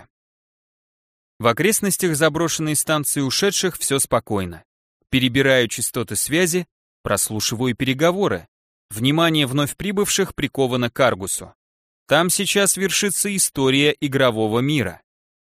C: В окрестностях заброшенной станции ушедших все спокойно. Перебираю частоты связи, прослушиваю переговоры. Внимание вновь прибывших приковано к Аргусу. Там сейчас вершится история игрового мира.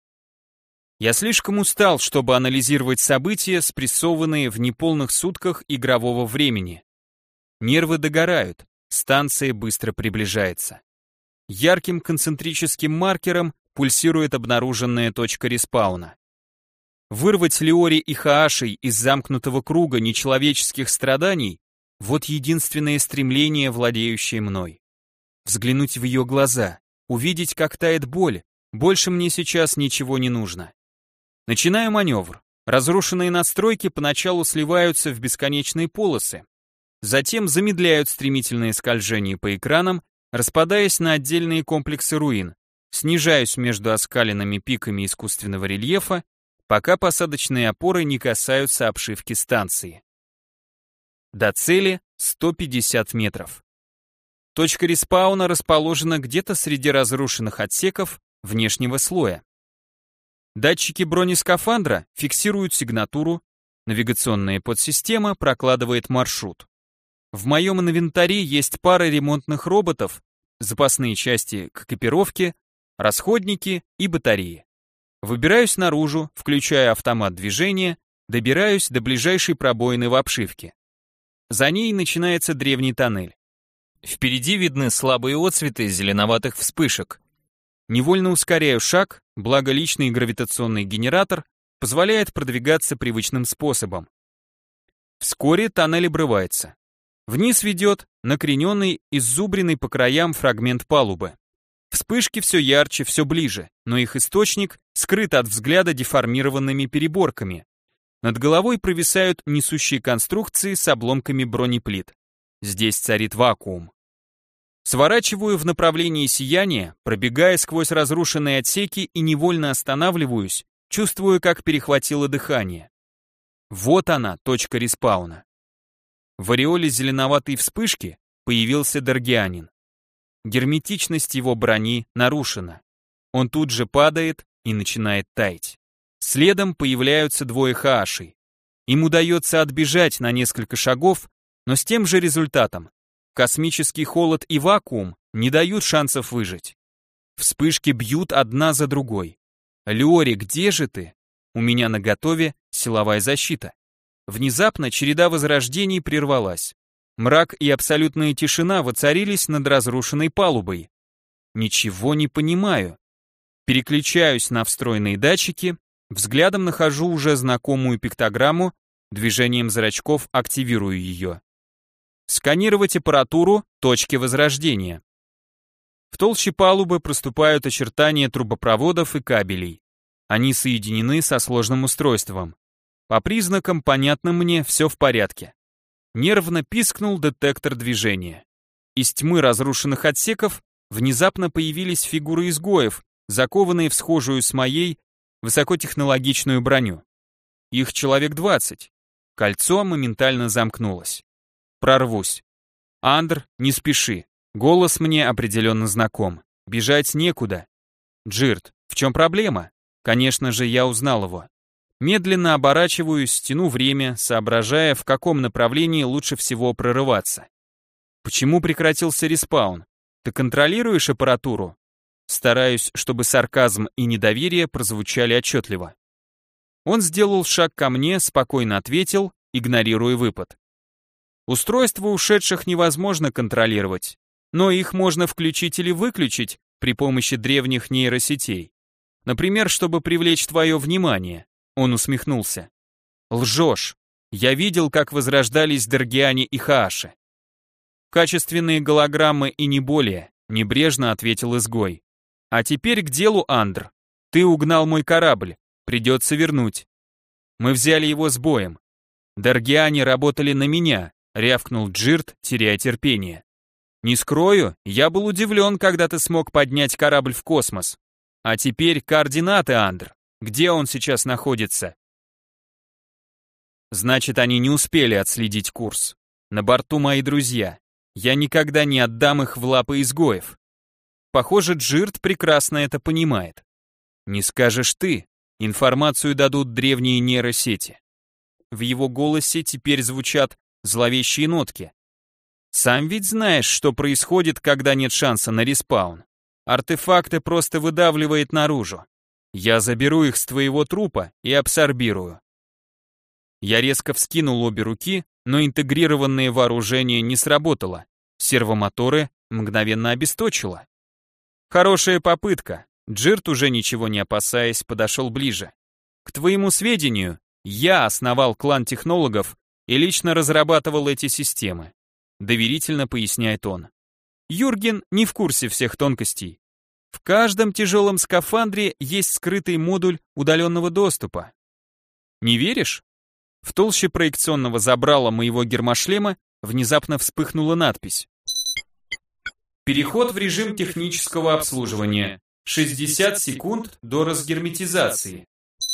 C: Я слишком устал, чтобы анализировать события, спрессованные в неполных сутках игрового времени. Нервы догорают, станция быстро приближается. Ярким концентрическим маркером пульсирует обнаруженная точка респауна. Вырвать Леори и Хаашей из замкнутого круга нечеловеческих страданий — вот единственное стремление, владеющее мной. Взглянуть в ее глаза, увидеть, как тает боль, больше мне сейчас ничего не нужно. Начинаю маневр. Разрушенные настройки поначалу сливаются в бесконечные полосы, затем замедляют стремительное скольжение по экранам, распадаясь на отдельные комплексы руин, снижаюсь между оскаленными пиками искусственного рельефа, пока посадочные опоры не касаются обшивки станции. До цели сто пятьдесят метров. Точка респауна расположена где-то среди разрушенных отсеков внешнего слоя. Датчики бронескафандра фиксируют сигнатуру, навигационная подсистема прокладывает маршрут. В моем инвентаре есть пара ремонтных роботов, запасные части к экипировке, расходники и батареи. Выбираюсь наружу, включая автомат движения, добираюсь до ближайшей пробоины в обшивке. За ней начинается древний тоннель. Впереди видны слабые отсветы зеленоватых вспышек. Невольно ускоряю шаг, благо личный гравитационный генератор позволяет продвигаться привычным способом. Вскоре тоннель обрывается. Вниз ведет накрененный, иззубренный по краям фрагмент палубы. Вспышки все ярче, все ближе, но их источник скрыт от взгляда деформированными переборками. Над головой провисают несущие конструкции с обломками бронеплит. Здесь царит вакуум. Сворачиваю в направлении сияния, пробегая сквозь разрушенные отсеки и невольно останавливаюсь, чувствую, как перехватило дыхание. Вот она, точка респауна. В ореоле зеленоватой вспышки появился даргианин. Герметичность его брони нарушена. Он тут же падает и начинает таять. Следом появляются двое хаашей. Им удается отбежать на несколько шагов, но с тем же результатом. Космический холод и вакуум не дают шансов выжить. Вспышки бьют одна за другой. Леори, где же ты? У меня наготове силовая защита. Внезапно череда возрождений прервалась. Мрак и абсолютная тишина воцарились над разрушенной палубой. Ничего не понимаю. Переключаюсь на встроенные датчики, взглядом нахожу уже знакомую пиктограмму, движением зрачков активирую ее. Сканировать аппаратуру, точки возрождения. В толще палубы проступают очертания трубопроводов и кабелей. Они соединены со сложным устройством. По признакам, понятным мне, все в порядке. Нервно пискнул детектор движения. Из тьмы разрушенных отсеков внезапно появились фигуры изгоев, закованные в схожую с моей высокотехнологичную броню. Их человек двадцать. Кольцо моментально замкнулось. Прорвусь. Андр, не спеши. Голос мне определенно знаком. Бежать некуда. Джирт, в чем проблема? Конечно же, я узнал его. Медленно оборачиваюсь, тяну время, соображая, в каком направлении лучше всего прорываться. Почему прекратился респаун? Ты контролируешь аппаратуру? Стараюсь, чтобы сарказм и недоверие прозвучали отчетливо. Он сделал шаг ко мне, спокойно ответил, игнорируя выпад. Устройства ушедших невозможно контролировать, но их можно включить или выключить при помощи древних нейросетей. Например, чтобы привлечь твое внимание. Он усмехнулся. Лжешь. Я видел, как возрождались даргиане и хааши. Качественные голограммы и не более, небрежно ответил изгой. А теперь к делу, Андр. Ты угнал мой корабль, придется вернуть. Мы взяли его с боем. Даргиане работали на меня, рявкнул Джирт, теряя терпение. Не скрою, я был удивлен, когда ты смог поднять корабль в космос. А теперь координаты, Андр. Где он сейчас находится? Значит, они не успели отследить курс. На борту мои друзья. Я никогда не отдам их в лапы изгоев. Похоже, Джирт прекрасно это понимает. Не скажешь ты, информацию дадут древние нейросети. В его голосе теперь звучат зловещие нотки. Сам ведь знаешь, что происходит, когда нет шанса на респаун. Артефакты просто выдавливает наружу. Я заберу их с твоего трупа и абсорбирую. Я резко вскинул обе руки, но интегрированное вооружение не сработало. Сервомоторы мгновенно обесточило. Хорошая попытка. Джирт, уже ничего не опасаясь, подошел ближе. К твоему сведению, я основал клан технологов и лично разрабатывал эти системы. Доверительно поясняет он. Юрген не в курсе всех тонкостей. В каждом тяжелом скафандре есть скрытый модуль удаленного доступа. Не веришь? В толще проекционного забрала моего гермошлема внезапно вспыхнула надпись. Переход в режим технического обслуживания. шестьдесят секунд до разгерметизации.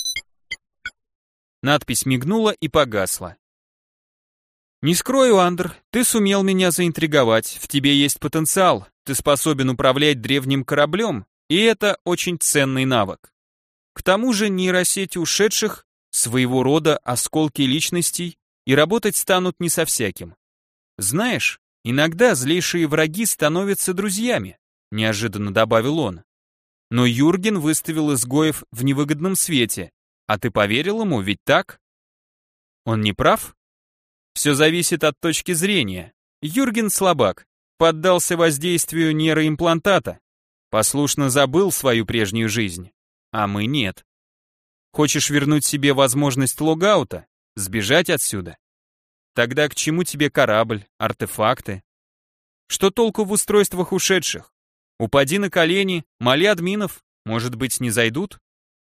C: Надпись мигнула и погасла. Не скрою, Андр, ты сумел меня заинтриговать, в тебе есть потенциал, ты способен управлять древним кораблем, и это очень ценный навык. К тому же нейросети ушедших — своего рода осколки личностей, и работать станут не со всяким. Знаешь, иногда злейшие враги становятся друзьями, неожиданно добавил он. Но Юрген выставил изгоев в невыгодном свете, а ты поверил ему, ведь так? Он не прав? Все зависит от точки зрения. Юрген слабак, поддался воздействию нейроимплантата, послушно забыл свою прежнюю жизнь, а мы нет. Хочешь вернуть себе возможность логаута, сбежать отсюда? Тогда к чему тебе корабль, артефакты? Что толку в устройствах ушедших? Упади на колени, моли админов, может быть, не зайдут?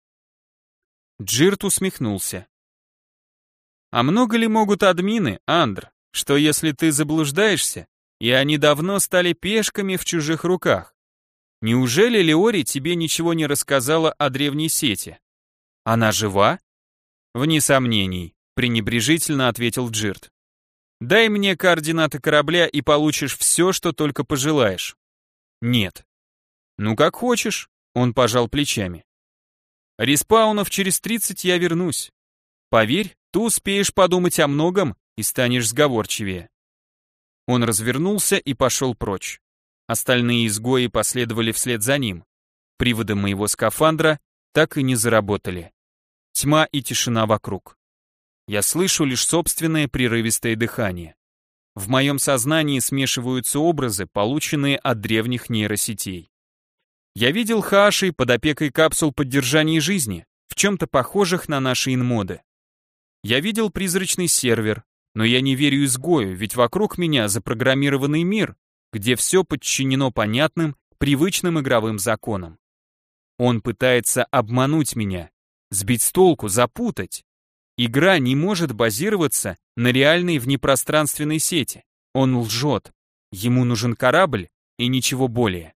C: Джирт усмехнулся. А много ли могут админы, Андр, что если ты заблуждаешься, и они давно стали пешками в чужих руках? Неужели Леори тебе ничего не рассказала о древней сети? Она жива? Вне сомнений, пренебрежительно ответил Джирт. Дай мне координаты корабля и получишь все, что только пожелаешь. Нет. Ну как хочешь, он пожал плечами. Респаунов через тридцать я вернусь. Поверь, ты успеешь подумать о многом и станешь сговорчивее. Он развернулся и пошел прочь. Остальные изгои последовали вслед за ним. Приводы моего скафандра так и не заработали. Тьма и тишина вокруг. Я слышу лишь собственное прерывистое дыхание. В моем сознании смешиваются образы, полученные от древних нейросетей. Я видел хааши под опекой капсул поддержания жизни, в чем-то похожих на наши инмоды. Я видел призрачный сервер, но я не верю изгою, ведь вокруг меня запрограммированный мир, где все подчинено понятным, привычным игровым законам. Он пытается обмануть меня, сбить с толку, запутать. Игра не может базироваться на реальной внепространственной сети. Он лжет. Ему нужен корабль и ничего более.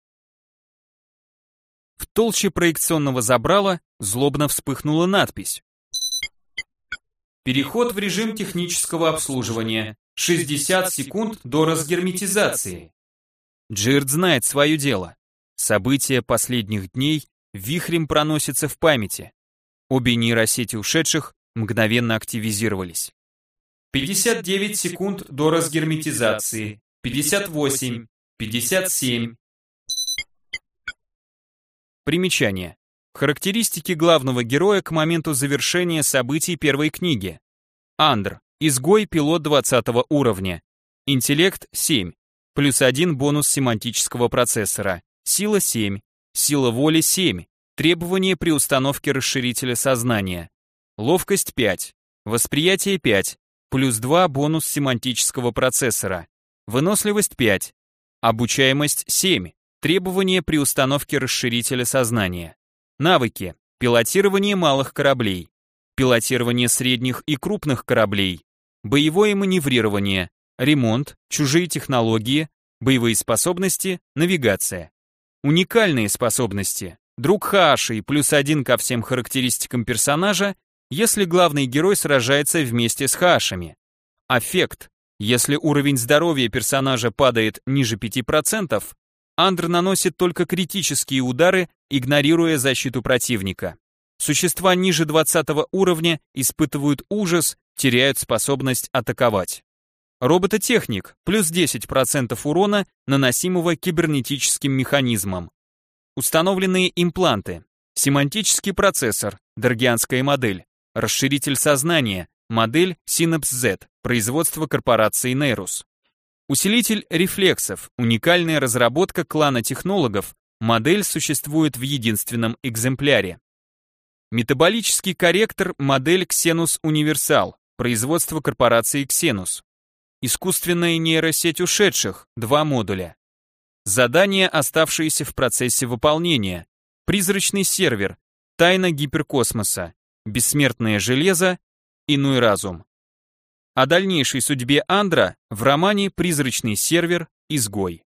C: В толще проекционного забрала злобно вспыхнула надпись. Переход в режим технического обслуживания. шестьдесят секунд до разгерметизации. Джирт знает свое дело. События последних дней вихрем проносятся в памяти. Обе нейросети ушедших мгновенно активизировались. пятьдесят девять секунд до разгерметизации. пятьдесят восемь. пятьдесят семь. Примечание. Характеристики главного героя к моменту завершения событий первой книги. Андр. Изгой, пилот двадцатого уровня. Интеллект семь. Плюс один бонус семантического процессора. Сила семь. Сила воли семь. Требования при установке расширителя сознания. Ловкость пять. Восприятие пять. Плюс два бонус семантического процессора. Выносливость пять. Обучаемость семь. Требования при установке расширителя сознания. Навыки. Пилотирование малых кораблей. Пилотирование средних и крупных кораблей. Боевое маневрирование. Ремонт. Чужие технологии. Боевые способности. Навигация. Уникальные способности. Друг хааши плюс один ко всем характеристикам персонажа, если главный герой сражается вместе с хаашами. Аффект. Если уровень здоровья персонажа падает ниже пяти процентов, Андр наносит только критические удары, игнорируя защиту противника. Существа ниже двадцатого уровня испытывают ужас, теряют способность атаковать. Робототехник, плюс десять процентов урона, наносимого кибернетическим механизмом. Установленные импланты. Семантический процессор, даргианская модель. Расширитель сознания, модель Synapse Z, производство корпорации Нейрус. Усилитель рефлексов, уникальная разработка клана технологов, модель существует в единственном экземпляре. Метаболический корректор, модель Xenus Universal, производство корпорации Xenus. Искусственная нейросеть ушедших, два модуля. Задания, оставшиеся в процессе выполнения. Призрачный сервер, тайна гиперкосмоса, бессмертное железо, иной разум. О дальнейшей судьбе Андра в романе «Призрачный сервер. Изгой».